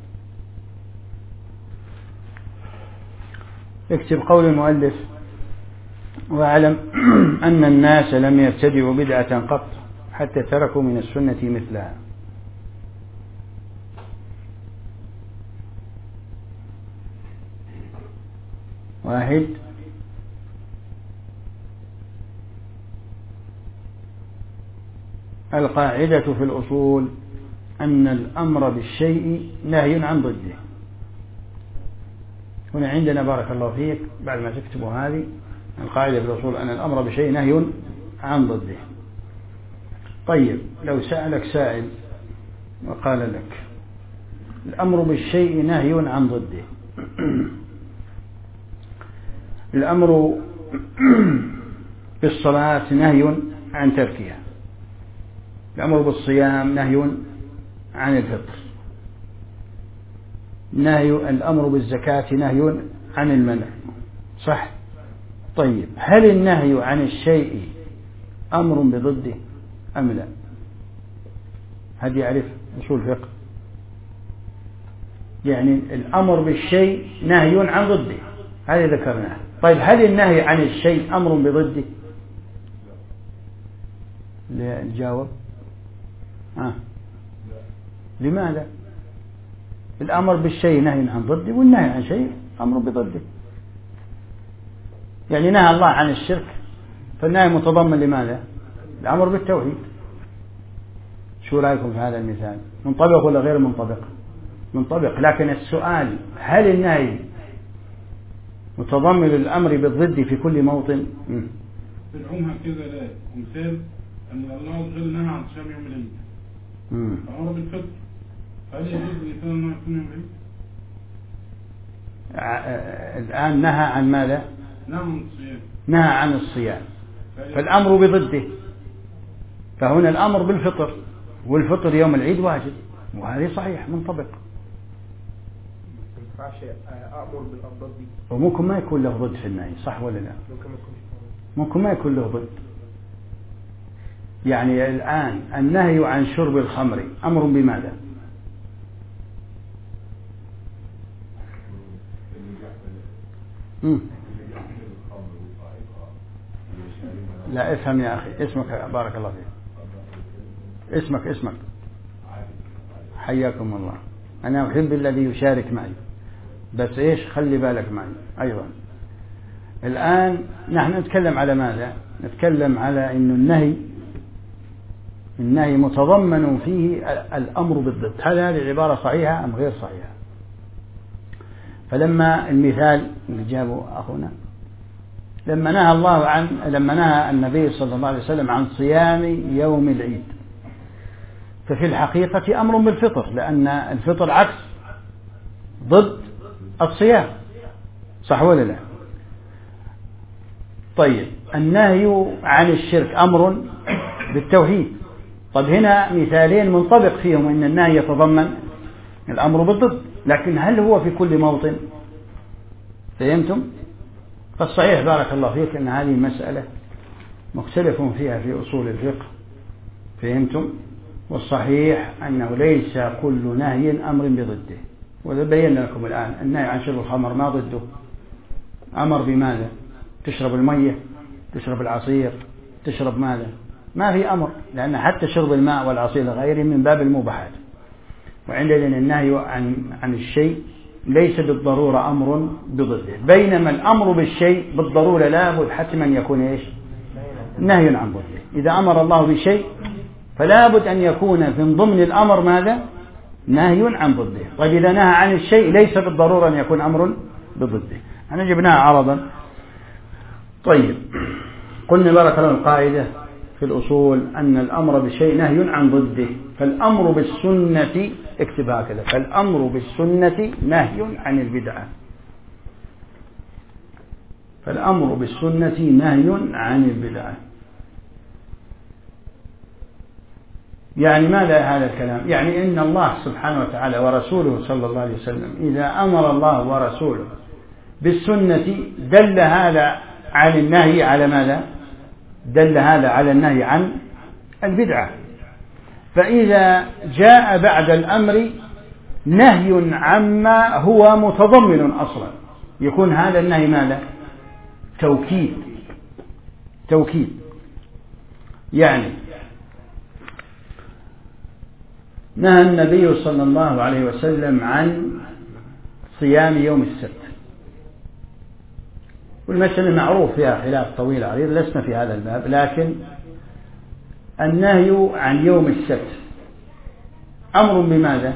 اكتب قول المؤلف: واعلم أن الناس لم يبتدعوا بدعة قط حتى تركوا من السنة مثلها. واحد: القاعدة في الأصول أن الأمر بالشيء نهي عن ضده. هنا عندنا بارك الله فيك بعد ما تكتبوا هذه القاعدة في الأصول أن الأمر بشيء نهي عن ضده. طيب، لو سألك سائل وقال لك الأمر بالشيء نهي عن ضده، الأمر بالصلاة نهي عن تركها، الأمر بالصيام نهي عن الفطر، نهي الأمر بالزكاة نهي عن المنع، صح؟ طيب، هل النهي عن الشيء أمر بضده أم لا؟ هذا يعرف أصول فقه، يعني الأمر بالشيء نهي عن ضده، هذا ذكرناه. طيب، هل النهي عن الشيء أمر بضده؟ لا، نجاوب. آه. لماذا؟ الأمر بالشيء نهي عن ضده، والنهي عن شيء أمر بضده. يعني نهى الله عن الشرك، فالنهي متضمن لماذا؟ الأمر بالتوحيد. شو رأيكم في هذا المثال؟ منطبق ولا غير منطبق؟ منطبق، لكن السؤال: هل النهي متضمن الأمر بالضد في كل موطن؟ في العموم هكذا لا. ومثال أن الله عز وجل نهى عن صيام يوم العيد، فأمر بالفطر، فهل يجوز للإنسان أن يصوم يوم العيد؟ الآن نهى عن ماذا؟ نهى عن الصيام. نهى عن الصيام، فالأمر بضده، فهنا الأمر بالفطر، والفطر يوم العيد واجب، وهذه صحيح منطبق. أأمر بالأضداد دي، وممكن ما يكون له ضد في النهي، صح ولا لا؟ ممكن ما يكون له ضد. يعني الآن النهي عن شرب الخمر أمر بماذا؟ مم. لا، افهم يا أخي، اسمك بارك الله فيك، اسمك اسمك حياكم الله. أنا أحب الذي يشارك معي، بس إيش، خلي بالك معي أيضا. الآن نحن نتكلم على ماذا؟ نتكلم على أن النهي النهي متضمن فيه الأمر بالضد. هل هذه العبارة صحيحة أم غير صحيحة؟ فلما المثال اللي جابه أخونا، لما نهى الله عن لما نهى النبي صلى الله عليه وسلم عن صيام يوم العيد، ففي الحقيقة أمر بالفطر، لأن الفطر عكس ضد الصيام، صح ولا لا؟ طيب، النهي عن الشرك أمر بالتوحيد. طب هنا مثالين منطبق فيهم أن النهي يتضمن الأمر بالضد، لكن هل هو في كل موطن؟ فهمتم؟ فالصحيح بارك الله فيك أن هذه مسألة مختلف فيها في أصول الفقه، فهمتم؟ والصحيح أنه ليس كل نهي أمر بضده، وإذا بينا لكم الآن النهي عن شرب الخمر ما ضده، أمر بماذا؟ تشرب المية، تشرب العصير، تشرب ماذا؟ ما في أمر، لأن حتى شرب الماء والعصير لغيره من باب المباحات. وعندنا النهي عن عن الشيء ليس بالضرورة أمر بضده، بينما الأمر بالشيء بالضرورة لا بد حتما يكون إيش؟ نهي عن ضده. إذا أمر الله بشيء فلا بد أن يكون من ضمن الأمر ماذا؟ نهي عن ضده. طيب إذا نهى عن الشيء ليس بالضرورة أن يكون أمر بضده. أنا جبناها عرضا. طيب قلنا بارك الله القاعدة في الأصول أن الأمر بالشيء نهي عن ضده، فالأمر بالسنة اكتب هكذا، فالأمر بالسنة نهي عن البدعة، فالأمر بالسنة نهي عن البدعة. يعني ماذا هذا الكلام؟ يعني إن الله سبحانه وتعالى ورسوله صلى الله عليه وسلم إذا أمر الله ورسوله بالسنة دل هذا عن النهي على ماذا؟ دل هذا على النهي عن البدعة. فإذا جاء بعد الأمر نهي عما هو متضمن أصلا يكون هذا النهي ماذا؟ توكيد. توكيد يعني نهى النبي صلى الله عليه وسلم عن صيام يوم السبت، والمسألة معروف فيها خلاف طويل عريض، لسنا في هذا الباب، لكن النهي عن يوم السبت أمر بماذا؟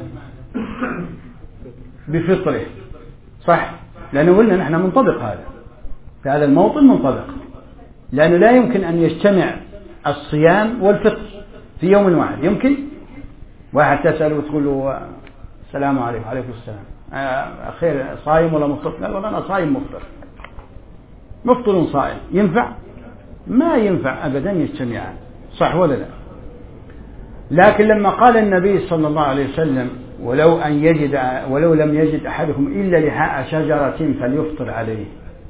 بفطره، صح؟ لأنه قلنا نحن منطبق هذا في هذا الموطن منطبق، لأنه لا يمكن أن يجتمع الصيام والفطر في يوم واحد. يمكن واحد تسأله وتقول له السلام عليكم وعليكم السلام، خير صايم ولا مفطر؟ لا والله أنا صايم مفطر. مفطر صائم ينفع؟ ما ينفع أبدا يجتمعان، صح ولا لا؟ لكن لما قال النبي صلى الله عليه وسلم ولو أن يجد ولو لم يجد أحدكم إلا لحاء شجرة فليفطر عليه،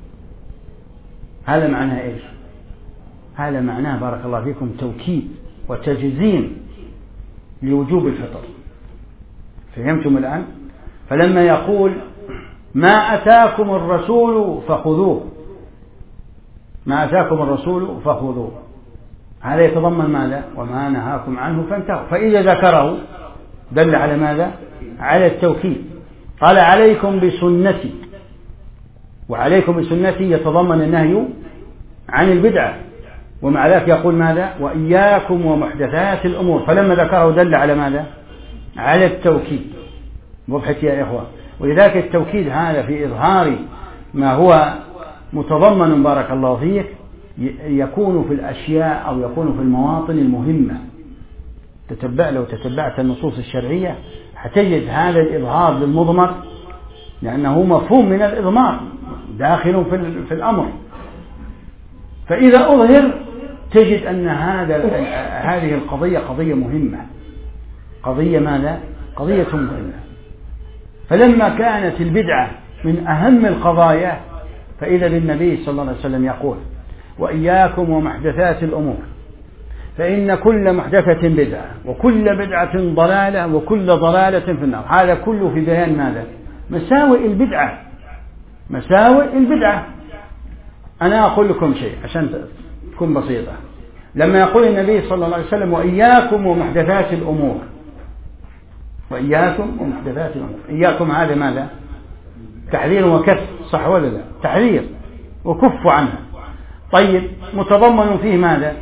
هذا معناه إيش؟ هذا معناه بارك الله فيكم توكيد وتجزيم لوجوب الفطر. فهمتم الآن؟ فلما يقول ما أتاكم الرسول فخذوه، ما أتاكم الرسول فخذوه، هذا يتضمن ماذا؟ وما نهاكم عنه فانتهوا. فإذا ذكره دل على ماذا؟ على التوكيد. قال عليكم بسنتي، وعليكم بسنتي يتضمن النهي عن البدعة، ومع ذلك يقول ماذا؟ وإياكم ومحدثات الأمور، فلما ذكره دل على ماذا؟ على التوكيد. وضحت يا إخوة؟ ولذلك التوكيد هذا في إظهار ما هو متضمن بارك الله فيك يكون في الأشياء أو يكون في المواطن المهمة. تتبع لو تتبعت النصوص الشرعية هتجد هذا الإظهار للمضمر، لأنه مفهوم من الإضمار داخل في الأمر. فإذا أظهر تجد أن هذا هذه القضية قضية مهمة، قضية ماذا؟ قضية مهمة. فلما كانت البدعة من أهم القضايا فإذا بالنبي صلى الله عليه وسلم يقول وإياكم ومحدثات الأمور فإن كل محدثة بدعة وكل بدعة ضلالة وكل ضلالة في النار. هذا كله في بيان ماذا؟ مساوئ البدعة، مساوئ البدعة. أنا أقول لكم شيء عشان تكون بسيطة. لما يقول النبي صلى الله عليه وسلم وإياكم ومحدثات الأمور، وإياكم ومحدثات الأمور، إياكم هذا ماذا؟ تحذير وكف، صح ولا لا؟ تحذير وكف عنها. طيب متضمن فيه ماذا؟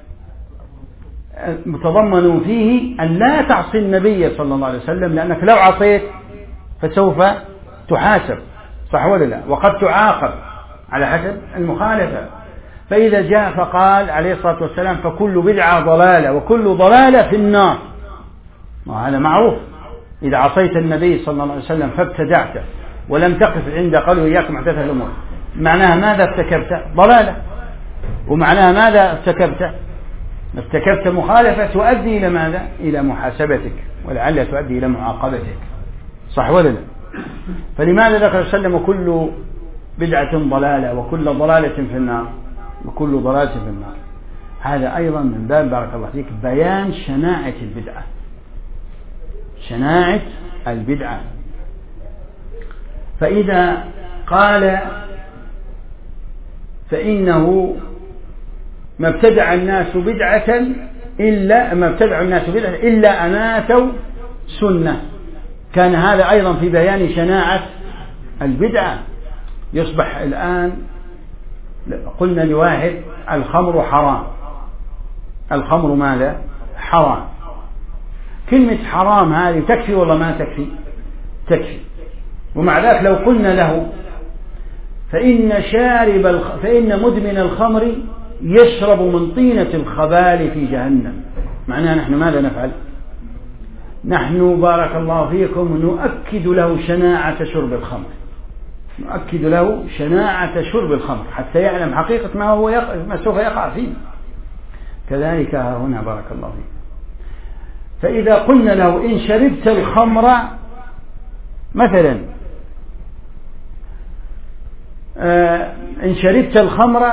متضمن فيه أن لا تعصي النبي صلى الله عليه وسلم، لأنك لو عصيت فسوف تحاسب، صح ولا لا؟ وقد تعاقب على حسب المخالفة. فإذا جاء فقال عليه الصلاة والسلام فكل بدعة ضلالة وكل ضلالة في النار، وهذا معروف. إذا عصيت النبي صلى الله عليه وسلم فابتدعت ولم تقف عند قوله إياكم محدثات الأمور، معناها ماذا ارتكبت؟ ضلالة. ومعناها ماذا ارتكبت؟ ارتكبت مخالفة تؤدي إلى ماذا؟ إلى محاسبتك، ولعل تؤدي إلى معاقبتك، صح ولا لا؟ فلماذا ذكر وسلم كل بدعة ضلالة وكل ضلالة في النار وكل ضلالة في النار. هذا أيضا من باب بارك الله فيك بيان شناعة البدعة، شناعة البدعة. فإذا قال فإنه ما ابتدع الناس بدعة إلا ما ابتدع الناس بدعة إلا أماتوا سنة، كان هذا أيضا في بيان شناعة البدعة. يصبح الآن قلنا لواحد الخمر حرام، الخمر ماذا؟ حرام. كلمة حرام هذه تكفي ولا ما تكفي؟ تكفي. ومع ذلك لو قلنا له فإن شارب الخ... فإن مدمن الخمر يشرب من طينة الخبال في جهنم، معناها نحن ماذا نفعل؟ نحن بارك الله فيكم نؤكد له شناعة شرب الخمر، نؤكد له شناعة شرب الخمر حتى يعلم حقيقة ما هو يقع... ما سوف يقع فيه. كذلك هنا بارك الله فيك. فإذا قلنا له إن شربت الخمر مثلا آه إن شربت الخمر،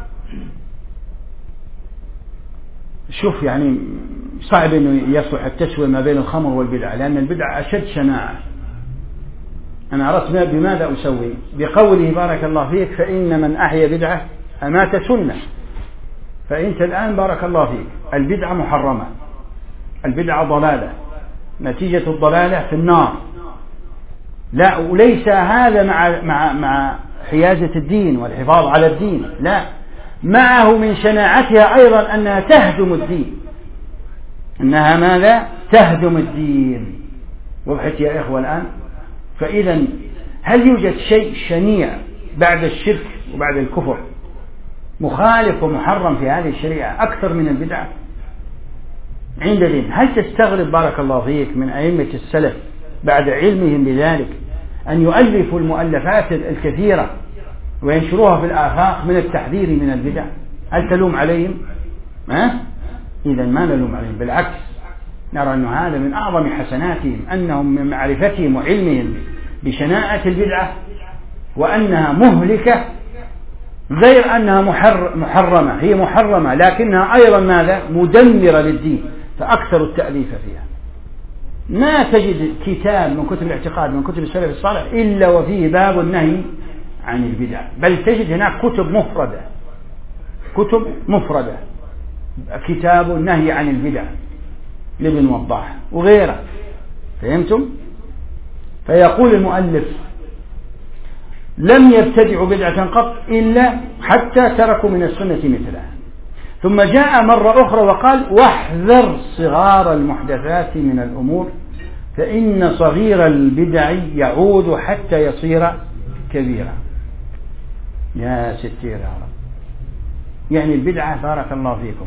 شوف يعني صعب أنه يصلح التسوية ما بين الخمر والبدعة، لأن البدعة أشد شناعة. أنا عرفت بماذا أسوي؟ بقوله بارك الله فيك فإن من أحيا بدعة أمات سنة. فأنت الآن بارك الله فيك البدعة محرمة، البدعة ضلالة، نتيجة الضلالة في النار. لا، وليس هذا مع مع مع حيازة الدين والحفاظ على الدين، لا، معه من شناعتها أيضا أنها تهدم الدين، أنها ماذا؟ تهدم الدين. وضحت يا إخوة الآن؟ فإذا هل يوجد شيء شنيع بعد الشرك وبعد الكفر مخالف ومحرم في هذه الشريعة أكثر من البدعة عند دين؟ هل تستغرب بارك الله فيك من أئمة السلف بعد علمهم بذلك أن يؤلفوا المؤلفات الكثيرة وينشروها في الآفاق من التحذير من البدع؟ هل تلوم عليهم؟ أه؟ إذا ما نلوم عليهم، بالعكس نرى أن هذا من أعظم حسناتهم، أنهم من معرفتهم وعلمهم بشناعة البدعة وأنها مهلكة، غير أنها محر محرمة، هي محرمة لكنها أيضا ماذا؟ مدمرة للدين، فأكثر التأليف فيها. ما تجد كتاب من كتب الاعتقاد من كتب السلف الصالح إلا وفيه باب النهي عن البدع، بل تجد هناك كتب مفردة، كتب مفردة، كتاب النهي عن البدع لابن وضاح وغيره. فهمتم؟ فيقول المؤلف لم يبتدعوا بدعة قط إلا حتى تركوا من السنة مثلها. ثم جاء مرة أخرى وقال واحذر صغار المحدثات من الأمور فإن صغير البدع يعود حتى يصير كبيرا. يا ستير يا رب، يعني البدعة بارك الله فيكم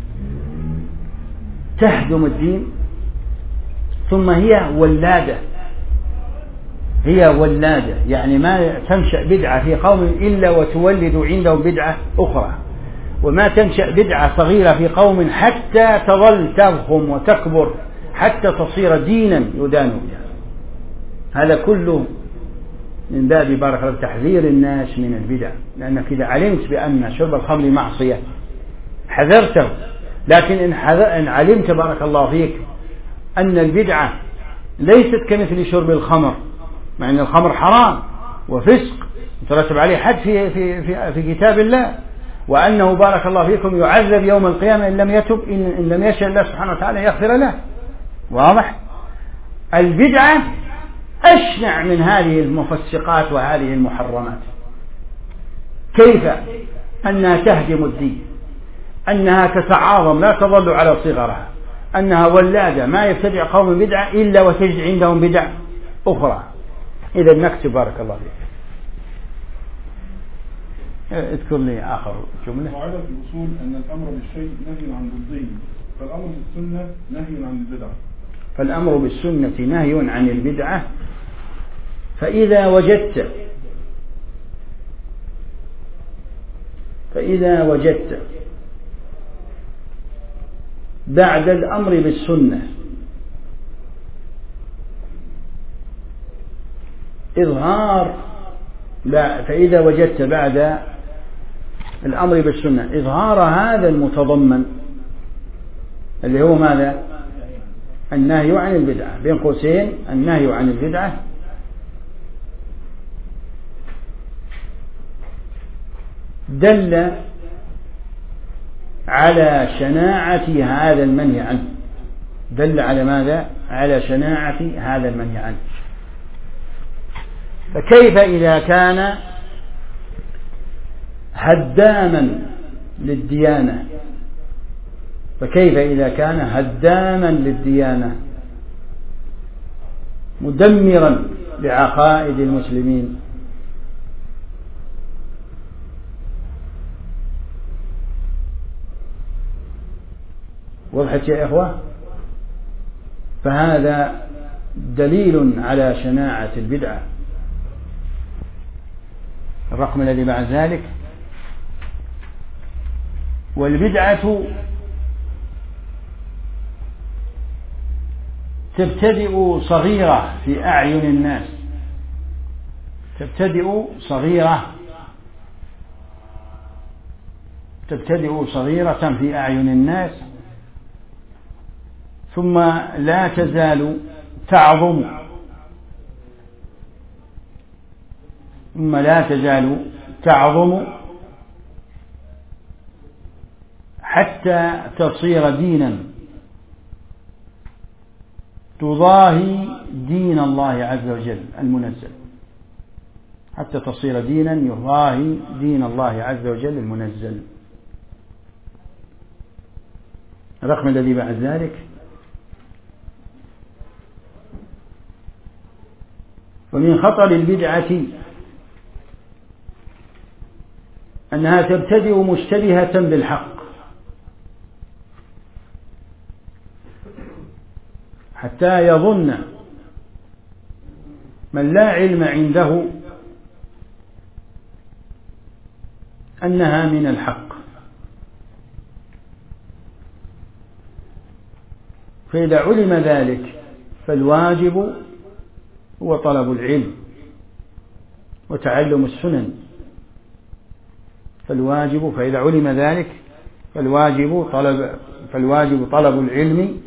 تهدم الدين، ثم هي ولادة، هي ولادة، يعني ما تنشأ بدعة في قوم إلا وتولد عندهم بدعة أخرى، وما تنشأ بدعة صغيرة في قوم حتى تظل تضخم وتكبر حتى تصير دينا يدان بها. هذا كله من باب بارك الله تحذير الناس من البدع، لأنك إذا علمت بأن شرب الخمر معصية حذرته، لكن إن, إن علمت بارك الله فيك أن البدعة ليست كمثل شرب الخمر، مع أن الخمر حرام وفسق يترتب عليه حد في, في, في, في كتاب الله، وأنه بارك الله فيكم يعذب يوم القيامة إن لم يتب، إن, إن لم يشاء الله سبحانه وتعالى يغفر له. واضح؟ البدعة أشنع من هذه المفسقات وهذه المحرمات. كيف؟ أنها تهدم الدين، أنها تتعاظم لا تظل على صغرها، أنها ولادة ما يبتدع قوم بدعة إلا وتجد عندهم بدع أخرى. إذا نكتب بارك الله فيك. اذكر لي آخر جملة. قاعدة في الأصول أن الأمر بالشيء نهي عن ضده، فالأمر بالسنة نهي عن البدعة. فالأمر بالسنة نهي عن البدعة. فإذا وجدت فإذا وجدت بعد الأمر بالسنة إظهار فإذا وجدت بعد الأمر بالسنة إظهار هذا المتضمن اللي هو ماذا؟ النهي عن البدعة، بين قوسين النهي عن البدعة، دل على شناعة هذا المنهي عنه، دل على ماذا؟ على شناعة هذا المنهي عنه. فكيف إذا كان هداما للديانة؟ فكيف إذا كان هداما للديانة مدمرا لعقائد المسلمين؟ وضحت يا إخوة؟ فهذا دليل على شناعة البدعة. الرقم الذي بعد ذلك: والبدعة تبتدئ صغيرة في أعين الناس، تبتدئ صغيرة تبتدئ صغيرة في أعين الناس ثم لا تزال تعظم ثم لا تزال تعظم حتى تصير دينا تضاهي دين الله عز وجل المنزل، حتى تصير دينا يضاهي دين الله عز وجل المنزل. الرقم الذي بعد ذلك: ومن خطر البدعة أنها تبتدئ مشتبهة بالحق حتى يظن من لا علم عنده أنها من الحق، فإذا علم ذلك فالواجب هو طلب العلم وتعلم السنن، فالواجب فإذا علم ذلك فالواجب طلب فالواجب طلب العلم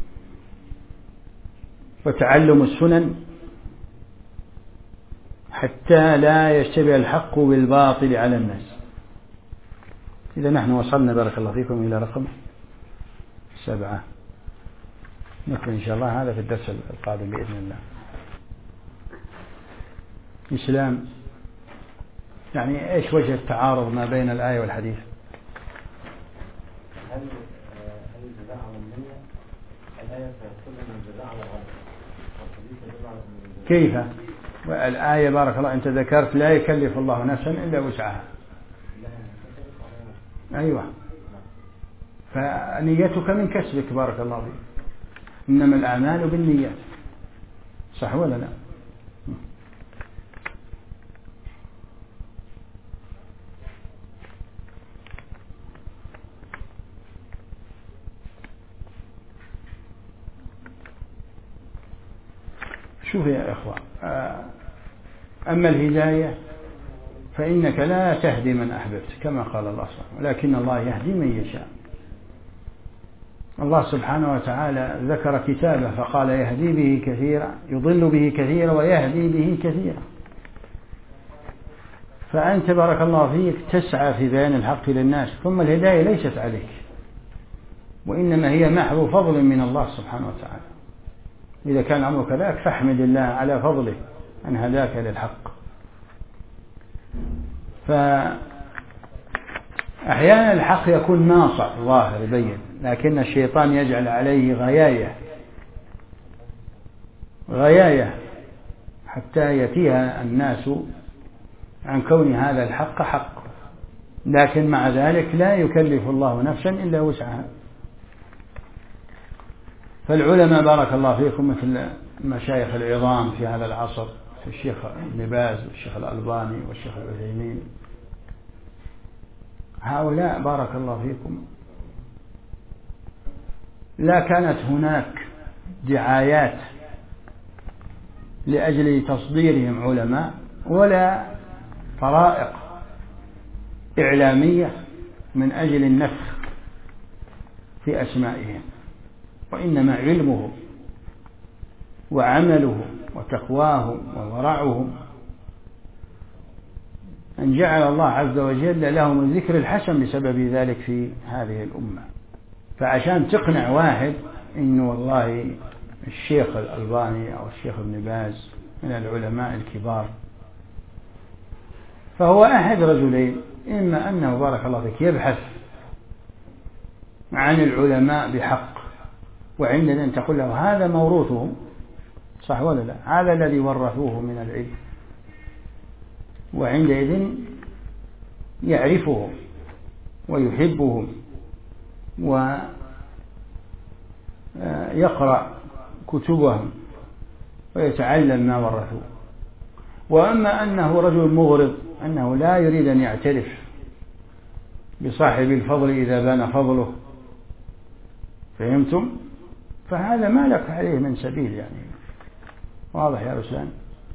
وتعلم السنن حتى لا يشتبه الحق بالباطل على الناس. إذا نحن وصلنا بارك الله فيكم إلى رقم سبعة، نكمل إن شاء الله هذا في الدرس القادم بإذن الله. إسلام يعني إيش وجه التعارض ما بين الآية والحديث؟ هل هل البداع على النية؟ الآية تدل على البداع على الغلط، والحديث يدل على كيف؟ الآية بارك الله أنت ذكرت لا يكلف الله نفسا إلا وسعها. أيوة، فنيتك من كسبك بارك الله فيك، إنما الأعمال بالنيات، صح ولا لا؟ شوف يا إخوة، أما الهداية فإنك لا تهدي من أحببت كما قال الله سبحانه، ولكن الله يهدي من يشاء. الله سبحانه وتعالى ذكر كتابه فقال يهدي به كثيرا، يضل به كثيرا ويهدي به كثيرا. فأنت بارك الله فيك تسعى في بيان الحق للناس، ثم الهداية ليست عليك، وإنما هي محض فضل من الله سبحانه وتعالى. إذا كان أمرك ذاك فاحمد الله على فضله أن هداك للحق. فأحيانا الحق يكون ناصع ظاهر يبين، لكن الشيطان يجعل عليه غياية غياية حتى يتيها الناس عن كون هذا الحق حق، لكن مع ذلك لا يكلف الله نفسا إلا وسعها. فالعلماء بارك الله فيكم مثل المشايخ العظام في هذا العصر، الشيخ ابن باز والشيخ الألباني والشيخ العثيمين، هؤلاء بارك الله فيكم لا كانت هناك دعايات لأجل تصديرهم علماء، ولا طرائق إعلامية من أجل النفخ في أسمائهم، وإنما علمهم وعملهم وتقواهم وورعهم أن جعل الله عز وجل لهم الذكر الحسن بسبب ذلك في هذه الأمة. فعشان تقنع واحد إنه والله الشيخ الألباني أو الشيخ ابن باز من العلماء الكبار، فهو أحد رجلين: إما أنه بارك الله فيك يبحث عن العلماء بحق، وعندنا أن تقول له هذا موروثهم، صح ولا لا؟ هذا الذي ورثوه من العلم، وعندئذ يعرفهم ويحبهم ويقرأ كتبهم ويتعلم ما ورثوه. وأما أنه رجل مغرض، أنه لا يريد أن يعترف بصاحب الفضل إذا بان فضله، فهمتم؟ فهذا ما لك عليه من سبيل، يعني واضح يا رسلان.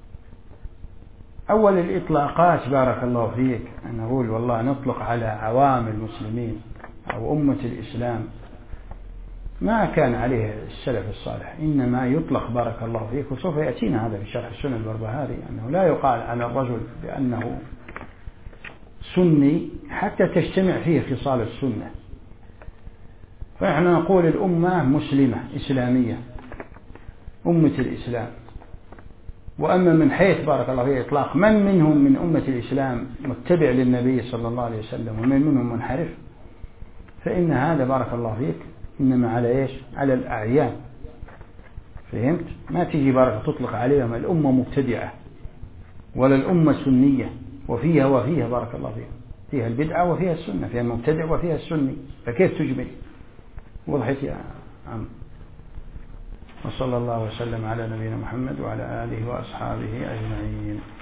أول الإطلاقات بارك الله فيك أن نقول والله نطلق على عوام المسلمين أو أمة الإسلام ما كان عليه السلف الصالح، إنما يطلق بارك الله فيك، وسوف يأتينا هذا في شرح السنة البربهاري، أنه لا يقال على الرجل بأنه سني حتى تجتمع فيه خصال السنة. فنحن نقول الأمة مسلمة إسلامية، أمة الإسلام. وأما من حيث بارك الله فيه إطلاق من منهم من أمة الإسلام متبع للنبي صلى الله عليه وسلم ومن منهم منحرف، فإن هذا بارك الله فيك إنما على إيش؟ على الأعيان. فهمت؟ ما تيجي بارك تطلق عليهم الأمة مبتدعة ولا الأمة سنية، وفيها وفيها بارك الله فيها، فيها البدعة وفيها السنة، فيها المبتدع وفيها السني، فكيف تجمل؟ وضحت يا عم. وصلى الله وسلم على نبينا محمد وعلى آله وأصحابه أجمعين.